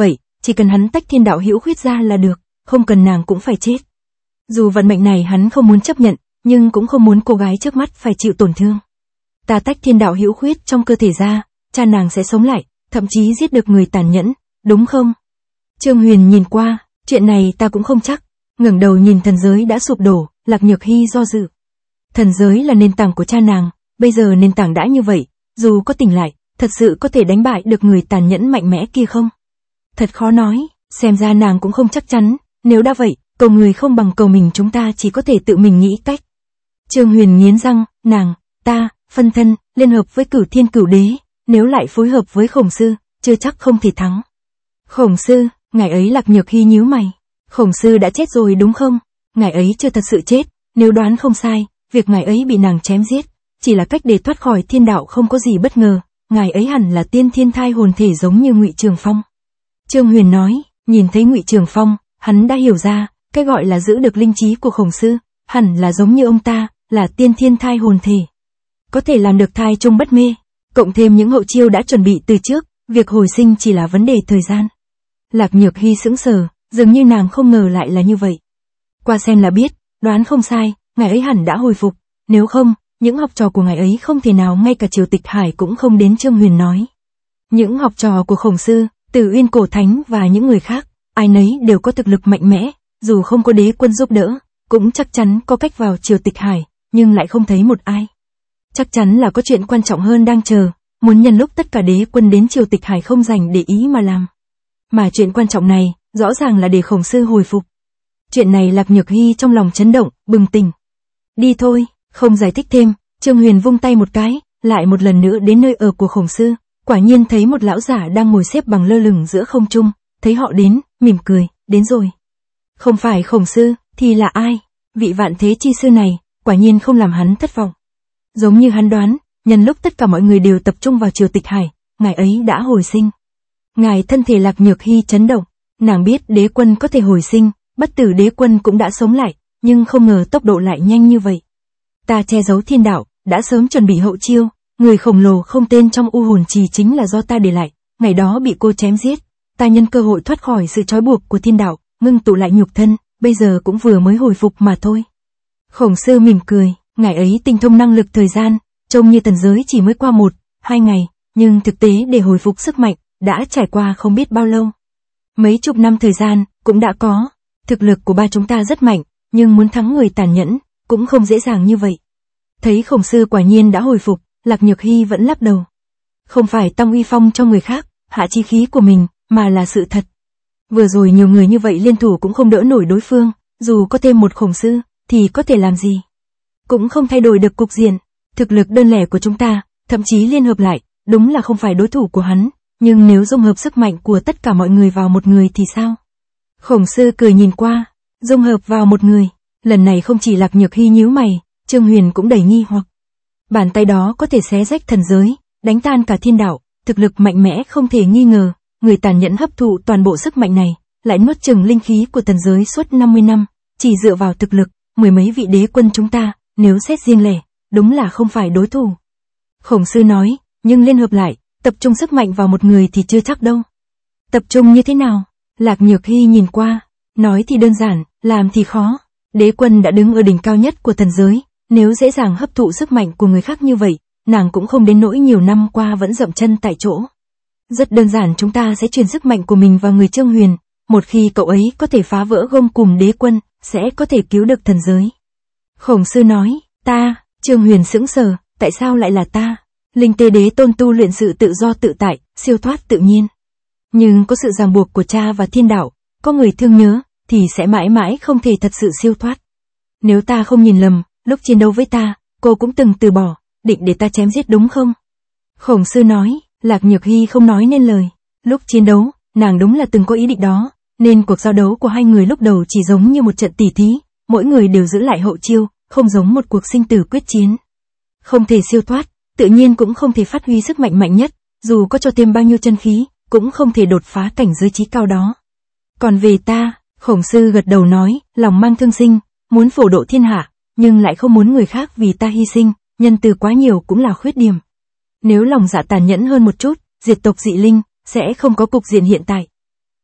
chỉ cần hắn tách thiên đạo hữu khuyết ra là được, không cần nàng cũng phải chết. Dù vận mệnh này hắn không muốn chấp nhận, nhưng cũng không muốn cô gái trước mắt phải chịu tổn thương. Ta tách thiên đạo hữu khuyết trong cơ thể ra, cha nàng sẽ sống lại, thậm chí giết được người tàn nhẫn, đúng không? Trương Huyền nhìn qua, chuyện này ta cũng không chắc. Ngẩng đầu nhìn thần giới đã sụp đổ, Lạc Nhược Hy do dự. Thần giới là nền tảng của cha nàng, bây giờ nền tảng đã như vậy, dù có tỉnh lại, thật sự có thể đánh bại được người tàn nhẫn mạnh mẽ kia không? Thật khó nói, xem ra nàng cũng không chắc chắn, nếu đã vậy, cầu người không bằng cầu mình, chúng ta chỉ có thể tự mình nghĩ cách. Trương Huyền nghiến răng, ta, phân thân, liên hợp với Cửu Thiên Cửu Đế, nếu lại phối hợp với Khổng Sư, chưa chắc không thể thắng. Khổng Sư, ngài ấy? Lạc Nhược Hy nhíu mày. Khổng Sư đã chết rồi đúng không? Ngài ấy chưa thật sự chết, nếu đoán không sai, việc ngài ấy bị nàng chém giết, chỉ là cách để thoát khỏi thiên đạo, không có gì bất ngờ, ngài ấy hẳn là tiên thiên thai hồn thể giống như Ngụy Trường Phong. Trương Huyền nói, nhìn thấy Ngụy Trường Phong, hắn đã hiểu ra, cái gọi là giữ được linh trí của Khổng Sư, hẳn là giống như ông ta, là tiên thiên thai hồn thể. Có thể làm được thai chung bất mê, cộng thêm những hậu chiêu đã chuẩn bị từ trước, việc hồi sinh chỉ là vấn đề thời gian. Lạc Nhược Hy sững sờ, dường như nàng không ngờ lại là như vậy. Qua xem là biết, đoán không sai, ngài ấy hẳn đã hồi phục, nếu không, những học trò của ngài ấy không thể nào ngay cả Triều Tịch Hải cũng không đến. Trương Huyền nói. Những học trò của Khổng Sư, Tử Uyên Cổ Thánh và những người khác, ai nấy đều có thực lực mạnh mẽ, dù không có đế quân giúp đỡ, cũng chắc chắn có cách vào Triều Tịch Hải, nhưng lại không thấy một ai. Chắc chắn là có chuyện quan trọng hơn đang chờ, muốn nhân lúc tất cả đế quân đến Triều Tịch Hải không dành để ý mà làm. Mà chuyện quan trọng này, rõ ràng là để Khổng Sư hồi phục. Chuyện này Lạc Nhược Hy trong lòng chấn động, bừng tỉnh. Đi thôi, không giải thích thêm, Trương Huyền vung tay một cái, lại một lần nữa đến nơi ở của Khổng Sư, quả nhiên thấy một lão giả đang ngồi xếp bằng lơ lửng giữa không trung, thấy họ đến, mỉm cười, đến rồi. Không phải Khổng Sư, thì là ai? Vị Vạn Thế Chi Sư này, quả nhiên không làm hắn thất vọng. Giống như hắn đoán, nhân lúc tất cả mọi người đều tập trung vào Triều Tịch Hải, ngài ấy đã hồi sinh. Ngài thân thể Lạc Nhược Hy chấn động, nàng biết đế quân có thể hồi sinh, bất tử đế quân cũng đã sống lại, nhưng không ngờ tốc độ lại nhanh như vậy. Ta che giấu thiên đạo, đã sớm chuẩn bị hậu chiêu, người khổng lồ không tên trong U Hồn Trì chính là do ta để lại, ngày đó bị cô chém giết, ta nhân cơ hội thoát khỏi sự trói buộc của thiên đạo, ngưng tụ lại nhục thân, bây giờ cũng vừa mới hồi phục mà thôi. Khổng Sư mỉm cười, ngài ấy tinh thông năng lực thời gian, trông như tần giới chỉ mới qua 1-2 ngày, nhưng thực tế để hồi phục sức mạnh, đã trải qua không biết bao lâu. Mấy chục năm thời gian, cũng đã có. Thực lực của ba chúng ta rất mạnh, nhưng muốn thắng người tàn nhẫn, cũng không dễ dàng như vậy. Thấy Khổng Sư quả nhiên đã hồi phục, Lạc Nhược Hy vẫn lắc đầu. Không phải tăng uy phong cho người khác, hạ chi khí của mình, mà là sự thật. Vừa rồi nhiều người như vậy liên thủ cũng không đỡ nổi đối phương, dù có thêm một Khổng Sư, thì có thể làm gì? Cũng không thay đổi được cục diện. Thực lực đơn lẻ của chúng ta, thậm chí liên hợp lại, đúng là không phải đối thủ của hắn, nhưng nếu dung hợp sức mạnh của tất cả mọi người vào một người thì sao? Khổng Sư cười nhìn qua, dung hợp vào một người, lần này không chỉ Lạc Nhược Hy nhíu mày, Trương Huyền cũng đầy nghi hoặc. Bàn tay đó có thể xé rách thần giới, đánh tan cả thiên đạo, thực lực mạnh mẽ không thể nghi ngờ, người tàn nhẫn hấp thụ toàn bộ sức mạnh này, lại nuốt chửng linh khí của thần giới suốt 50 năm, chỉ dựa vào thực lực, mười mấy vị đế quân chúng ta, nếu xét riêng lẻ, đúng là không phải đối thủ. Khổng Sư nói, nhưng liên hợp lại, tập trung sức mạnh vào một người thì chưa chắc đâu. Tập trung như thế nào? Lạc Nhược Hy nhìn qua, nói thì đơn giản, làm thì khó. Đế quân đã đứng ở đỉnh cao nhất của thần giới, nếu dễ dàng hấp thụ sức mạnh của người khác như vậy, nàng cũng không đến nỗi nhiều năm qua vẫn dậm chân tại chỗ. Rất đơn giản, chúng ta sẽ truyền sức mạnh của mình vào người Trương Huyền, một khi cậu ấy có thể phá vỡ gông cùm đế quân, sẽ có thể cứu được thần giới. Khổng Sư nói, ta, Trương Huyền sững sờ, tại sao lại là ta? Linh Tê Đế Tôn tu luyện sự tự do tự tại, siêu thoát tự nhiên. Nhưng có sự ràng buộc của cha và thiên đạo, có người thương nhớ, thì sẽ mãi mãi không thể thật sự siêu thoát. Nếu ta không nhìn lầm, lúc chiến đấu với ta, cô cũng từng từ bỏ, định để ta chém giết đúng không? Khổng Sư nói, Lạc Nhược Hy không nói nên lời. Lúc chiến đấu, nàng đúng là từng có ý định đó, nên cuộc giao đấu của hai người lúc đầu chỉ giống như một trận tỉ thí, mỗi người đều giữ lại hậu chiêu, không giống một cuộc sinh tử quyết chiến. Không thể siêu thoát, tự nhiên cũng không thể phát huy sức mạnh mạnh nhất, dù có cho thêm bao nhiêu chân khí, cũng không thể đột phá cảnh giới trí cao đó. Còn về ta, Khổng Sư gật đầu nói, lòng mang thương sinh, muốn phổ độ thiên hạ, nhưng lại không muốn người khác vì ta hy sinh, nhân từ quá nhiều cũng là khuyết điểm. Nếu lòng dạ tàn nhẫn hơn một chút, diệt tộc dị linh, sẽ không có cục diện hiện tại.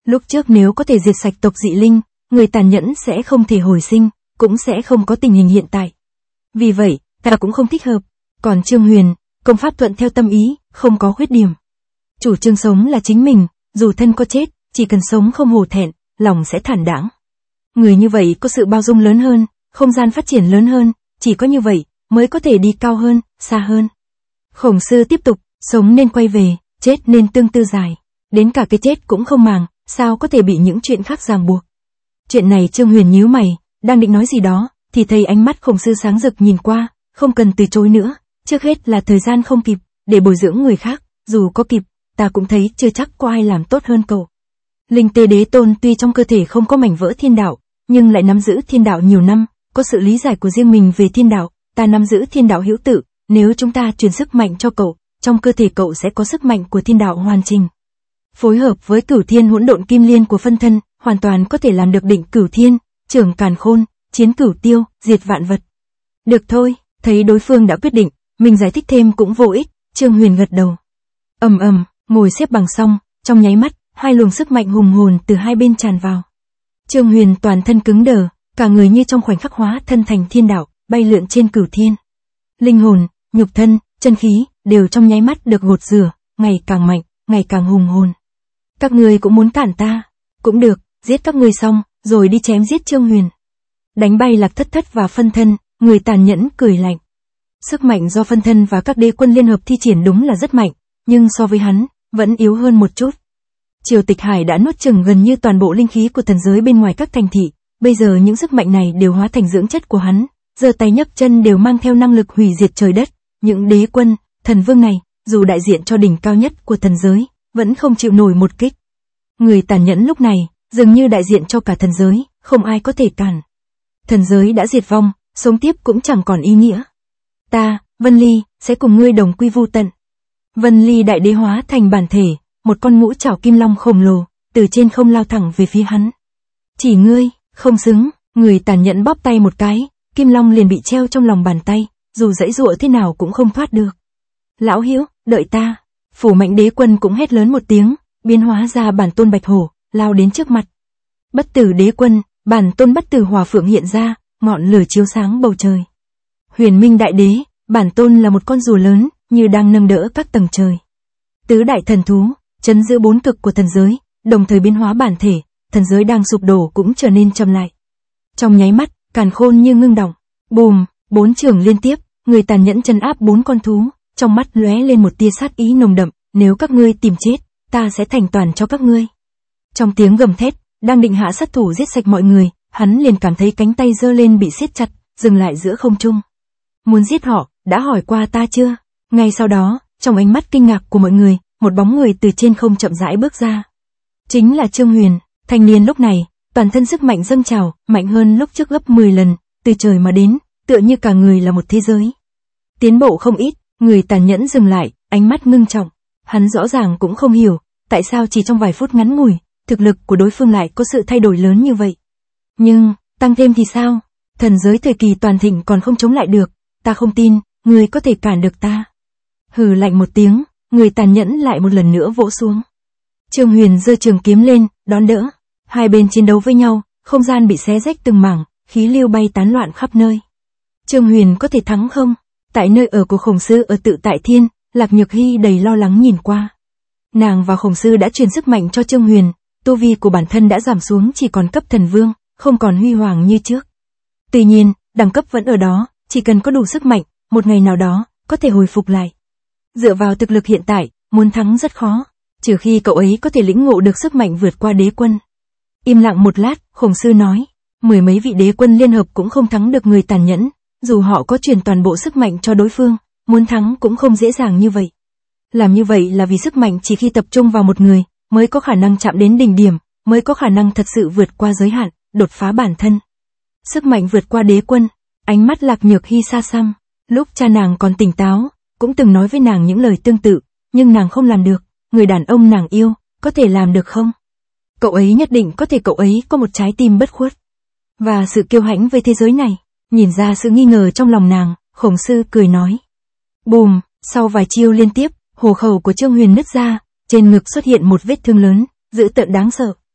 Lúc trước nếu có thể diệt sạch tộc dị linh, người tàn nhẫn sẽ không thể hồi sinh, cũng sẽ không có tình hình hiện tại. Vì vậy, ta cũng không thích hợp. Còn Trương Huyền, công pháp thuận theo tâm ý, không có khuyết điểm. Chủ trương sống là chính mình, dù thân có chết, chỉ cần sống không hổ thẹn, lòng sẽ thản đãng. Người như vậy có sự bao dung lớn hơn, không gian phát triển lớn hơn, chỉ có như vậy mới có thể đi cao hơn, xa hơn. Khổng Sư tiếp tục, sống nên quay về, chết nên tương tư dài. Đến cả cái chết cũng không màng, sao có thể bị những chuyện khác ràng buộc. Chuyện này Trương Huyền nhíu mày, đang định nói gì đó, thì thấy ánh mắt Khổng Sư sáng rực nhìn qua, không cần từ chối nữa, trước hết là thời gian không kịp, để bồi dưỡng người khác, dù có kịp, ta cũng thấy chưa chắc có ai làm tốt hơn cậu. Linh Tê Đế Tôn tuy trong cơ thể không có mảnh vỡ thiên đạo, nhưng lại nắm giữ thiên đạo nhiều năm, có sự lý giải của riêng mình về thiên đạo, ta nắm giữ thiên đạo hữu tự, nếu chúng ta truyền sức mạnh cho cậu, trong cơ thể cậu sẽ có sức mạnh của thiên đạo hoàn chỉnh. Phối hợp với Cửu Thiên Hỗn Độn Kim Liên của phân thân, hoàn toàn có thể làm được định Cửu Thiên, trưởng Càn Khôn, chiến Cửu Tiêu, diệt vạn vật. Được thôi, thấy đối phương đã quyết định, mình giải thích thêm cũng vô ích, Trương Huyền gật đầu. Ngồi xếp bằng xong, trong nháy mắt, hai luồng sức mạnh hùng hồn từ hai bên tràn vào. Trương Huyền toàn thân cứng đờ, cả người như trong khoảnh khắc hóa thân thành thiên đạo, bay lượn trên cửu thiên. Linh hồn, nhục thân, chân khí, đều trong nháy mắt được gột rửa, ngày càng mạnh, ngày càng hùng hồn. Các ngươi cũng muốn cản ta? Cũng được, giết các ngươi xong, rồi đi chém giết Trương Huyền. Đánh bay Lạc Thất Thất và phân thân, người tàn nhẫn cười lạnh. Sức mạnh do phân thân và các đế quân liên hợp thi triển đúng là rất mạnh, nhưng so với hắn, vẫn yếu hơn một chút. Triều Tịch Hải đã nuốt chửng gần như toàn bộ linh khí của thần giới bên ngoài các thành thị, bây giờ những sức mạnh này đều hóa thành dưỡng chất của hắn, giơ tay nhấc chân đều mang theo năng lực hủy diệt trời đất, những đế quân, thần vương này, dù đại diện cho đỉnh cao nhất của thần giới, vẫn không chịu nổi một kích. Người tàn nhẫn lúc này, dường như đại diện cho cả thần giới, không ai có thể cản. Thần giới đã diệt vong, sống tiếp cũng chẳng còn ý nghĩa. Ta, Vân Ly, sẽ cùng ngươi đồng quy vu tận. Vân Ly đại đế hóa thành bản thể, một con ngũ trảo kim long khổng lồ, từ trên không lao thẳng về phía hắn. Chỉ ngươi, không xứng, người tàn nhẫn bóp tay một cái, kim long liền bị treo trong lòng bàn tay, dù giãy giụa thế nào cũng không thoát được. Lão Hữu, đợi ta. Phủ Mạnh đế quân cũng hét lớn một tiếng, biến hóa ra bản tôn bạch hổ, lao đến trước mặt. Bất Tử đế quân, bản tôn Bất Tử hỏa phượng hiện ra, ngọn lửa chiếu sáng bầu trời. Huyền Minh đại đế, bản tôn là một con rùa lớn, như đang nâng đỡ các tầng trời. Tứ đại thần thú, trấn giữ bốn cực của thần giới, đồng thời biến hóa bản thể, thần giới đang sụp đổ cũng trở nên chậm lại. Trong nháy mắt, Càn Khôn như ngưng động, bùm, bốn trường liên tiếp, người tàn nhẫn trấn áp bốn con thú, trong mắt lóe lên một tia sát ý nồng đậm, nếu các ngươi tìm chết, ta sẽ thành toàn cho các ngươi. Trong tiếng gầm thét, đang định hạ sát thủ giết sạch mọi người, hắn liền cảm thấy cánh tay giơ lên bị siết chặt, dừng lại giữa không trung. Muốn giết họ, đã hỏi qua ta chưa? Ngay sau đó, trong ánh mắt kinh ngạc của mọi người, một bóng người từ trên không chậm rãi bước ra. Chính là Trương Huyền, thanh niên lúc này, toàn thân sức mạnh dâng trào, mạnh hơn lúc trước gấp 10 lần, từ trời mà đến, tựa như cả người là một thế giới. Tiến bộ không ít, người tàn nhẫn dừng lại, ánh mắt ngưng trọng. Hắn rõ ràng cũng không hiểu, tại sao chỉ trong vài phút ngắn ngủi, thực lực của đối phương lại có sự thay đổi lớn như vậy. Nhưng, tăng thêm thì sao? Thần giới thời kỳ toàn thịnh còn không chống lại được, ta không tin, người có thể cản được ta. Hừ lạnh một tiếng, người tàn nhẫn lại một lần nữa vỗ xuống. Trương Huyền giơ trường kiếm lên, đón đỡ. Hai bên chiến đấu với nhau, không gian bị xé rách từng mảng, khí lưu bay tán loạn khắp nơi. Trương Huyền có thể thắng không? Tại nơi ở của Khổng Sư ở Tự Tại Thiên, Lạc Nhược Hy đầy lo lắng nhìn qua. Nàng và Khổng Sư đã truyền sức mạnh cho Trương Huyền, tu vi của bản thân đã giảm xuống chỉ còn cấp thần vương, không còn huy hoàng như trước. Tuy nhiên, đẳng cấp vẫn ở đó, chỉ cần có đủ sức mạnh, một ngày nào đó, có thể hồi phục lại. Dựa vào thực lực hiện tại, muốn thắng rất khó, trừ khi cậu ấy có thể lĩnh ngộ được sức mạnh vượt qua đế quân. Im lặng một lát, Khổng Sư nói, 10 mấy vị đế quân liên hợp cũng không thắng được người tàn nhẫn, dù họ có truyền toàn bộ sức mạnh cho đối phương, muốn thắng cũng không dễ dàng như vậy. Làm như vậy là vì sức mạnh chỉ khi tập trung vào một người, mới có khả năng chạm đến đỉnh điểm, mới có khả năng thật sự vượt qua giới hạn, đột phá bản thân. Sức mạnh vượt qua đế quân, ánh mắt Lạc Nhược Hy xa xăm, lúc cha nàng còn tỉnh táo, cũng từng nói với nàng những lời tương tự, nhưng nàng không làm được, người đàn ông nàng yêu, có thể làm được không? Cậu ấy nhất định có thể, cậu ấy có một trái tim bất khuất, và sự kiêu hãnh với thế giới này. Nhìn ra sự nghi ngờ trong lòng nàng, Khổng Sư cười nói. Bùm, sau vài chiêu liên tiếp, hổ khẩu của Trương Huyền nứt ra, trên ngực xuất hiện một vết thương lớn, dữ tợn đáng sợ.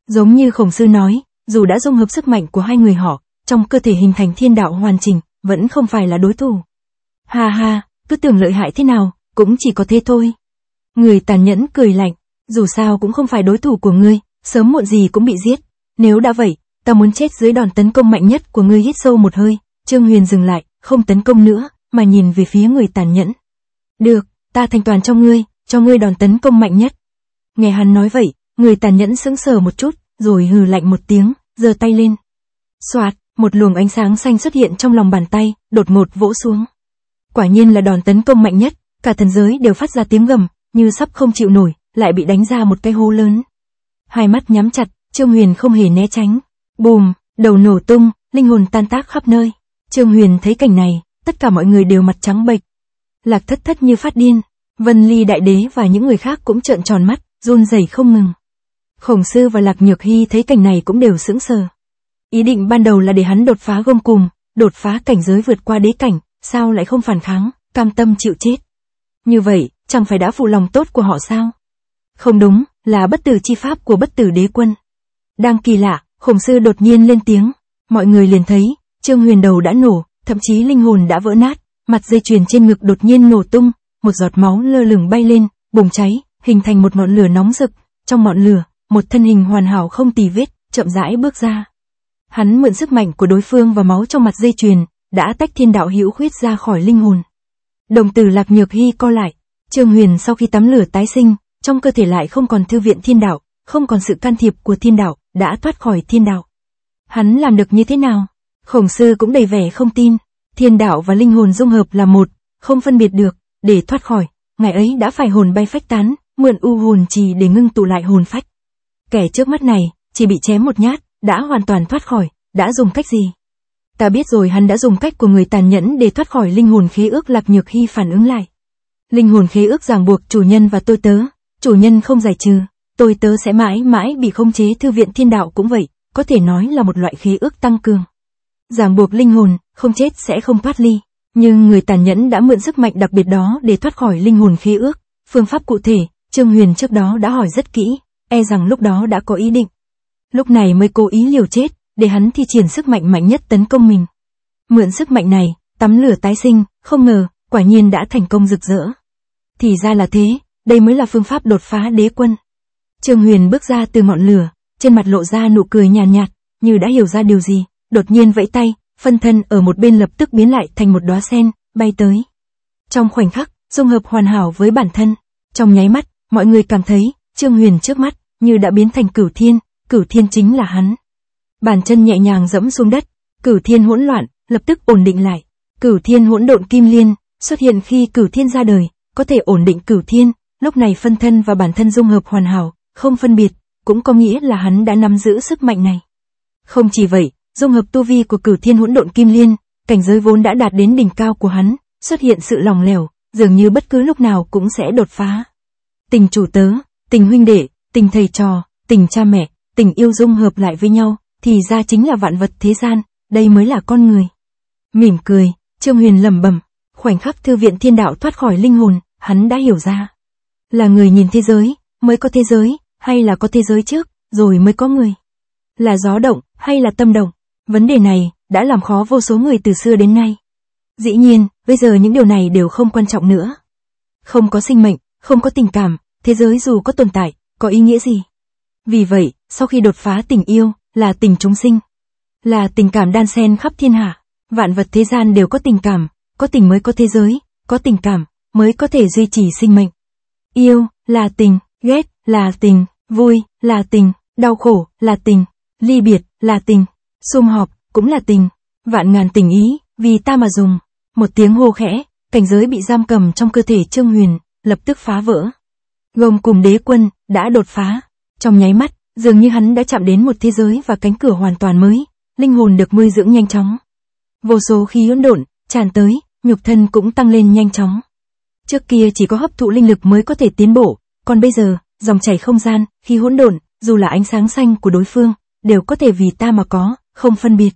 Giống như Khổng Sư nói, dù đã dung hợp sức mạnh của hai người họ, trong cơ thể hình thành thiên đạo hoàn chỉnh, vẫn không phải là đối thủ. Ha ha, cứ tưởng lợi hại thế nào, cũng chỉ có thế thôi. Người tàn nhẫn cười lạnh, dù sao cũng không phải đối thủ của ngươi, sớm muộn gì cũng bị giết. Nếu đã vậy, ta muốn chết dưới đòn tấn công mạnh nhất của ngươi. Hít sâu một hơi, Trương Huyền dừng lại, không tấn công nữa, mà nhìn về phía người tàn nhẫn. Được, ta thành toàn cho ngươi đòn tấn công mạnh nhất. Nghe hắn nói vậy, người tàn nhẫn sững sờ một chút, rồi hừ lạnh một tiếng, giơ tay lên. Xoạt, một luồng ánh sáng xanh xuất hiện trong lòng bàn tay, đột ngột vỗ xuống. Quả nhiên là đòn tấn công mạnh nhất, cả thần giới đều phát ra tiếng gầm, như sắp không chịu nổi, lại bị đánh ra một cái hố lớn. Hai mắt nhắm chặt, Trương Huyền không hề né tránh. Bùm, đầu nổ tung, linh hồn tan tác khắp nơi. Trương Huyền thấy cảnh này, tất cả mọi người đều mặt trắng bệch. Lạc Thất Thất như phát điên, Vân Ly Đại Đế và những người khác cũng trợn tròn mắt, run rẩy không ngừng. Khổng Sư và Lạc Nhược Hy thấy cảnh này cũng đều sững sờ. Ý định ban đầu là để hắn đột phá gông cùm, đột phá cảnh giới vượt qua đế cảnh, sao lại không phản kháng, cam tâm chịu chết. Như vậy, chẳng phải đã phụ lòng tốt của họ sao? Không đúng, là bất tử chi pháp của bất tử đế quân. Đang kỳ lạ, Khổng Sư đột nhiên lên tiếng, mọi người liền thấy, Trương Huyền đầu đã nổ, thậm chí linh hồn đã vỡ nát, mặt dây chuyền trên ngực đột nhiên nổ tung, một giọt máu lơ lửng bay lên, bùng cháy, hình thành một ngọn lửa nóng rực, trong ngọn lửa, một thân hình hoàn hảo không tì vết, chậm rãi bước ra. Hắn mượn sức mạnh của đối phương và máu trong mặt dây chuyền, đã tách thiên đạo hữu khuyết ra khỏi linh hồn. Đồng tử Lạc Nhược Hy co lại, Trương Huyền sau khi tắm lửa tái sinh, trong cơ thể lại không còn thư viện thiên đạo, không còn sự can thiệp của thiên đạo, đã thoát khỏi thiên đạo. Hắn làm được như thế nào? Khổng Sư cũng đầy vẻ không tin, thiên đạo và linh hồn dung hợp là một, không phân biệt được, để thoát khỏi, ngày ấy đã phải hồn bay phách tán, mượn u hồn trì để ngưng tụ lại hồn phách. Kẻ trước mắt này, chỉ bị chém một nhát, đã hoàn toàn thoát khỏi, đã dùng cách gì? Ta biết rồi, hắn đã dùng cách của người tàn nhẫn để thoát khỏi linh hồn khế ước. Lạc Nhược Hy phản ứng lại. Linh hồn khế ước ràng buộc chủ nhân và tôi tớ, chủ nhân không giải trừ, tôi tớ sẽ mãi mãi bị khống chế. Thư viện thiên đạo cũng vậy, có thể nói là một loại khế ước tăng cường. Ràng buộc linh hồn, không chết sẽ không thoát ly. Nhưng người tàn nhẫn đã mượn sức mạnh đặc biệt đó để thoát khỏi linh hồn khế ước. Phương pháp cụ thể, Trương Huyền trước đó đã hỏi rất kỹ, e rằng lúc đó đã có ý định. Lúc này mới cố ý liều chết, để hắn thi triển sức mạnh mạnh nhất tấn công mình. Mượn sức mạnh này, tắm lửa tái sinh, không ngờ, quả nhiên đã thành công rực rỡ. Thì ra là thế, đây mới là phương pháp đột phá đế quân. Trương Huyền bước ra từ ngọn lửa, trên mặt lộ ra nụ cười nhàn nhạt, như đã hiểu ra điều gì, đột nhiên vẫy tay, phân thân ở một bên lập tức biến lại thành một đóa sen, bay tới. Trong khoảnh khắc, dung hợp hoàn hảo với bản thân, trong nháy mắt, mọi người cảm thấy, Trương Huyền trước mắt, như đã biến thành Cửu Thiên chính là hắn. Bàn chân nhẹ nhàng dẫm xuống đất, Cửu Thiên hỗn loạn, lập tức ổn định lại. Cửu Thiên hỗn độn kim liên, xuất hiện khi Cửu Thiên ra đời, có thể ổn định Cửu Thiên, lúc này phân thân và bản thân dung hợp hoàn hảo, không phân biệt, cũng có nghĩa là hắn đã nắm giữ sức mạnh này. Không chỉ vậy, dung hợp tu vi của Cửu Thiên hỗn độn kim liên, cảnh giới vốn đã đạt đến đỉnh cao của hắn, xuất hiện sự lỏng lẻo, dường như bất cứ lúc nào cũng sẽ đột phá. Tình chủ tớ, tình huynh đệ, tình thầy trò, tình cha mẹ, tình yêu dung hợp lại với nhau, thì ra chính là vạn vật thế gian, đây mới là con người. Mỉm cười, Trương Huyền lẩm bẩm, khoảnh khắc thư viện thiên đạo thoát khỏi linh hồn, hắn đã hiểu ra. Là người nhìn thế giới, mới có thế giới, hay là có thế giới trước, rồi mới có người? Là gió động, hay là tâm động? Vấn đề này, đã làm khó vô số người từ xưa đến nay. Dĩ nhiên, bây giờ những điều này đều không quan trọng nữa. Không có sinh mệnh, không có tình cảm, thế giới dù có tồn tại, có ý nghĩa gì? Vì vậy, sau khi đột phá tình yêu, là tình chúng sinh, là tình cảm đan xen khắp thiên hạ, vạn vật thế gian đều có tình cảm, có tình mới có thế giới, có tình cảm, mới có thể duy trì sinh mệnh. Yêu, là tình, ghét, là tình, vui, là tình, đau khổ, là tình, ly biệt, là tình, sum họp, cũng là tình, vạn ngàn tình ý, vì ta mà dùng. Một tiếng hô khẽ, cảnh giới bị giam cầm trong cơ thể Trương Huyền, lập tức phá vỡ. Gông cùng đế quân, đã đột phá. Trong nháy mắt, dường như hắn đã chạm đến một thế giới và cánh cửa hoàn toàn mới, linh hồn được nuôi dưỡng nhanh chóng. Vô số khí hỗn độn tràn tới, nhục thân cũng tăng lên nhanh chóng. Trước kia chỉ có hấp thụ linh lực mới có thể tiến bộ, còn bây giờ, dòng chảy không gian, khí hỗn độn, dù là ánh sáng xanh của đối phương, đều có thể vì ta mà có, không phân biệt.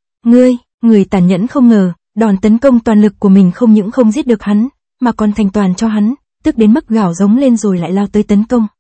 Người tàn nhẫn không ngờ, đòn tấn công toàn lực của mình không những không giết được hắn, mà còn thành toàn cho hắn, tức đến mức gào giống lên rồi lại lao tới tấn công.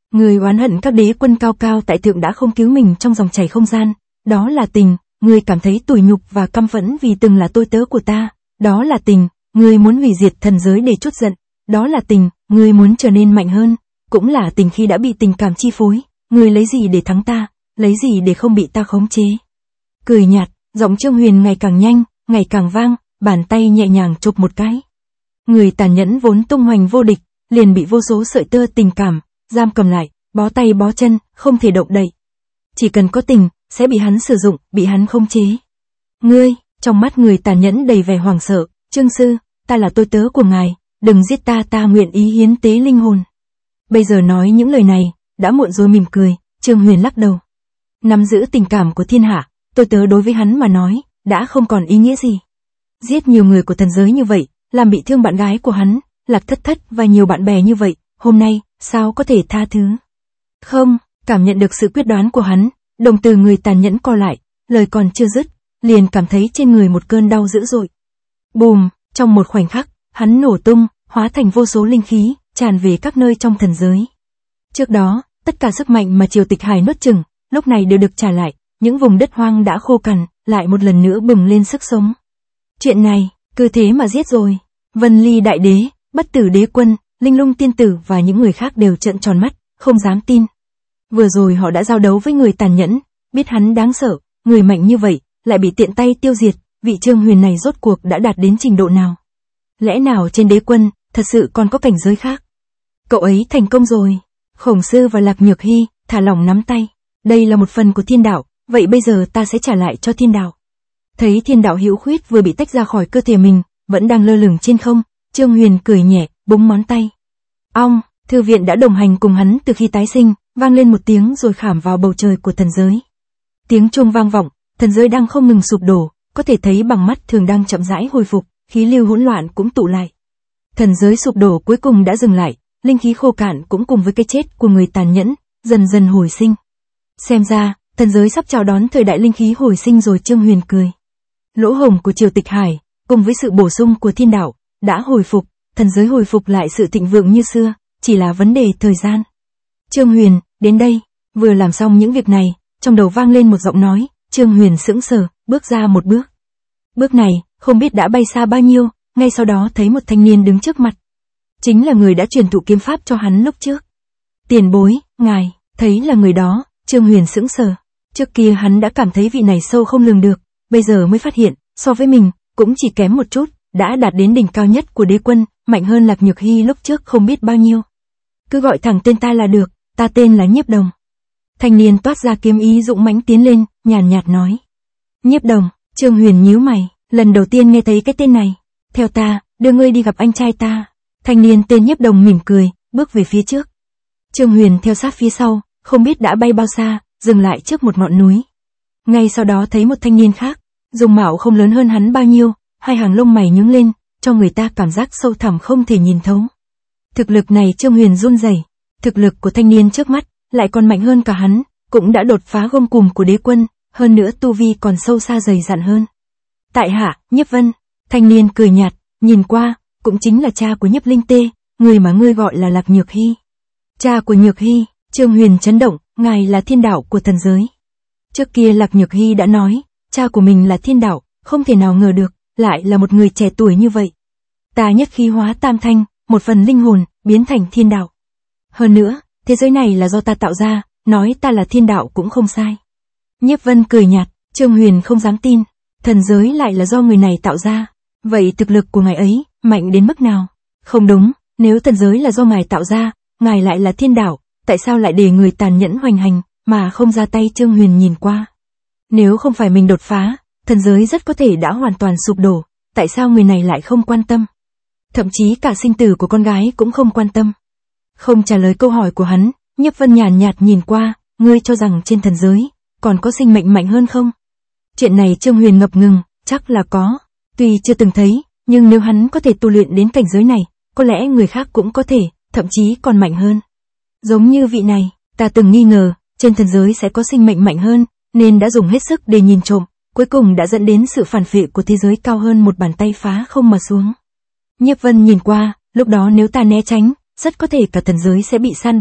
Người oán hận các đế quân cao cao tại thượng đã không cứu mình trong dòng chảy không gian, đó là tình, người cảm thấy tủi nhục và căm phẫn vì từng là tôi tớ của ta, đó là tình, người muốn hủy diệt thần giới để trút giận, đó là tình, người muốn trở nên mạnh hơn, cũng là tình khi đã bị tình cảm chi phối, người lấy gì để thắng ta, lấy gì để không bị ta khống chế. Cười nhạt, giọng Trương Huyền ngày càng nhanh, ngày càng vang, bàn tay nhẹ nhàng chụp một cái. Người tàn nhẫn vốn tung hoành vô địch, liền bị vô số sợi tơ tình cảm giam cầm lại, bó tay bó chân, không thể động đậy. Chỉ cần có tình, sẽ bị hắn sử dụng, bị hắn khống chế. Ngươi, trong mắt người tàn nhẫn đầy vẻ hoảng sợ, Trương sư, ta là tôi tớ của ngài, đừng giết ta, ta nguyện ý hiến tế linh hồn. Bây giờ nói những lời này, đã muộn rồi. Mỉm cười, Trương Huyền lắc đầu. Nắm giữ tình cảm của thiên hạ, tôi tớ đối với hắn mà nói, đã không còn ý nghĩa gì. Giết nhiều người của thần giới như vậy, làm bị thương bạn gái của hắn, Lạc Thất Thất và nhiều bạn bè như vậy, hôm nay, sao có thể tha thứ? Không, cảm nhận được sự quyết đoán của hắn, đồng tử người tàn nhẫn co lại, lời còn chưa dứt, liền cảm thấy trên người một cơn đau dữ dội. Bùm, trong một khoảnh khắc, hắn nổ tung, hóa thành vô số linh khí, tràn về các nơi trong thần giới. Trước đó, tất cả sức mạnh mà Triều Tịch Hải nuốt chửng, lúc này đều được trả lại, những vùng đất hoang đã khô cằn, lại một lần nữa bừng lên sức sống. Chuyện này, cứ thế mà giết rồi. Vân Ly Đại Đế, Bất Tử Đế Quân, Linh Lung Tiên Tử và những người khác đều trợn tròn mắt, không dám tin. Vừa rồi họ đã giao đấu với người tàn nhẫn, biết hắn đáng sợ, người mạnh như vậy, lại bị tiện tay tiêu diệt, vị Trương Huyền này rốt cuộc đã đạt đến trình độ nào? Lẽ nào trên đế quân, thật sự còn có cảnh giới khác? Cậu ấy thành công rồi. Khổng Sư và Lạc Nhược Hy, thả lỏng nắm tay. Đây là một phần của thiên đạo, vậy bây giờ ta sẽ trả lại cho thiên đạo. Thấy thiên đạo hữu khuyết vừa bị tách ra khỏi cơ thể mình, vẫn đang lơ lửng trên không, Trương Huyền cười nhẹ, búng ngón tay. Ong, thư viện đã đồng hành cùng hắn từ khi tái sinh, vang lên một tiếng rồi khảm vào bầu trời của thần giới. Tiếng chuông vang vọng, thần giới đang không ngừng sụp đổ, có thể thấy bằng mắt thường đang chậm rãi hồi phục, khí lưu hỗn loạn cũng tụ lại. Thần giới sụp đổ cuối cùng đã dừng lại, linh khí khô cạn cũng cùng với cái chết của người tàn nhẫn, dần dần hồi sinh. Xem ra, thần giới sắp chào đón thời đại linh khí hồi sinh rồi. Trương Huyền cười. Lỗ hổng của Triều Tịch Hải, cùng với sự bổ sung của thiên đạo, đã hồi phục, thần giới hồi phục lại sự thịnh vượng như xưa, chỉ là vấn đề thời gian. Trương Huyền, đến đây, vừa làm xong những việc này, trong đầu vang lên một giọng nói, Trương Huyền sững sờ, bước ra một bước. Bước này, không biết đã bay xa bao nhiêu, ngay sau đó thấy một thanh niên đứng trước mặt. Chính là người đã truyền thụ kiếm pháp cho hắn lúc trước. Tiền bối, ngài, thấy là người đó, Trương Huyền sững sờ. Trước kia hắn đã cảm thấy vị này sâu không lường được, bây giờ mới phát hiện, so với mình, cũng chỉ kém một chút, đã đạt đến đỉnh cao nhất của đế quân, mạnh hơn Lạc Nhược Hy lúc trước không biết bao nhiêu. Cứ gọi thẳng tên ta là được, ta tên là Nhiếp Đồng. Thanh niên toát ra kiếm ý dũng mãnh tiến lên, nhàn nhạt nói. Nhiếp Đồng, Trương Huyền nhíu mày, lần đầu tiên nghe thấy cái tên này. Theo ta, đưa ngươi đi gặp anh trai ta. Thanh niên tên Nhiếp Đồng mỉm cười, bước về phía trước. Trương Huyền theo sát phía sau, không biết đã bay bao xa, dừng lại trước một ngọn núi. Ngay sau đó thấy một thanh niên khác, dung mạo không lớn hơn hắn bao nhiêu, hai hàng lông mày nhướng lên, cho người ta cảm giác sâu thẳm không thể nhìn thấu. Thực lực này Trương Huyền run rẩy, thực lực của thanh niên trước mắt, lại còn mạnh hơn cả hắn, cũng đã đột phá gông cùm của đế quân, hơn nữa tu vi còn sâu xa dày dặn hơn. Tại hạ, Nhiếp Vân, thanh niên cười nhạt, nhìn qua, cũng chính là cha của Nhiếp Linh Tê, người mà ngươi gọi là Lạc Nhược Hy. Cha của Nhược Hy, Trương Huyền chấn động, ngài là thiên đạo của thần giới. Trước kia Lạc Nhược Hy đã nói, cha của mình là thiên đạo, không thể nào ngờ được, lại là một người trẻ tuổi như vậy. Ta nhất khí hóa tam thanh, một phần linh hồn, biến thành thiên đạo. Hơn nữa, thế giới này là do ta tạo ra, nói ta là thiên đạo cũng không sai. Nhiếp Vân cười nhạt, Trương Huyền không dám tin, thần giới lại là do người này tạo ra. Vậy thực lực của ngài ấy, mạnh đến mức nào? Không đúng, nếu thần giới là do ngài tạo ra, ngài lại là thiên đạo, tại sao lại để người tàn nhẫn hoành hành, mà không ra tay? Trương Huyền nhìn qua. Nếu không phải mình đột phá, thần giới rất có thể đã hoàn toàn sụp đổ, tại sao người này lại không quan tâm? Thậm chí cả sinh tử của con gái cũng không quan tâm. Không trả lời câu hỏi của hắn, Nhiếp Vân nhàn nhạt nhìn qua, ngươi cho rằng trên thần giới, còn có sinh mệnh mạnh hơn không? Chuyện này Trương Huyền ngập ngừng, chắc là có. Tuy chưa từng thấy, nhưng nếu hắn có thể tu luyện đến cảnh giới này, có lẽ người khác cũng có thể, thậm chí còn mạnh hơn. Giống như vị này, ta từng nghi ngờ, trên thần giới sẽ có sinh mệnh mạnh hơn, nên đã dùng hết sức để nhìn trộm, cuối cùng đã dẫn đến sự phản phệ của thế giới cao hơn một bàn tay phá không mà xuống. Nhiếp Vân nhìn qua, lúc đó nếu ta né tránh, rất có thể cả thần giới sẽ bị san bằng,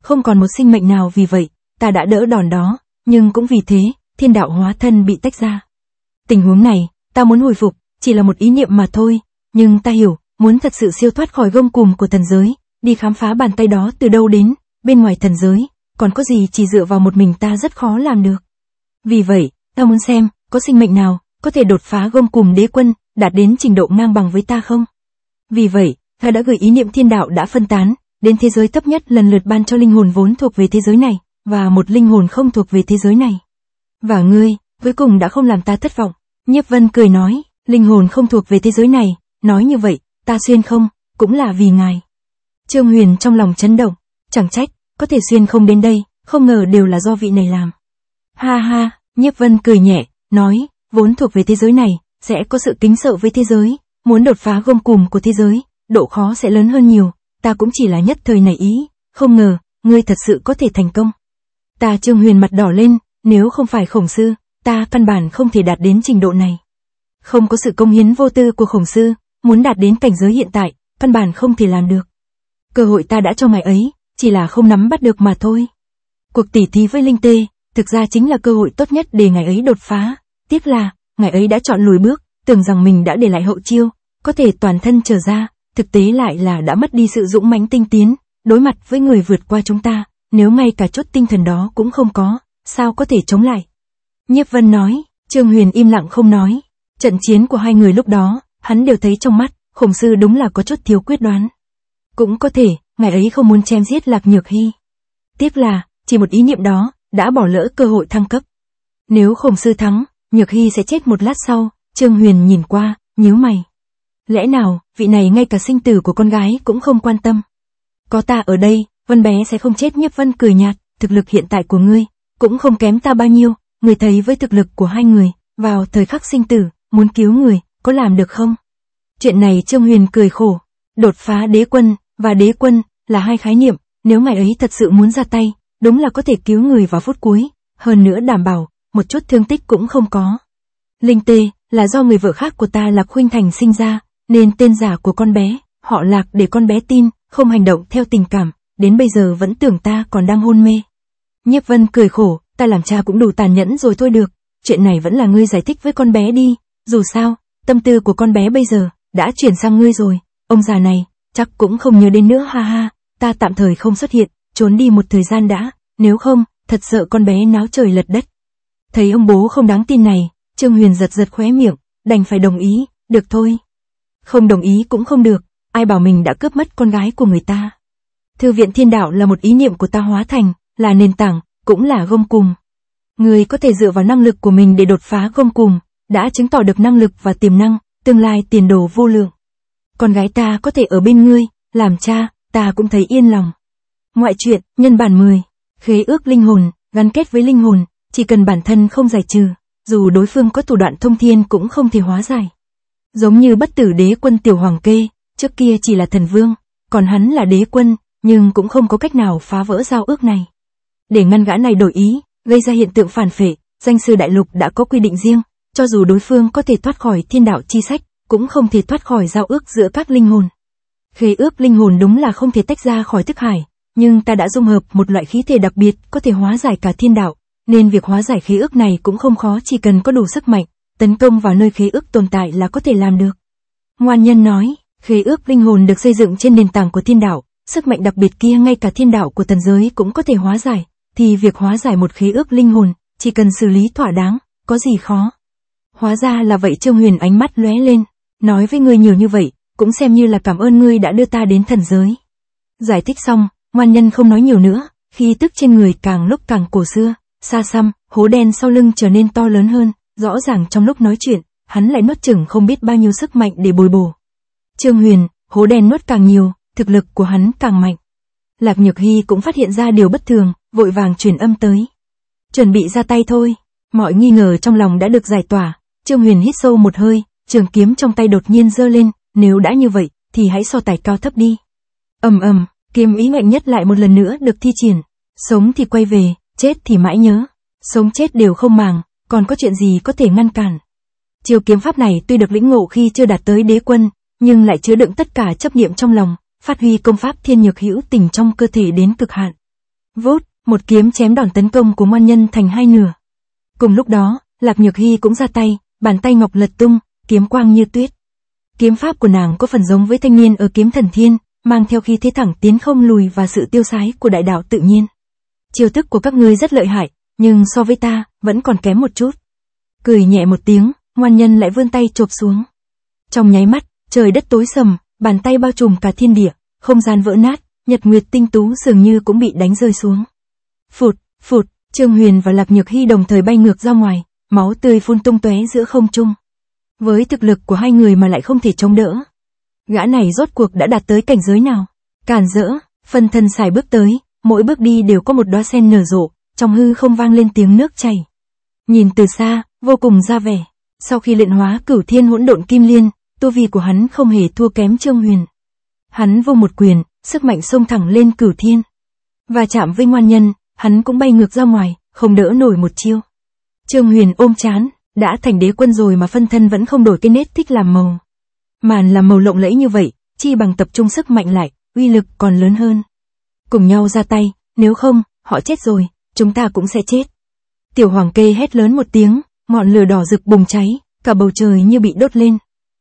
không còn một sinh mệnh nào vì vậy, ta đã đỡ đòn đó, nhưng cũng vì thế, thiên đạo hóa thân bị tách ra. Tình huống này, ta muốn hồi phục, chỉ là một ý niệm mà thôi, nhưng ta hiểu, muốn thật sự siêu thoát khỏi gông cùm của thần giới, đi khám phá bàn tay đó từ đâu đến, bên ngoài thần giới, còn có gì chỉ dựa vào một mình ta rất khó làm được. Vì vậy, ta muốn xem, có sinh mệnh nào, có thể đột phá gông cùm đế quân, đạt đến trình độ ngang bằng với ta không? Vì vậy, ta đã gửi ý niệm thiên đạo đã phân tán, đến thế giới thấp nhất lần lượt ban cho linh hồn vốn thuộc về thế giới này, và một linh hồn không thuộc về thế giới này. Và ngươi, cuối cùng đã không làm ta thất vọng. Nhiếp Vân cười nói, linh hồn không thuộc về thế giới này, nói như vậy, ta xuyên không, cũng là vì ngài. Trương Huyền trong lòng chấn động, chẳng trách, có thể xuyên không đến đây, không ngờ đều là do vị này làm. Ha ha, Nhiếp Vân cười nhẹ, nói, vốn thuộc về thế giới này, sẽ có sự kính sợ với thế giới, muốn đột phá gông cùm của thế giới, độ khó sẽ lớn hơn nhiều, ta cũng chỉ là nhất thời nảy ý, không ngờ, ngươi thật sự có thể thành công. Ta Trương Huyền mặt đỏ lên, nếu không phải Khổng Sư, ta căn bản không thể đạt đến trình độ này. Không có sự công hiến vô tư của Khổng Sư, muốn đạt đến cảnh giới hiện tại, căn bản không thể làm được. Cơ hội ta đã cho ngài ấy, chỉ là không nắm bắt được mà thôi. Cuộc tỉ thí với Linh Tê, thực ra chính là cơ hội tốt nhất để ngài ấy đột phá, tiếc là, ngài ấy đã chọn lùi bước, tưởng rằng mình đã để lại hậu chiêu, có thể toàn thân trở ra, thực tế lại là đã mất đi sự dũng mãnh tinh tiến, đối mặt với người vượt qua chúng ta, nếu ngay cả chút tinh thần đó cũng không có, sao có thể chống lại. Nhiếp Vân nói, Trương Huyền im lặng không nói, trận chiến của hai người lúc đó, hắn đều thấy trong mắt, Khổng Sư đúng là có chút thiếu quyết đoán. Cũng có thể, ngài ấy không muốn chém giết Lạc Nhược Hy. Tiếc là, chỉ một ý niệm đó, đã bỏ lỡ cơ hội thăng cấp. Nếu Khổng Sư thắng, Nhược Hy sẽ chết một lát sau, Trương Huyền nhìn qua, nhíu mày. Lẽ nào, vị này ngay cả sinh tử của con gái cũng không quan tâm. Có ta ở đây, Vân bé sẽ không chết. Nhiếp Vân cười nhạt, thực lực hiện tại của ngươi, cũng không kém ta bao nhiêu, ngươi thấy với thực lực của hai người, vào thời khắc sinh tử, muốn cứu người, có làm được không? Chuyện này Trương Huyền cười khổ, đột phá đế quân, và đế quân, là hai khái niệm, nếu ngài ấy thật sự muốn ra tay, đúng là có thể cứu người vào phút cuối, hơn nữa đảm bảo, một chút thương tích cũng không có. Linh Tê, là do người vợ khác của ta Lạc Khuynh Thành sinh ra, nên tên giả của con bé, họ Lạc để con bé tin, không hành động theo tình cảm, đến bây giờ vẫn tưởng ta còn đang hôn mê. Nhiếp Vân cười khổ, ta làm cha cũng đủ tàn nhẫn rồi thôi được, chuyện này vẫn là ngươi giải thích với con bé đi, dù sao, tâm tư của con bé bây giờ, đã chuyển sang ngươi rồi, ông già này, chắc cũng không nhớ đến nữa ha ha, ta tạm thời không xuất hiện, trốn đi một thời gian đã, nếu không, thật sợ con bé náo trời lật đất. Thấy ông bố không đáng tin này, Trương Huyền giật giật khóe miệng, đành phải đồng ý, được thôi. Không đồng ý cũng không được, ai bảo mình đã cướp mất con gái của người ta. Thư viện thiên đạo là một ý niệm của ta hóa thành, là nền tảng, cũng là gông cùm. Người có thể dựa vào năng lực của mình để đột phá gông cùm, đã chứng tỏ được năng lực và tiềm năng, tương lai tiền đồ vô lượng. Con gái ta có thể ở bên ngươi, làm cha, ta cũng thấy yên lòng. Ngoại truyện, nhân bản 10. Khế ước linh hồn, gắn kết với linh hồn, chỉ cần bản thân không giải trừ, dù đối phương có thủ đoạn thông thiên cũng không thể hóa giải. Giống như bất tử đế quân Tiểu Hoàng Kê, trước kia chỉ là thần vương, còn hắn là đế quân, nhưng cũng không có cách nào phá vỡ giao ước này. Để ngăn gã này đổi ý, gây ra hiện tượng phản phệ, danh sư đại lục đã có quy định riêng, cho dù đối phương có thể thoát khỏi thiên đạo chi sách, cũng không thể thoát khỏi giao ước giữa các linh hồn. Khế ước linh hồn đúng là không thể tách ra khỏi thức hải, nhưng ta đã dung hợp một loại khí thể đặc biệt có thể hóa giải cả thiên đạo, nên việc hóa giải khế ước này cũng không khó, chỉ cần có đủ sức mạnh, tấn công vào nơi khế ước tồn tại là có thể làm được. Ngoan nhân nói, khế ước linh hồn được xây dựng trên nền tảng của thiên đạo, sức mạnh đặc biệt kia ngay cả thiên đạo của thần giới cũng có thể hóa giải, thì việc hóa giải một khế ước linh hồn, chỉ cần xử lý thỏa đáng, có gì khó. Hóa ra là vậy. Trương Huyền ánh mắt lóe lên, nói với ngươi nhiều như vậy, cũng xem như là cảm ơn ngươi đã đưa ta đến thần giới. Giải thích xong, ngoan nhân không nói nhiều nữa, khí tức trên người càng lúc càng cổ xưa, xa xăm, hố đen sau lưng trở nên to lớn hơn, rõ ràng trong lúc nói chuyện, hắn lại nuốt chửng không biết bao nhiêu sức mạnh để bồi bổ. Trương Huyền, hố đen nuốt càng nhiều, thực lực của hắn càng mạnh. Lạc Nhược Hy cũng phát hiện ra điều bất thường, vội vàng truyền âm tới. Chuẩn bị ra tay thôi. Mọi nghi ngờ trong lòng đã được giải tỏa. Trương Huyền hít sâu một hơi, trường kiếm trong tay đột nhiên giơ lên, nếu đã như vậy, thì hãy so tài cao thấp đi. Ầm ầm, kiếm ý mạnh nhất lại một lần nữa được thi triển. Sống thì quay về, chết thì mãi nhớ. Sống chết đều không màng, còn có chuyện gì có thể ngăn cản. Chiêu kiếm pháp này tuy được lĩnh ngộ khi chưa đạt tới đế quân, nhưng lại chứa đựng tất cả chấp niệm trong lòng, phát huy công pháp thiên nhược hữu tình trong cơ thể đến cực hạn. Vút, một kiếm chém đòn tấn công của ngoan nhân thành hai nửa. Cùng lúc đó, Lạc Nhược Hy cũng ra tay, bàn tay ngọc lật tung, kiếm quang như tuyết. Kiếm pháp của nàng có phần giống với thanh niên ở Kiếm Thần Thiên, mang theo khí thế thẳng tiến không lùi và sự tiêu sái của đại đạo tự nhiên. Chiêu thức của các ngươi rất lợi hại, nhưng so với ta, vẫn còn kém một chút. Cười nhẹ một tiếng, ngoan nhân lại vươn tay chộp xuống. Trong nháy mắt, trời đất tối sầm, bàn tay bao trùm cả thiên địa, không gian vỡ nát, nhật nguyệt tinh tú dường như cũng bị đánh rơi xuống. Phụt, phụt, Trương Huyền và Lạc Nhược Hy đồng thời bay ngược ra ngoài, máu tươi phun tung tóe giữa không trung. Với thực lực của hai người mà lại không thể chống đỡ. Gã này rốt cuộc đã đạt tới cảnh giới nào? Càn rỡ, phân thân xài bước tới, mỗi bước đi đều có một đóa sen nở rộ, trong hư không vang lên tiếng nước chảy. Nhìn từ xa, vô cùng ra vẻ. Sau khi luyện hóa Cửu Thiên Hỗn Độn Kim Liên, tu vi của hắn không hề thua kém Trương Huyền. Hắn vung một quyền, sức mạnh xông thẳng lên Cửu Thiên. Và chạm với ngoan nhân, hắn cũng bay ngược ra ngoài, không đỡ nổi một chiêu. Trương Huyền ôm chán, đã thành đế quân rồi mà phân thân vẫn không đổi cái nết thích làm màu. Màn làm màu lộng lẫy như vậy, chi bằng tập trung sức mạnh lại, uy lực còn lớn hơn. Cùng nhau ra tay, nếu không, họ chết rồi, chúng ta cũng sẽ chết. Tiểu Hoàng Kê hét lớn một tiếng, ngọn lửa đỏ rực bùng cháy, cả bầu trời như bị đốt lên.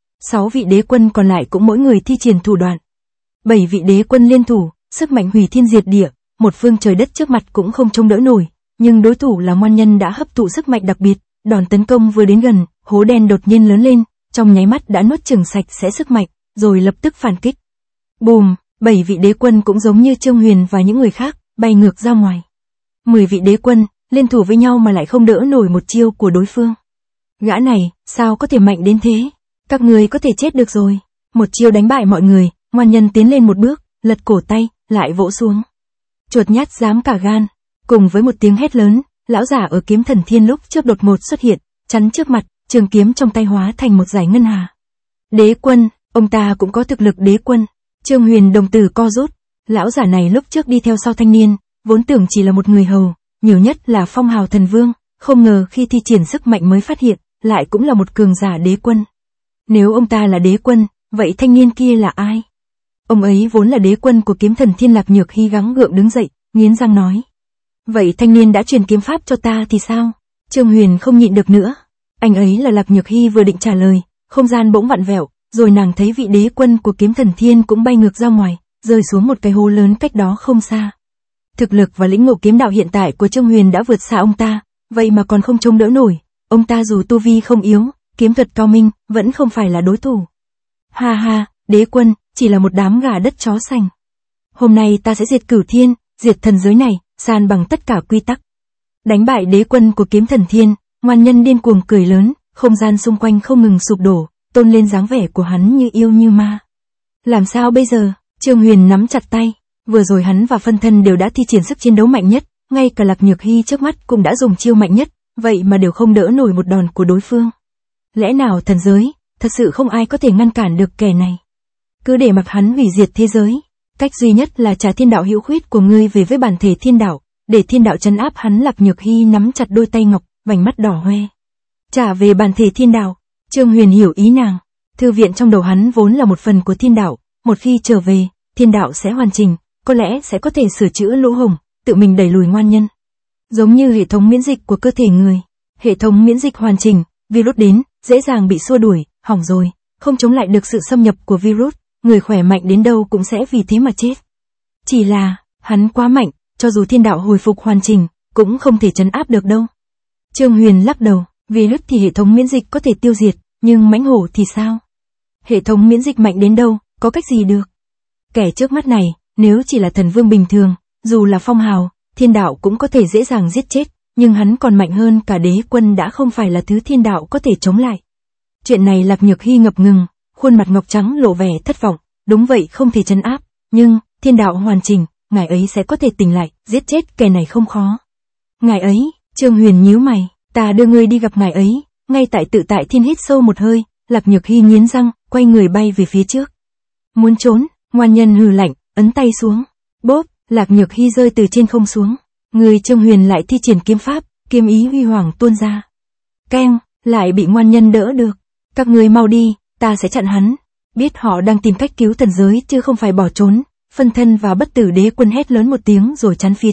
6 vị đế quân còn lại cũng mỗi người thi triển thủ đoạn. 7 vị đế quân liên thủ, sức mạnh hủy thiên diệt địa, một phương trời đất trước mặt cũng không chống đỡ nổi, nhưng đối thủ là ngoan nhân đã hấp thụ sức mạnh đặc biệt, đòn tấn công vừa đến gần, hố đen đột nhiên lớn lên, trong nháy mắt đã nuốt chửng sạch sẽ sức mạnh, rồi lập tức phản kích. Bùm, 7 vị đế quân cũng giống như Trương Huyền và những người khác, bay ngược ra ngoài. 10 vị đế quân, liên thủ với nhau mà lại không đỡ nổi một chiêu của đối phương. Gã này, sao có thể mạnh đến thế? Các người có thể chết được rồi. Một chiêu đánh bại mọi người, ngoan nhân tiến lên một bước, lật cổ tay, lại vỗ xuống. Chuột nhát dám cả gan. Cùng với một tiếng hét lớn, lão giả ở Kiếm Thần Thiên lúc trước đột ngột xuất hiện, chắn trước mặt, trường kiếm trong tay hóa thành một dải ngân hà. Đế quân, ông ta cũng có thực lực đế quân. Trương Huyền đồng tử co rút, lão giả này lúc trước đi theo sau thanh niên, vốn tưởng chỉ là một người hầu, nhiều nhất là phong hào thần vương, không ngờ khi thi triển sức mạnh mới phát hiện, lại cũng là một cường giả đế quân. Nếu ông ta là đế quân, vậy thanh niên kia là ai? Ông ấy vốn là đế quân của Kiếm Thần Thiên. Lạc Nhược Hy gắng gượng đứng dậy, nghiến răng nói. Vậy thanh niên đã truyền kiếm pháp cho ta thì sao? Trương Huyền không nhịn được nữa. Anh ấy là Lạc Nhược Hy vừa định trả lời, không gian bỗng vặn vẹo, rồi nàng thấy vị đế quân của Kiếm Thần Thiên cũng bay ngược ra ngoài, rơi xuống một cái hố lớn cách đó không xa. Thực lực và lĩnh ngộ kiếm đạo hiện tại của Trương Huyền đã vượt xa ông ta, vậy mà còn không chống đỡ nổi. Ông ta dù tu vi không yếu, kiếm thuật cao minh, vẫn không phải là đối thủ. Ha ha, đế quân, chỉ là một đám gà đất chó sành. Hôm nay ta sẽ diệt Cửu Thiên, diệt thần giới này, san bằng tất cả quy tắc. Đánh bại đế quân của Kiếm Thần Thiên, ngoan nhân điên cuồng cười lớn, không gian xung quanh không ngừng sụp đổ, tôn lên dáng vẻ của hắn như yêu như ma. Làm sao bây giờ? Trương Huyền nắm chặt tay, vừa rồi hắn và phân thân đều đã thi triển sức chiến đấu mạnh nhất, ngay cả Lạc Nhược Hy trước mắt cũng đã dùng chiêu mạnh nhất, vậy mà đều không đỡ nổi một đòn của đối phương. Lẽ nào thần giới, thật sự không ai có thể ngăn cản được kẻ này? Cứ để mặc hắn hủy diệt thế giới, cách duy nhất là trả thiên đạo hữu khuyết của ngươi về với bản thể thiên đạo, để thiên đạo trấn áp hắn. Lạc Nhược Hy nắm chặt đôi tay ngọc, vành mắt đỏ hoe. Trả về bản thể thiên đạo. Trương Huyền hiểu ý nàng. Thư viện trong đầu hắn vốn là một phần của thiên đạo, một khi trở về, thiên đạo sẽ hoàn chỉnh, có lẽ sẽ có thể sửa chữa lỗ hổng, tự mình đẩy lùi ngoan nhân. Giống như hệ thống miễn dịch của cơ thể người. Hệ thống miễn dịch hoàn chỉnh, virus đến, dễ dàng bị xua đuổi, hỏng rồi, không chống lại được sự xâm nhập của virus, người khỏe mạnh đến đâu cũng sẽ vì thế mà chết. Chỉ là, hắn quá mạnh, cho dù thiên đạo hồi phục hoàn chỉnh, cũng không thể trấn áp được đâu. Trương Huyền lắc đầu, virus thì hệ thống miễn dịch có thể tiêu diệt, nhưng mãnh hổ thì sao? Hệ thống miễn dịch mạnh đến đâu, có cách gì được? Kẻ trước mắt này, nếu chỉ là thần vương bình thường, dù là phong hào, thiên đạo cũng có thể dễ dàng giết chết, nhưng hắn còn mạnh hơn cả đế quân đã không phải là thứ thiên đạo có thể chống lại. Chuyện này Lạc Nhược Hy ngập ngừng, khuôn mặt ngọc trắng lộ vẻ thất vọng, đúng vậy không thể trấn áp, nhưng, thiên đạo hoàn chỉnh, ngài ấy sẽ có thể tỉnh lại, giết chết kẻ này không khó. Ngài ấy, Trương Huyền nhíu mày, ta đưa ngươi đi gặp ngài ấy, ngay tại Tự Tại Thiên. Hít sâu một hơi, Lạc Nhược Hy nghiến răng, quay người bay về phía trước. Muốn trốn, ngoan nhân hừ lạnh, ấn tay xuống. Bốp, Lạc Nhược Hy rơi từ trên không xuống. Người Trương Huyền lại thi triển kiếm pháp, kiếm ý huy hoàng tuôn ra. Keng, lại bị ngoan nhân đỡ được. Các ngươi mau đi, ta sẽ chặn hắn. Biết họ đang tìm cách cứu thần giới chứ không phải bỏ trốn. Phân thân và Bất Tử Đế Quân hét lớn một tiếng rồi chắn phía trước,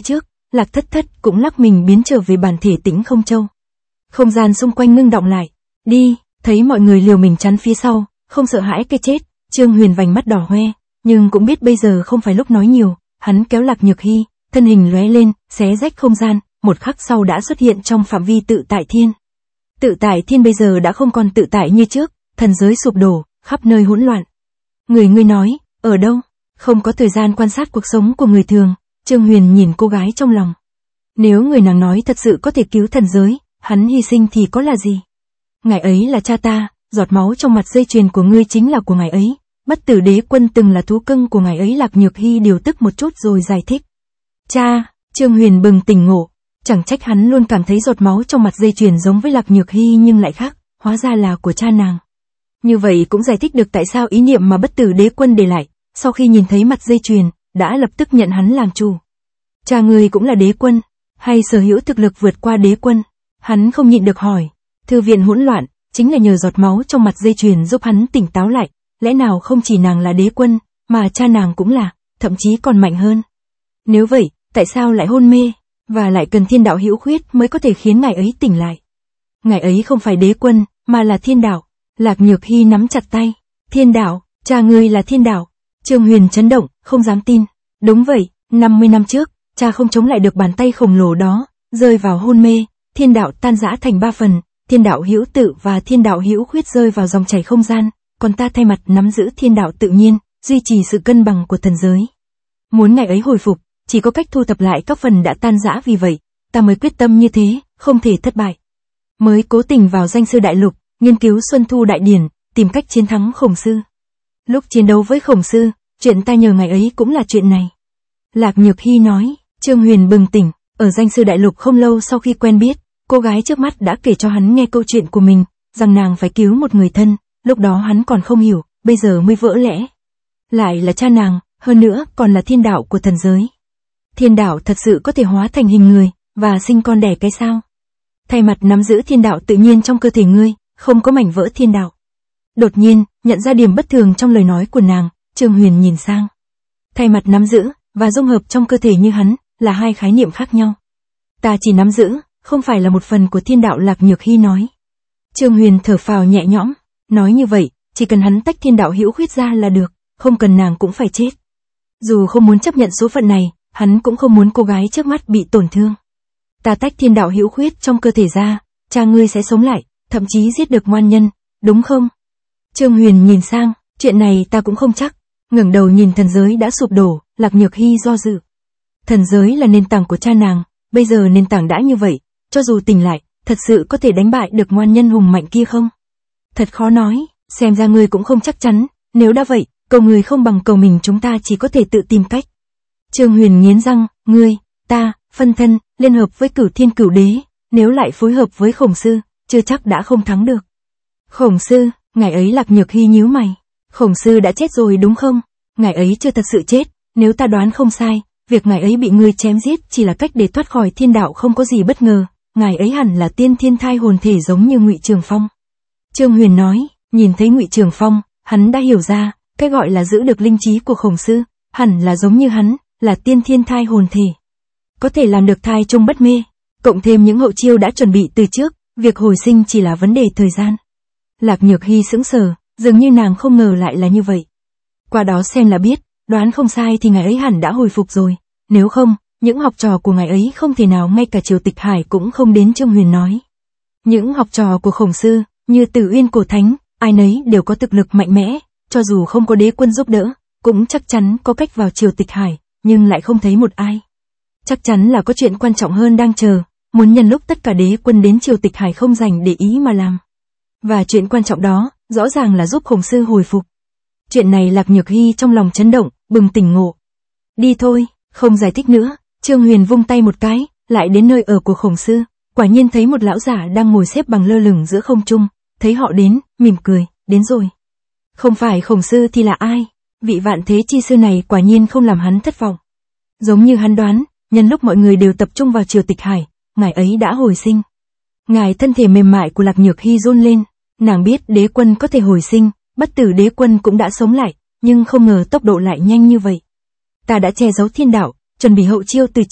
Lạc Thất Thất cũng lắc mình biến trở về bản thể Tĩnh Không Châu. Không gian xung quanh ngưng động lại. Đi, thấy mọi người liều mình chắn phía sau, không sợ hãi cái chết, Trương Huyền vành mắt đỏ hoe, nhưng cũng biết bây giờ không phải lúc nói nhiều, hắn kéo Lạc Nhược Hy, thân hình lóe lên, xé rách không gian, một khắc sau đã xuất hiện trong phạm vi tự tại thiên. Tự tại thiên bây giờ đã không còn tự tại như trước, thần giới sụp đổ, khắp nơi hỗn loạn. Ngươi nói, ở đâu? Không có thời gian quan sát cuộc sống của người thường, Trương Huyền nhìn cô gái trong lòng. Nếu người nàng nói thật sự có thể cứu thần giới, hắn hy sinh thì có là gì? Ngài ấy là cha ta, giọt máu trong mặt dây chuyền của ngươi chính là của ngài ấy. Bất Tử Đế Quân từng là thú cưng của ngài ấy. Lạc Nhược Hy điều tức một chút rồi giải thích. Cha, Trương Huyền bừng tỉnh ngộ, chẳng trách hắn luôn cảm thấy giọt máu trong mặt dây chuyền giống với Lạc Nhược Hy nhưng lại khác, hóa ra là của cha nàng. Như vậy cũng giải thích được tại sao ý niệm mà Bất Tử Đế Quân để lại, sau khi nhìn thấy mặt dây chuyền, đã lập tức nhận hắn làm chủ. Cha ngươi cũng là đế quân, hay sở hữu thực lực vượt qua đế quân? Hắn không nhịn được hỏi. Thư viện hỗn loạn, chính là nhờ giọt máu trong mặt dây chuyền giúp hắn tỉnh táo lại, lẽ nào không chỉ nàng là đế quân, mà cha nàng cũng là, thậm chí còn mạnh hơn. Nếu vậy, tại sao lại hôn mê, và lại cần thiên đạo hữu khuyết mới có thể khiến ngài ấy tỉnh lại? Ngài ấy không phải đế quân, mà là thiên đạo. Lạc Nhược Hy nắm chặt tay. Thiên đạo, cha ngươi là thiên đạo. Trương Huyền chấn động, không dám tin. Đúng vậy, 50 năm trước, cha không chống lại được bàn tay khổng lồ đó, rơi vào hôn mê, thiên đạo tan rã thành 3 phần, thiên đạo hữu tự và thiên đạo hữu khuyết rơi vào dòng chảy không gian, còn ta thay mặt nắm giữ thiên đạo tự nhiên, duy trì sự cân bằng của thần giới. Muốn ngày ấy hồi phục, chỉ có cách thu thập lại các phần đã tan rã, vì vậy, ta mới quyết tâm như thế, không thể thất bại. Mới cố tình vào Danh Sư Đại Lục, nghiên cứu Xuân Thu Đại Điển, tìm cách chiến thắng Khổng Sư. Lúc chiến đấu với Khổng Sư, chuyện ta nhờ ngày ấy cũng là chuyện này. Lạc Nhược Hy nói. Trương Huyền bừng tỉnh, ở Danh Sư Đại Lục không lâu sau khi quen biết, cô gái trước mắt đã kể cho hắn nghe câu chuyện của mình, rằng nàng phải cứu một người thân, lúc đó hắn còn không hiểu, bây giờ mới vỡ lẽ. Lại là cha nàng, hơn nữa còn là thiên đạo của thần giới. Thiên đạo thật sự có thể hóa thành hình người, và sinh con đẻ cái sao? Thay mặt nắm giữ thiên đạo tự nhiên trong cơ thể ngươi, không có mảnh vỡ thiên đạo. Đột nhiên, nhận ra điểm bất thường trong lời nói của nàng, Trương Huyền nhìn sang. Thay mặt nắm giữ, và dung hợp trong cơ thể như hắn, là hai khái niệm khác nhau. Ta chỉ nắm giữ, không phải là một phần của thiên đạo. Lạc Nhược Hy nói. Trương Huyền thở phào nhẹ nhõm, nói như vậy, chỉ cần hắn tách thiên đạo hữu khuyết ra là được, không cần nàng cũng phải chết. Dù không muốn chấp nhận số phận này, hắn cũng không muốn cô gái trước mắt bị tổn thương. Ta tách thiên đạo hữu khuyết trong cơ thể ra, cha ngươi sẽ sống lại, thậm chí giết được ngoan nhân, đúng không? Trương Huyền nhìn sang, chuyện này ta cũng không chắc. Ngẩng đầu nhìn thần giới đã sụp đổ, Lạc Nhược Hy do dự. Thần giới là nền tảng của cha nàng, bây giờ nền tảng đã như vậy, cho dù tỉnh lại, thật sự có thể đánh bại được ngoan nhân hùng mạnh kia không? Thật khó nói, xem ra ngươi cũng không chắc chắn, nếu đã vậy, cầu người không bằng cầu mình, chúng ta chỉ có thể tự tìm cách. Trương Huyền nghiến răng, ngươi, ta, phân thân, liên hợp với Cửu Thiên Cửu Đế, nếu lại phối hợp với Khổng Sư, chưa chắc đã không thắng được. Khổng Sư, ngài ấy. Lạc Nhược Hy nhíu mày. Khổng Sư đã chết rồi đúng không? Ngài ấy chưa thật sự chết, nếu ta đoán không sai, việc ngài ấy bị ngươi chém giết chỉ là cách để thoát khỏi thiên đạo, không có gì bất ngờ, ngài ấy hẳn là tiên thiên thai hồn thể giống như Ngụy Trường Phong. Trương Huyền nói, nhìn thấy Ngụy Trường Phong, hắn đã hiểu ra, cái gọi là giữ được linh trí của Khổng Sư, hẳn là giống như hắn, là tiên thiên thai hồn thể. Có thể làm được thai chung bất mê, cộng thêm những hậu chiêu đã chuẩn bị từ trước, việc hồi sinh chỉ là vấn đề thời gian. Lạc Nhược Hy sững sờ, dường như nàng không ngờ lại là như vậy. Qua đó xem là biết, đoán không sai thì ngài ấy hẳn đã hồi phục rồi, nếu không, những học trò của ngài ấy không thể nào ngay cả Triều Tịch Hải cũng không đến. Trương Huyền nói. Những học trò của Khổng Sư, như Tử Uyên Cổ Thánh, ai nấy đều có thực lực mạnh mẽ, cho dù không có đế quân giúp đỡ, cũng chắc chắn có cách vào Triều Tịch Hải, nhưng lại không thấy một ai. Chắc chắn là có chuyện quan trọng hơn đang chờ, muốn nhân lúc tất cả đế quân đến Triều Tịch Hải không dành để ý mà làm. Và chuyện quan trọng đó, rõ ràng là giúp Khổng Sư hồi phục. Chuyện này Lạc Nhược Hy trong lòng chấn động, bừng tỉnh ngộ. Đi thôi, không giải thích nữa. Trương Huyền vung tay một cái, lại đến nơi ở của Khổng Sư, quả nhiên thấy một lão giả đang ngồi xếp bằng lơ lửng giữa không trung, thấy họ đến, mỉm cười, đến rồi. Không phải Khổng Sư thì là ai? Vị Vạn Thế Chi Sư này quả nhiên không làm hắn thất vọng. Giống như hắn đoán, nhân lúc mọi người đều tập trung vào Triều Tịch Hải, ngài ấy đã hồi sinh. Ngài thân thể mềm mại của Lạc Nhược Hy run lên, nàng biết đế quân có thể hồi sinh, Bất Tử Đế Quân cũng đã sống lại, nhưng không ngờ tốc độ lại nhanh như vậy. Ta đã che giấu thiên đạo, chuẩn bị hậu chiêu từ trước,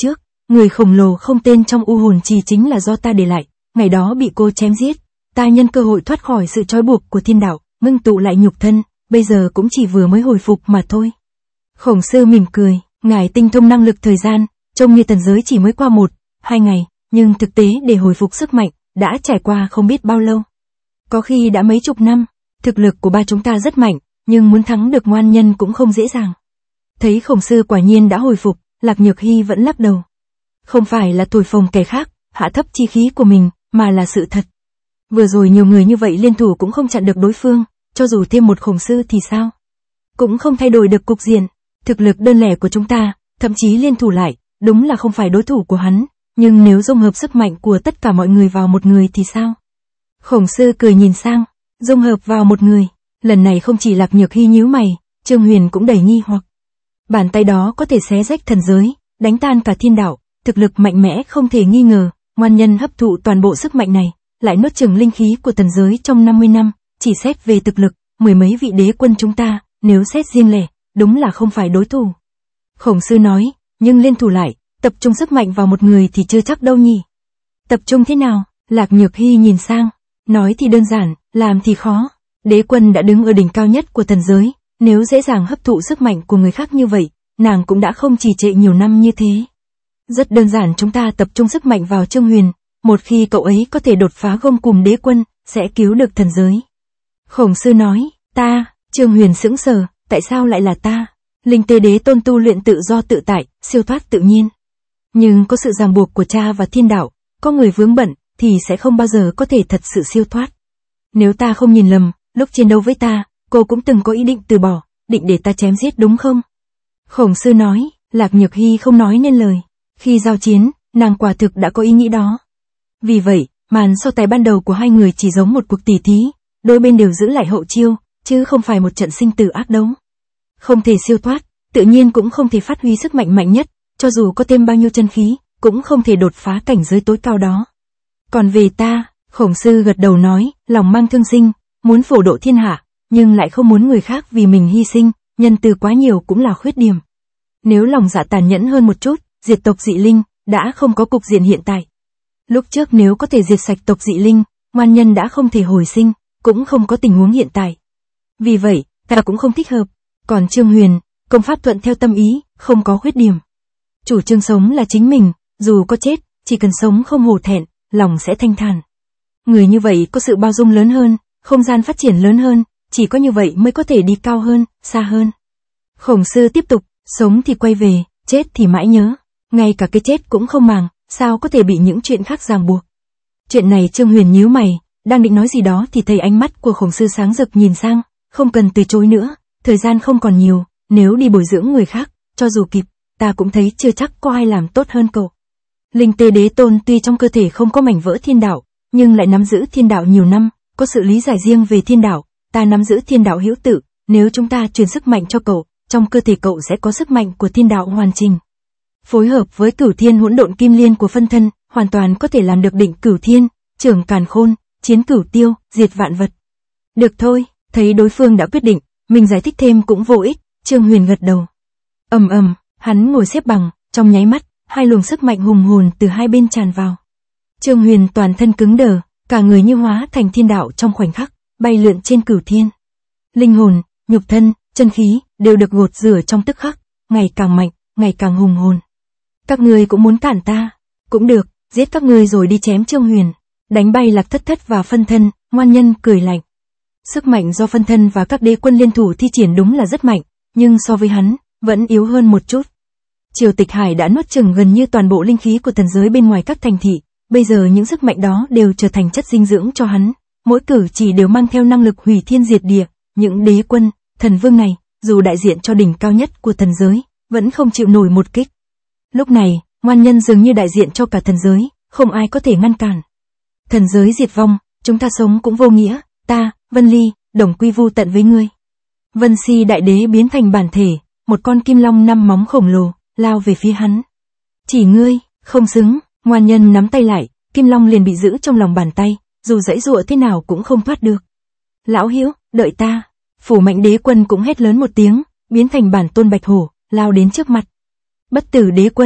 Người khổng lồ không tên trong u hồn trì chính là do ta để lại, ngày đó bị cô chém giết. Ta nhân cơ hội thoát khỏi sự trói buộc của thiên đạo, ngưng tụ lại nhục thân, bây giờ cũng chỉ vừa mới hồi phục mà thôi. Khổng sư mỉm cười, ngài tinh thông năng lực thời gian, trông như tần giới chỉ mới qua 1-2 ngày, nhưng thực tế để hồi phục sức mạnh, đã trải qua không biết bao lâu. Có khi đã mấy chục năm, thực lực của ba chúng ta rất mạnh, nhưng muốn thắng được ngoan nhân cũng không dễ dàng. Thấy khổng sư quả nhiên đã hồi phục, Lạc Nhược Hy vẫn lắc đầu. Không phải là thổi phồng kẻ khác, hạ thấp chi khí của mình, mà là sự thật. Vừa rồi nhiều người như vậy liên thủ cũng không chặn được đối phương, cho dù thêm một khổng sư thì sao? Cũng không thay đổi được cục diện. Thực lực đơn lẻ của chúng ta, thậm chí liên thủ lại, đúng là không phải đối thủ của hắn, nhưng nếu dung hợp sức mạnh của tất cả mọi người vào một người thì sao? Khổng sư cười nhìn sang, dung hợp vào một người, lần này không chỉ Lạc Nhược Hy nhíu mày, Trương Huyền cũng đầy nghi hoặc. Bàn tay đó có thể xé rách thần giới, đánh tan cả thiên đạo, thực lực mạnh mẽ không thể nghi ngờ, ngoan nhân hấp thụ toàn bộ sức mạnh này, lại nuốt chửng linh khí của thần giới trong 50 năm, chỉ xét về thực lực, mười mấy vị đế quân chúng ta, nếu xét riêng lẻ, đúng là không phải đối thủ. Khổng sư nói, nhưng liên thủ lại, tập trung sức mạnh vào một người thì chưa chắc đâu nhỉ. Tập trung thế nào? Lạc Nhược Hy nhìn sang, nói thì đơn giản, làm thì khó. Đế quân đã đứng ở đỉnh cao nhất của thần giới, nếu dễ dàng hấp thụ sức mạnh của người khác như vậy, nàng cũng đã không trì trệ nhiều năm như thế. Rất đơn giản, chúng ta tập trung sức mạnh vào Trương Huyền, một khi cậu ấy có thể đột phá gông cùm đế quân, sẽ cứu được thần giới. Khổng sư nói, ta, Trương Huyền sững sờ, tại sao lại là ta? Linh Tê Đế Tôn tu luyện tự do tự tại, siêu thoát tự nhiên. Nhưng có sự ràng buộc của cha và thiên đạo, có người vướng bận, thì sẽ không bao giờ có thể thật sự siêu thoát. Nếu ta không nhìn lầm, lúc chiến đấu với ta, cô cũng từng có ý định từ bỏ, định để ta chém giết đúng không? Khổng sư nói, Lạc Nhược Hy không nói nên lời. Khi giao chiến, nàng quả thực đã có ý nghĩ đó. Vì vậy, màn so tài ban đầu của hai người chỉ giống một cuộc tỉ thí, đôi bên đều giữ lại hậu chiêu, chứ không phải một trận sinh tử ác đấu. Không thể siêu thoát, tự nhiên cũng không thể phát huy sức mạnh mạnh nhất, cho dù có thêm bao nhiêu chân khí, cũng không thể đột phá cảnh giới tối cao đó. Còn về ta, khổng sư gật đầu nói, lòng mang thương sinh, muốn phổ độ thiên hạ, nhưng lại không muốn người khác vì mình hy sinh, nhân từ quá nhiều cũng là khuyết điểm. Nếu lòng dạ tàn nhẫn hơn một chút, diệt tộc dị linh, đã không có cục diện hiện tại. Lúc trước nếu có thể diệt sạch tộc dị linh, ngoan nhân đã không thể hồi sinh, cũng không có tình huống hiện tại. Vì vậy, ta cũng không thích hợp. Còn Trương Huyền, công pháp thuận theo tâm ý, không có khuyết điểm. Chủ trương sống là chính mình, dù có chết, chỉ cần sống không hổ thẹn, lòng sẽ thanh thản. Người như vậy có sự bao dung lớn hơn, không gian phát triển lớn hơn, chỉ có như vậy mới có thể đi cao hơn, xa hơn. Khổng sư tiếp tục, sống thì quay về, chết thì mãi nhớ. Ngay cả cái chết cũng không màng, sao có thể bị những chuyện khác ràng buộc. Chuyện này Trương Huyền nhíu mày, đang định nói gì đó thì thấy ánh mắt của khổng sư sáng rực nhìn sang, không cần từ chối nữa, thời gian không còn nhiều, nếu đi bồi dưỡng người khác, cho dù kịp, ta cũng thấy chưa chắc có ai làm tốt hơn cậu. Linh Tê Đế Tôn tuy trong cơ thể không có mảnh vỡ thiên đạo, nhưng lại nắm giữ thiên đạo nhiều năm, có sự lý giải riêng về thiên đạo, ta nắm giữ thiên đạo hữu tự, nếu chúng ta truyền sức mạnh cho cậu, trong cơ thể cậu sẽ có sức mạnh của thiên đạo hoàn chỉnh. Phối hợp với Cửu Thiên Hỗn Độn Kim Liên của phân thân, hoàn toàn có thể làm được định Cửu Thiên, trưởng càn khôn, chiến cửu tiêu, diệt vạn vật. Được thôi, thấy đối phương đã quyết định, mình giải thích thêm cũng vô ích, Trương Huyền gật đầu. Hắn ngồi xếp bằng, trong nháy mắt, hai luồng sức mạnh hùng hồn từ hai bên tràn vào. Trương Huyền toàn thân cứng đờ, cả người như hóa thành thiên đạo trong khoảnh khắc, bay lượn trên cửu thiên. Linh hồn, nhục thân, chân khí, đều được gột rửa trong tức khắc, ngày càng mạnh, ngày càng hùng hồn. Các ngươi cũng muốn cản ta? Cũng được, giết các ngươi rồi đi chém Trương Huyền. Đánh bay Lạc Thất Thất và phân thân, ngoan nhân cười lạnh. Sức mạnh do phân thân và các đế quân liên thủ thi triển đúng là rất mạnh, nhưng so với hắn, vẫn yếu hơn một chút. Triều Tịch Hải đã nuốt chửng gần như toàn bộ linh khí của thần giới bên ngoài các thành thị, bây giờ những sức mạnh đó đều trở thành chất dinh dưỡng cho hắn, mỗi cử chỉ đều mang theo năng lực hủy thiên diệt địa, những đế quân, thần vương này, dù đại diện cho đỉnh cao nhất của thần giới, vẫn không chịu nổi một kích. Lúc này, ngoan nhân dường như đại diện cho cả thần giới, không ai có thể ngăn cản. Thần giới diệt vong, chúng ta sống cũng vô nghĩa, ta, Vân Ly, đồng quy vu tận với ngươi. Vân Si đại đế biến thành bản thể, một con kim long 5 móng khổng lồ, lao về phía hắn. Chỉ ngươi, không xứng, ngoan nhân nắm tay lại, kim long liền bị giữ trong lòng bàn tay, dù giãy giụa thế nào cũng không thoát được. Lão Hữu, đợi ta. Phủ Mạnh đế quân cũng hét lớn một tiếng, biến thành bản tôn bạch hổ, lao đến trước mặt. Bất tử đế quân,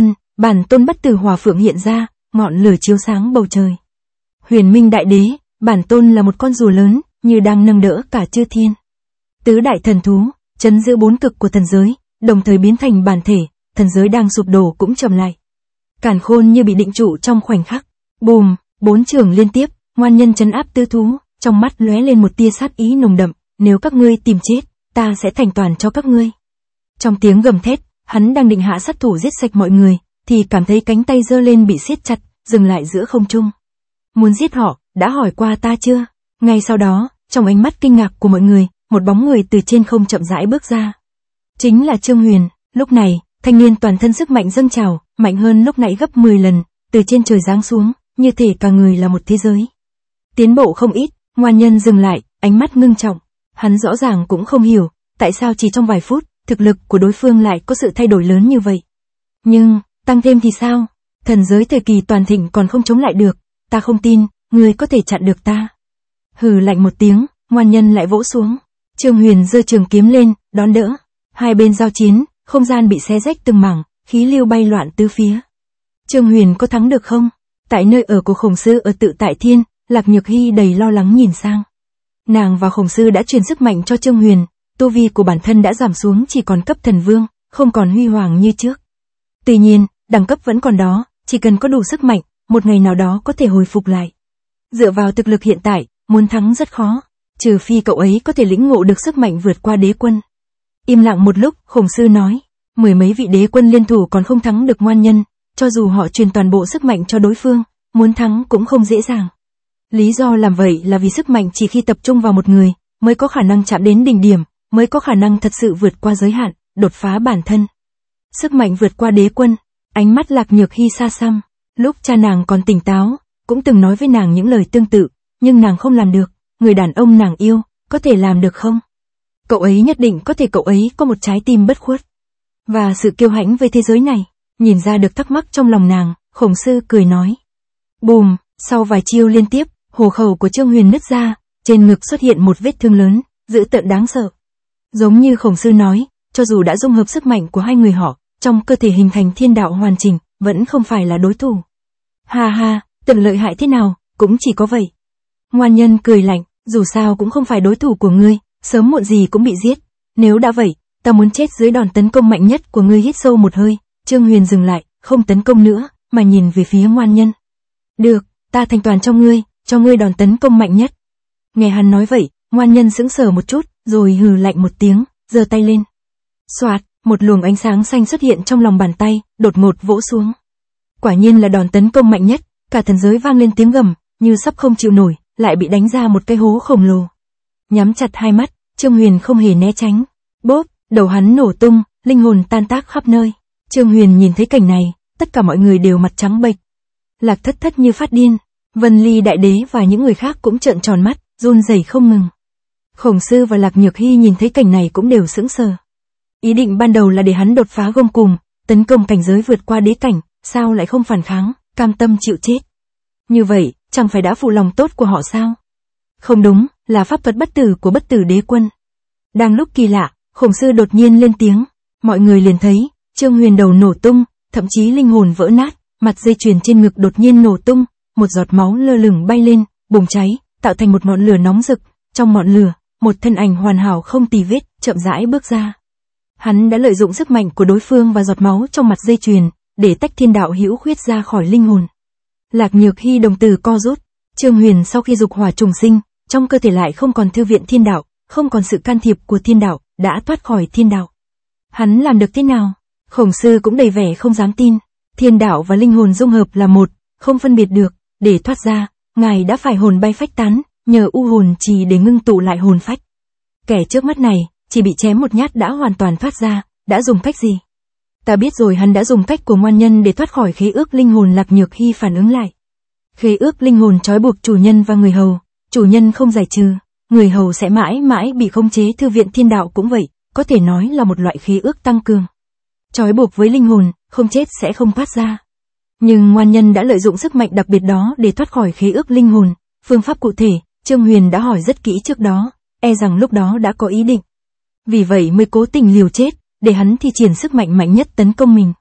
Bản tôn bất tử hỏa phượng hiện ra, ngọn lửa chiếu sáng bầu trời. Huyền Minh Đại Đế, bản tôn là một con rùa lớn, như đang nâng đỡ cả chư thiên. Tứ đại thần thú, trấn giữ bốn cực của thần giới, đồng thời biến thành bản thể, thần giới đang sụp đổ cũng chậm lại. Càn khôn như bị định trụ trong khoảnh khắc. Bùm, 4 trường liên tiếp, ngoan nhân trấn áp tứ thú, trong mắt lóe lên một tia sát ý nồng đậm, nếu các ngươi tìm chết, ta sẽ thành toàn cho các ngươi. Trong tiếng gầm thét, hắn đang định hạ sát thủ giết sạch mọi người, thì cảm thấy cánh tay giơ lên bị siết chặt, dừng lại giữa không trung. Muốn giết họ, đã hỏi qua ta chưa? Ngay sau đó, trong ánh mắt kinh ngạc của mọi người, một bóng người từ trên không chậm rãi bước ra. Chính là Trương Huyền. Lúc này, thanh niên toàn thân sức mạnh dâng trào, mạnh hơn lúc nãy gấp 10 lần, từ trên trời giáng xuống, như thể cả người là một thế giới. Tiến bộ không ít, ngoan nhân dừng lại, ánh mắt ngưng trọng. Hắn rõ ràng cũng không hiểu, tại sao chỉ trong vài phút, thực lực của đối phương lại có sự thay đổi lớn như vậy. Nhưng, tăng thêm thì sao? Thần giới thời kỳ toàn thịnh còn không chống lại được, ta không tin, ngươi có thể chặn được ta. Hừ lạnh một tiếng, ngoan nhân lại vỗ xuống. Trương Huyền giơ trường kiếm lên, đón đỡ. Hai bên giao chiến, không gian bị xé rách từng mảng, khí lưu bay loạn tứ phía. Trương Huyền có thắng được không? Tại nơi ở của Khổng Sư ở Tự Tại Thiên, Lạc Nhược Hy đầy lo lắng nhìn sang. Nàng và Khổng Sư đã truyền sức mạnh cho Trương Huyền, tu vi của bản thân đã giảm xuống chỉ còn cấp thần vương, không còn huy hoàng như trước. Tuy nhiên, đẳng cấp vẫn còn đó, chỉ cần có đủ sức mạnh, một ngày nào đó có thể hồi phục lại. Dựa vào thực lực hiện tại, muốn thắng rất khó, trừ phi cậu ấy có thể lĩnh ngộ được sức mạnh vượt qua đế quân. Im lặng một lúc, Khổng Sư nói, 10 mấy vị đế quân liên thủ còn không thắng được ngoan nhân, cho dù họ truyền toàn bộ sức mạnh cho đối phương, muốn thắng cũng không dễ dàng. Lý do làm vậy là vì sức mạnh chỉ khi tập trung vào một người, mới có khả năng chạm đến đỉnh điểm, mới có khả năng thật sự vượt qua giới hạn, đột phá bản thân. Sức mạnh vượt qua đế quân, ánh mắt Lạc Nhược Hy xa xăm, lúc cha nàng còn tỉnh táo, cũng từng nói với nàng những lời tương tự, nhưng nàng không làm được, người đàn ông nàng yêu, có thể làm được không? Cậu ấy nhất định có thể, cậu ấy có một trái tim bất khuất, và sự kiêu hãnh với thế giới này. Nhìn ra được thắc mắc trong lòng nàng, Khổng Sư cười nói. Bùm, sau vài chiêu liên tiếp, hổ khẩu của Trương Huyền nứt ra, trên ngực xuất hiện một vết thương lớn, dữ tợn đáng sợ. Giống như Khổng Sư nói, cho dù đã dung hợp sức mạnh của hai người họ, trong cơ thể hình thành thiên đạo hoàn chỉnh, vẫn không phải là đối thủ. Ha ha, tận lợi hại thế nào, cũng chỉ có vậy. Ngoan nhân cười lạnh, dù sao cũng không phải đối thủ của ngươi, sớm muộn gì cũng bị giết. Nếu đã vậy, ta muốn chết dưới đòn tấn công mạnh nhất của ngươi. Hít sâu một hơi, Trương Huyền dừng lại, không tấn công nữa, mà nhìn về phía ngoan nhân. Được, ta thành toàn cho ngươi đòn tấn công mạnh nhất. Nghe hắn nói vậy, ngoan nhân sững sờ một chút, rồi hừ lạnh một tiếng, giơ tay lên. Xoạt, một luồng ánh sáng xanh xuất hiện trong lòng bàn tay, đột ngột vỗ xuống. Quả nhiên là đòn tấn công mạnh nhất, cả thần giới vang lên tiếng gầm, như sắp không chịu nổi, lại bị đánh ra một cái hố khổng lồ. Nhắm chặt hai mắt, Trương Huyền không hề né tránh. Bốp, đầu hắn nổ tung, linh hồn tan tác khắp nơi. Trương Huyền nhìn thấy cảnh này, tất cả mọi người đều mặt trắng bệch. Lạc Thất Thất như phát điên, Vân Ly Đại Đế và những người khác cũng trợn tròn mắt, run rẩy không ngừng. Khổng Sư và Lạc Nhược Hy nhìn thấy cảnh này cũng đều sững sờ. Ý định ban đầu là để hắn đột phá gông cùm, tấn công cảnh giới vượt qua đế cảnh, sao lại không phản kháng, cam tâm chịu chết. Như vậy, chẳng phải đã phụ lòng tốt của họ sao? Không đúng, là pháp thuật bất tử của bất tử đế quân. Đang lúc kỳ lạ, Khổng Sư đột nhiên lên tiếng, mọi người liền thấy, Trương Huyền đầu nổ tung, thậm chí linh hồn vỡ nát, mặt dây chuyền trên ngực đột nhiên nổ tung, một giọt máu lơ lửng bay lên, bùng cháy, tạo thành một ngọn lửa nóng rực, trong ngọn lửa, một thân ảnh hoàn hảo không tì vết, chậm rãi bước ra. Hắn đã lợi dụng sức mạnh của đối phương và giọt máu trong mặt dây chuyền, để tách thiên đạo hữu khuyết ra khỏi linh hồn. Lạc Nhược Hy đồng tử co rút, Trương Huyền sau khi dục hỏa trùng sinh, trong cơ thể lại không còn thư viện thiên đạo, không còn sự can thiệp của thiên đạo, đã thoát khỏi thiên đạo. Hắn làm được thế nào? Khổng Sư cũng đầy vẻ không dám tin, thiên đạo và linh hồn dung hợp là một, không phân biệt được, để thoát ra, ngài đã phải hồn bay phách tán, nhờ u hồn trì để ngưng tụ lại hồn phách. Kẻ trước mắt này, chỉ bị chém một nhát đã hoàn toàn thoát ra, đã dùng cách gì? Ta biết rồi, hắn đã dùng cách của ngoan nhân để thoát khỏi khế ước linh hồn. Lạc Nhược Hy phản ứng lại. Khế ước linh hồn trói buộc chủ nhân và người hầu, chủ nhân không giải trừ, người hầu sẽ mãi mãi bị khống chế. Thư viện thiên đạo cũng vậy, có thể nói là một loại khế ước tăng cường. Trói buộc với linh hồn, không chết sẽ không thoát ra. Nhưng ngoan nhân đã lợi dụng sức mạnh đặc biệt đó để thoát khỏi khế ước linh hồn. Phương pháp cụ thể, Trương Huyền đã hỏi rất kỹ trước đó, e rằng lúc đó đã có ý định. Vì vậy mới cố tình liều chết, để hắn thi triển sức mạnh mạnh nhất tấn công mình.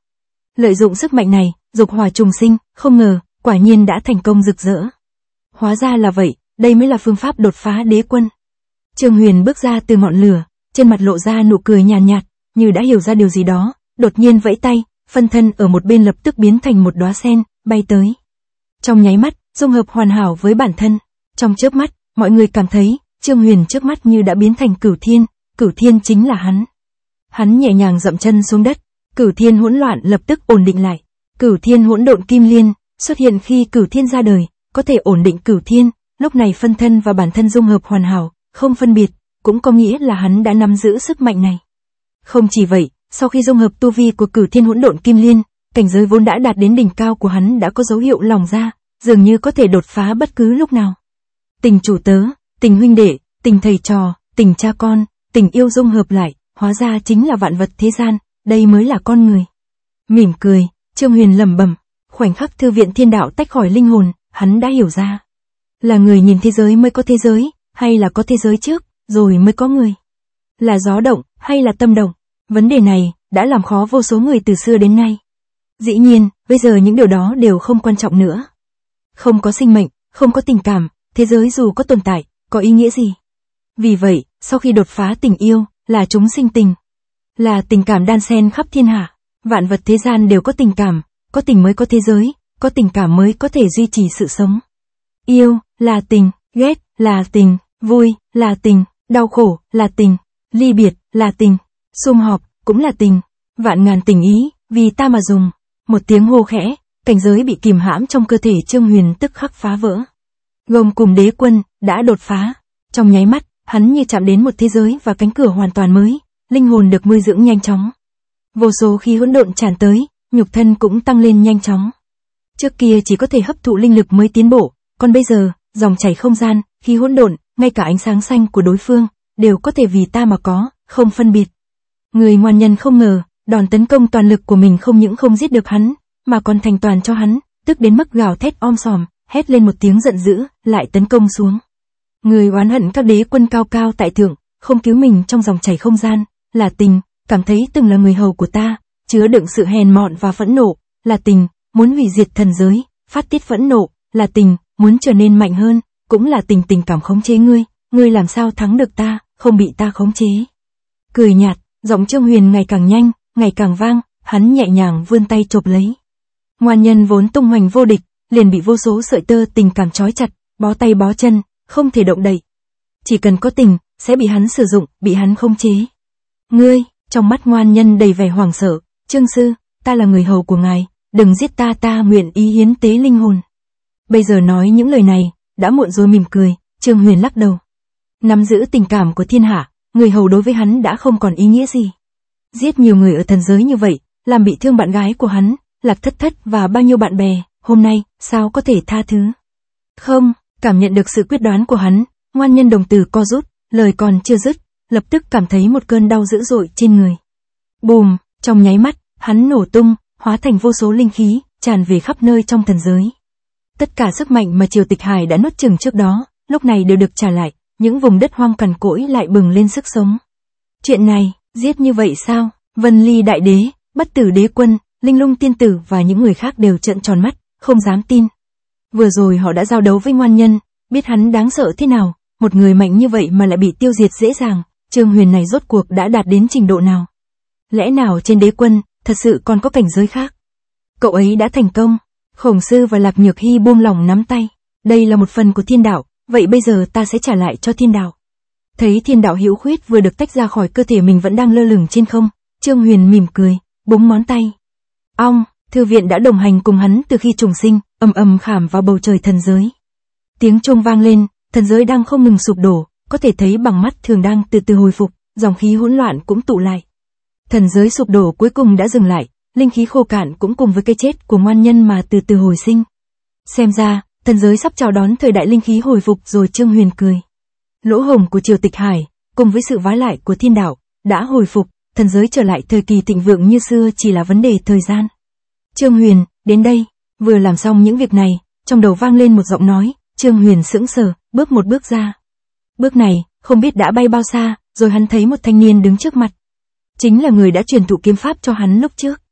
Lợi dụng sức mạnh này, dục hỏa trùng sinh, không ngờ, quả nhiên đã thành công rực rỡ. Hóa ra là vậy, đây mới là phương pháp đột phá đế quân. Trương Huyền bước ra từ ngọn lửa, trên mặt lộ ra nụ cười nhàn nhạt, như đã hiểu ra điều gì đó, đột nhiên vẫy tay, phân thân ở một bên lập tức biến thành một đóa sen, bay tới. Trong nháy mắt, dung hợp hoàn hảo với bản thân. Trong chớp mắt, mọi người cảm thấy, Trương Huyền trước mắt như đã biến thành Cửu Thiên chính là hắn. Hắn nhẹ nhàng dậm chân xuống đất, Cửu Thiên hỗn loạn lập tức ổn định lại. Cửu Thiên hỗn độn kim liên, xuất hiện khi Cửu Thiên ra đời, có thể ổn định Cửu Thiên, lúc này phân thân và bản thân dung hợp hoàn hảo, không phân biệt, cũng có nghĩa là hắn đã nắm giữ sức mạnh này. Không chỉ vậy, sau khi dung hợp tu vi của Cửu Thiên hỗn độn kim liên, cảnh giới vốn đã đạt đến đỉnh cao của hắn đã có dấu hiệu lỏng ra, dường như có thể đột phá bất cứ lúc nào. Tình chủ tớ, tình huynh đệ, tình thầy trò, tình cha con, tình yêu dung hợp lại, hóa ra chính là vạn vật thế gian, đây mới là con người. Mỉm cười, Trương Huyền lẩm bẩm, khoảnh khắc thư viện thiên đạo tách khỏi linh hồn, hắn đã hiểu ra. Là người nhìn thế giới mới có thế giới, hay là có thế giới trước, rồi mới có người? Là gió động, hay là tâm động? Vấn đề này, đã làm khó vô số người từ xưa đến nay. Dĩ nhiên, bây giờ những điều đó đều không quan trọng nữa. Không có sinh mệnh, không có tình cảm, thế giới dù có tồn tại, có ý nghĩa gì? Vì vậy, sau khi đột phá tình yêu, là chúng sinh tình. Là tình cảm đan xen khắp thiên hạ. Vạn vật thế gian đều có tình cảm, có tình mới có thế giới, có tình cảm mới có thể duy trì sự sống. Yêu, là tình, ghét, là tình, vui, là tình, đau khổ, là tình, ly biệt, là tình, sum họp, cũng là tình. Vạn ngàn tình ý, vì ta mà dùng. Một tiếng hô khẽ, cảnh giới bị kìm hãm trong cơ thể Trương Huyền tức khắc phá vỡ. Gồm cùng đế quân, đã đột phá. Trong nháy mắt, hắn như chạm đến một thế giới và cánh cửa hoàn toàn mới, linh hồn được nuôi dưỡng nhanh chóng. Vô số khí hỗn độn tràn tới, nhục thân cũng tăng lên nhanh chóng. Trước kia chỉ có thể hấp thụ linh lực mới tiến bộ, còn bây giờ, dòng chảy không gian, khí hỗn độn, ngay cả ánh sáng xanh của đối phương, đều có thể vì ta mà có, không phân biệt. Người ngoan nhân không ngờ, đòn tấn công toàn lực của mình không những không giết được hắn, mà còn thành toàn cho hắn, tức đến mức gào thét om sòm, hét lên một tiếng giận dữ, lại tấn công xuống. Người oán hận các đế quân cao cao tại thượng, không cứu mình trong dòng chảy không gian, là tình, cảm thấy từng là người hầu của ta, chứa đựng sự hèn mọn và phẫn nộ, là tình, muốn hủy diệt thần giới, phát tiết phẫn nộ, là tình, muốn trở nên mạnh hơn, cũng là tình tình cảm khống chế ngươi làm sao thắng được ta, không bị ta khống chế. Cười nhạt, giọng Trương Huyền ngày càng nhanh, ngày càng vang, hắn nhẹ nhàng vươn tay chộp lấy. Ngoan nhân vốn tung hoành vô địch, liền bị vô số sợi tơ tình cảm trói chặt, bó tay bó chân, không thể động đậy. Chỉ cần có tình, sẽ bị hắn sử dụng, bị hắn khống chế. Ngươi, trong mắt ngoan nhân đầy vẻ hoảng sợ, Trương sư, ta là người hầu của ngài, đừng giết ta, ta nguyện ý hiến tế linh hồn. Bây giờ nói những lời này, đã muộn rồi. Mỉm cười, Trương Huyền lắc đầu. Nắm giữ tình cảm của thiên hạ, người hầu đối với hắn đã không còn ý nghĩa gì. Giết nhiều người ở thần giới như vậy, làm bị thương bạn gái của hắn, Lạc Thất Thất và bao nhiêu bạn bè, hôm nay, sao có thể tha thứ? Không, cảm nhận được sự quyết đoán của hắn, ngoan nhân đồng tử co rút, lời còn chưa dứt, lập tức cảm thấy một cơn đau dữ dội trên người. Bùm, trong nháy mắt, hắn nổ tung, hóa thành vô số linh khí, tràn về khắp nơi trong thần giới. Tất cả sức mạnh mà Triều Tịch Hải đã nuốt chửng trước đó, lúc này đều được trả lại, những vùng đất hoang cằn cỗi lại bừng lên sức sống. Chuyện này, giết như vậy sao? Vân Ly Đại Đế, Bất Tử Đế Quân, Linh Lung Tiên Tử và những người khác đều trợn tròn mắt, không dám tin. Vừa rồi họ đã giao đấu với ngoan nhân, biết hắn đáng sợ thế nào, một người mạnh như vậy mà lại bị tiêu diệt dễ dàng, Trương Huyền này rốt cuộc đã đạt đến trình độ nào? Lẽ nào trên đế quân, thật sự còn có cảnh giới khác? Cậu ấy đã thành công. Khổng Sư và Lạc Nhược Hy buông lỏng nắm tay. Đây là một phần của thiên đạo, vậy bây giờ ta sẽ trả lại cho thiên đạo. Thấy thiên đạo hữu khuyết vừa được tách ra khỏi cơ thể mình vẫn đang lơ lửng trên không, Trương Huyền mỉm cười, búng ngón tay. Ong, thư viện đã đồng hành cùng hắn từ khi trùng sinh, ầm ầm khảm vào bầu trời thần giới. Tiếng chuông vang lên, thần giới đang không ngừng sụp đổ, có thể thấy bằng mắt thường đang từ từ hồi phục, dòng khí hỗn loạn cũng tụ lại. Thần giới sụp đổ cuối cùng đã dừng lại, linh khí khô cạn cũng cùng với cái chết của ngoan nhân mà từ từ hồi sinh. Xem ra, thần giới sắp chào đón thời đại linh khí hồi phục rồi. Trương Huyền cười. Lỗ hổng của Triều Tịch Hải, cùng với sự vái lại của thiên đạo, đã hồi phục, thần giới trở lại thời kỳ thịnh vượng như xưa chỉ là vấn đề thời gian. Trương Huyền, đến đây, vừa làm xong những việc này, trong đầu vang lên một giọng nói, Trương Huyền sững sờ, bước một bước ra. Bước này, không biết đã bay bao xa, rồi hắn thấy một thanh niên đứng trước mặt. Chính là người đã truyền thụ kiếm pháp cho hắn lúc trước.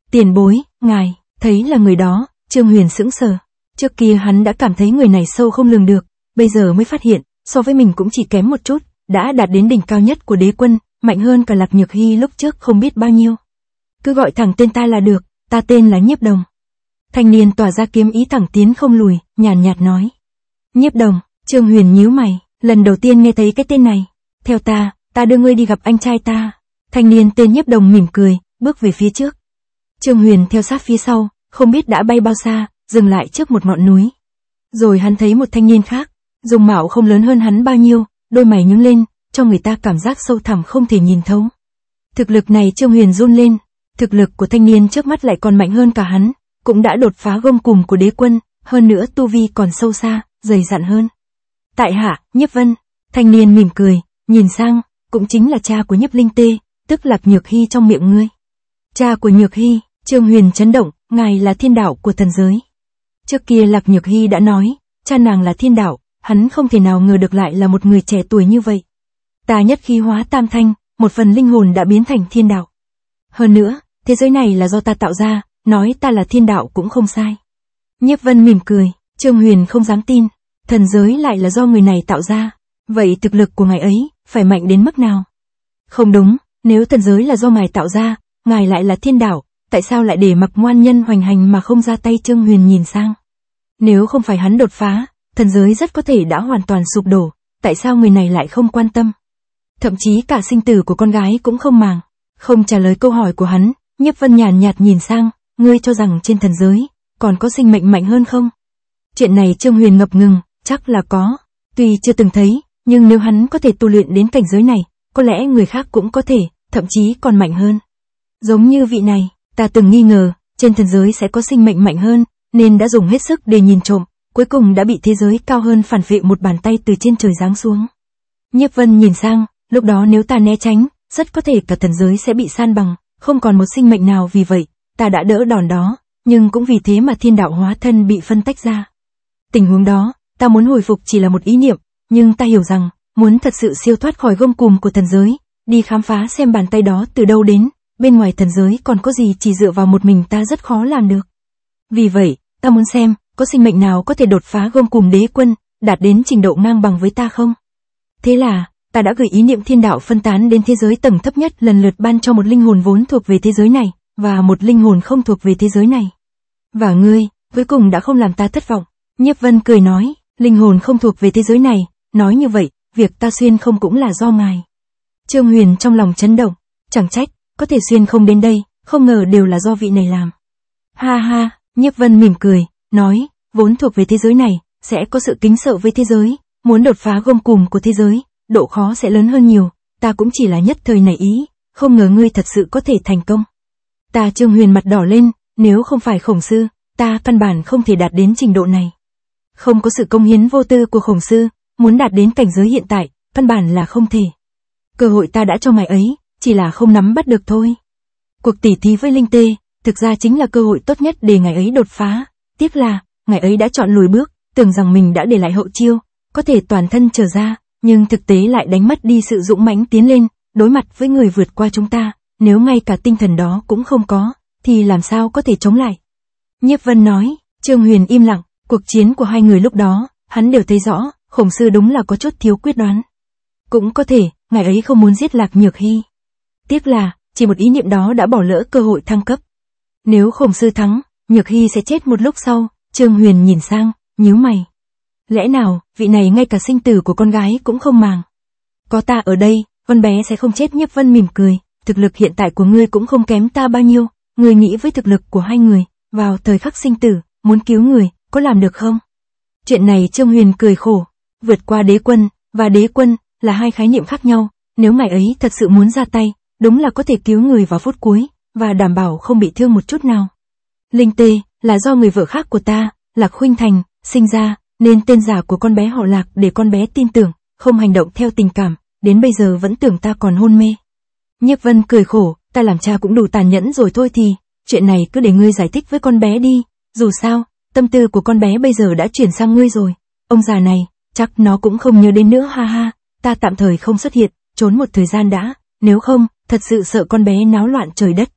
Tiền bối, ngài, thấy là người đó, Trương Huyền sững sờ. Trước kia hắn đã cảm thấy người này sâu không lường được, bây giờ mới phát hiện, so với mình cũng chỉ kém một chút, đã đạt đến đỉnh cao nhất của đế quân, mạnh hơn cả Lạc Nhược Hy lúc trước không biết bao nhiêu. Cứ gọi thẳng tên ta là được, ta tên là Nhiếp Đồng. Thanh niên tỏa ra kiếm ý thẳng tiến không lùi, nhàn nhạt nói. Nhiếp Đồng, Trương Huyền nhíu mày, lần đầu tiên nghe thấy cái tên này. Theo ta đưa ngươi đi gặp anh trai ta. Thanh niên tên Nhiếp Đồng mỉm cười, bước về phía trước. Trương Huyền theo sát phía sau, không biết đã bay bao xa, dừng lại trước một ngọn núi. Rồi hắn thấy một thanh niên khác, dung mạo không lớn hơn hắn bao nhiêu, đôi mày nhướng lên, cho người ta cảm giác sâu thẳm không thể nhìn thấu. Thực lực này Trương Huyền run lên, thực lực của thanh niên trước mắt lại còn mạnh hơn cả hắn, cũng đã đột phá gông cùm của đế quân, hơn nữa tu vi còn sâu xa, dày dặn hơn. Tại hạ, Nhiếp Vân, thanh niên mỉm cười, nhìn sang, cũng chính là cha của Nhiếp Linh Tê, tức Lạc Nhược Hy trong miệng ngươi. Cha của Nhược Hy, Trương Huyền chấn động, ngài là thiên đạo của thần giới. Trước kia Lạc Nhược Hy đã nói, cha nàng là thiên đạo, hắn không thể nào ngờ được lại là một người trẻ tuổi như vậy. Ta nhất khí hóa tam thanh, một phần linh hồn đã biến thành thiên đạo. Hơn nữa, thế giới này là do ta tạo ra, nói ta là thiên đạo cũng không sai. Nhiếp Vân mỉm cười, Trương Huyền không dám tin, thần giới lại là do người này tạo ra. Vậy thực lực của ngài ấy, phải mạnh đến mức nào? Không đúng, nếu thần giới là do ngài tạo ra, ngài lại là thiên đạo, tại sao lại để mặc ngoan nhân hoành hành mà không ra tay? Trương Huyền nhìn sang. Nếu không phải hắn đột phá, thần giới rất có thể đã hoàn toàn sụp đổ, tại sao người này lại không quan tâm? Thậm chí cả sinh tử của con gái cũng không màng. Không trả lời câu hỏi của hắn, Nhiếp Vân nhàn nhạt nhìn sang, ngươi cho rằng trên thần giới, còn có sinh mệnh mạnh hơn không? Chuyện này Trương Huyền ngập ngừng, chắc là có. Tuy chưa từng thấy, nhưng nếu hắn có thể tu luyện đến cảnh giới này, có lẽ người khác cũng có thể, thậm chí còn mạnh hơn. Giống như vị này, ta từng nghi ngờ, trên thần giới sẽ có sinh mệnh mạnh hơn, nên đã dùng hết sức để nhìn trộm, cuối cùng đã bị thế giới cao hơn phản vệ một bàn tay từ trên trời giáng xuống. Nhiếp Vân nhìn sang, lúc đó nếu ta né tránh, rất có thể cả thần giới sẽ bị san bằng, không còn một sinh mệnh nào, vì vậy, ta đã đỡ đòn đó, nhưng cũng vì thế mà thiên đạo hóa thân bị phân tách ra. Tình huống đó, ta muốn hồi phục chỉ là một ý niệm, nhưng ta hiểu rằng, muốn thật sự siêu thoát khỏi gông cùm của thần giới, đi khám phá xem bàn tay đó từ đâu đến, bên ngoài thần giới còn có gì chỉ dựa vào một mình ta rất khó làm được. Vì vậy, ta muốn xem, có sinh mệnh nào có thể đột phá gông cùm đế quân, đạt đến trình độ ngang bằng với ta không? Thế là, ta đã gửi ý niệm thiên đạo phân tán đến thế giới tầng thấp nhất, lần lượt ban cho một linh hồn vốn thuộc về thế giới này, và một linh hồn không thuộc về thế giới này. Và ngươi, cuối cùng đã không làm ta thất vọng. Nhiếp Vân cười nói, linh hồn không thuộc về thế giới này, nói như vậy, việc ta xuyên không cũng là do ngài. Trương Huyền trong lòng chấn động, chẳng trách, có thể xuyên không đến đây, không ngờ đều là do vị này làm. Ha ha, Nhiếp Vân mỉm cười, nói, vốn thuộc về thế giới này, sẽ có sự kính sợ với thế giới, muốn đột phá gông cùm của thế giới, độ khó sẽ lớn hơn nhiều, ta cũng chỉ là nhất thời nảy ý, không ngờ ngươi thật sự có thể thành công. Ta Trương Huyền mặt đỏ lên, nếu không phải Khổng Sư, ta căn bản không thể đạt đến trình độ này. Không có sự công hiến vô tư của Khổng Sư, muốn đạt đến cảnh giới hiện tại, căn bản là không thể. Cơ hội ta đã cho ngài ấy, chỉ là không nắm bắt được thôi. Cuộc tỉ thí với Linh Tê, thực ra chính là cơ hội tốt nhất để ngài ấy đột phá, tiếc là, ngài ấy đã chọn lùi bước, tưởng rằng mình đã để lại hậu chiêu, có thể toàn thân trở ra, nhưng thực tế lại đánh mất đi sự dũng mãnh tiến lên, đối mặt với người vượt qua chúng ta, nếu ngay cả tinh thần đó cũng không có, thì làm sao có thể chống lại. Nhiếp Vân nói, Trương Huyền im lặng, cuộc chiến của hai người lúc đó, hắn đều thấy rõ, Khổng Sư đúng là có chút thiếu quyết đoán. Cũng có thể, ngài ấy không muốn giết Lạc Nhược Hy. Tiếc là, chỉ một ý niệm đó đã bỏ lỡ cơ hội thăng cấp. Nếu Khổng Sư thắng, Nhược Hy sẽ chết một lúc sau. Trương Huyền nhìn sang, nhíu mày. Lẽ nào, vị này ngay cả sinh tử của con gái cũng không màng. Có ta ở đây, con bé sẽ không chết. Nhiếp Vân mỉm cười, thực lực hiện tại của ngươi cũng không kém ta bao nhiêu, ngươi nghĩ với thực lực của hai người, vào thời khắc sinh tử, muốn cứu người, có làm được không? Chuyện này Trương Huyền cười khổ, vượt qua đế quân, và đế quân, là hai khái niệm khác nhau, nếu ngài ấy thật sự muốn ra tay, đúng là có thể cứu người vào phút cuối, và đảm bảo không bị thương một chút nào. Linh Tê, là do người vợ khác của ta, Lạc Khuynh Thành, sinh ra, nên tên giả của con bé họ Lạc để con bé tin tưởng, không hành động theo tình cảm, đến bây giờ vẫn tưởng ta còn hôn mê. Nhiếp Vân cười khổ, ta làm cha cũng đủ tàn nhẫn rồi thôi thì, chuyện này cứ để ngươi giải thích với con bé đi, dù sao, tâm tư của con bé bây giờ đã chuyển sang ngươi rồi, ông già này, chắc nó cũng không nhớ đến nữa. Ha ha, ta tạm thời không xuất hiện, trốn một thời gian đã, nếu không, thật sự sợ con bé náo loạn trời đất.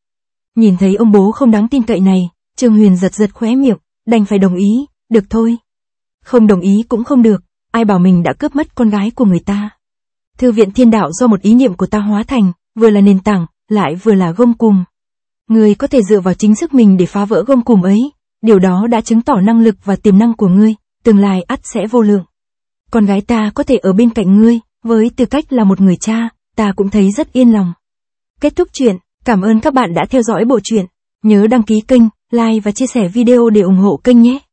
Nhìn thấy ông bố không đáng tin cậy này, Trương Huyền giật giật khóe miệng, đành phải đồng ý, được thôi. Không đồng ý cũng không được, ai bảo mình đã cướp mất con gái của người ta. Thư viện thiên đạo do một ý niệm của ta hóa thành, vừa là nền tảng, lại vừa là gông cùm. Ngươi có thể dựa vào chính sức mình để phá vỡ gông cùm ấy, điều đó đã chứng tỏ năng lực và tiềm năng của ngươi, tương lai ắt sẽ vô lượng. Con gái ta có thể ở bên cạnh ngươi, với tư cách là một người cha, ta cũng thấy rất yên lòng. Kết thúc chuyện, cảm ơn các bạn đã theo dõi bộ truyện. Nhớ đăng ký kênh, like và chia sẻ video để ủng hộ kênh nhé.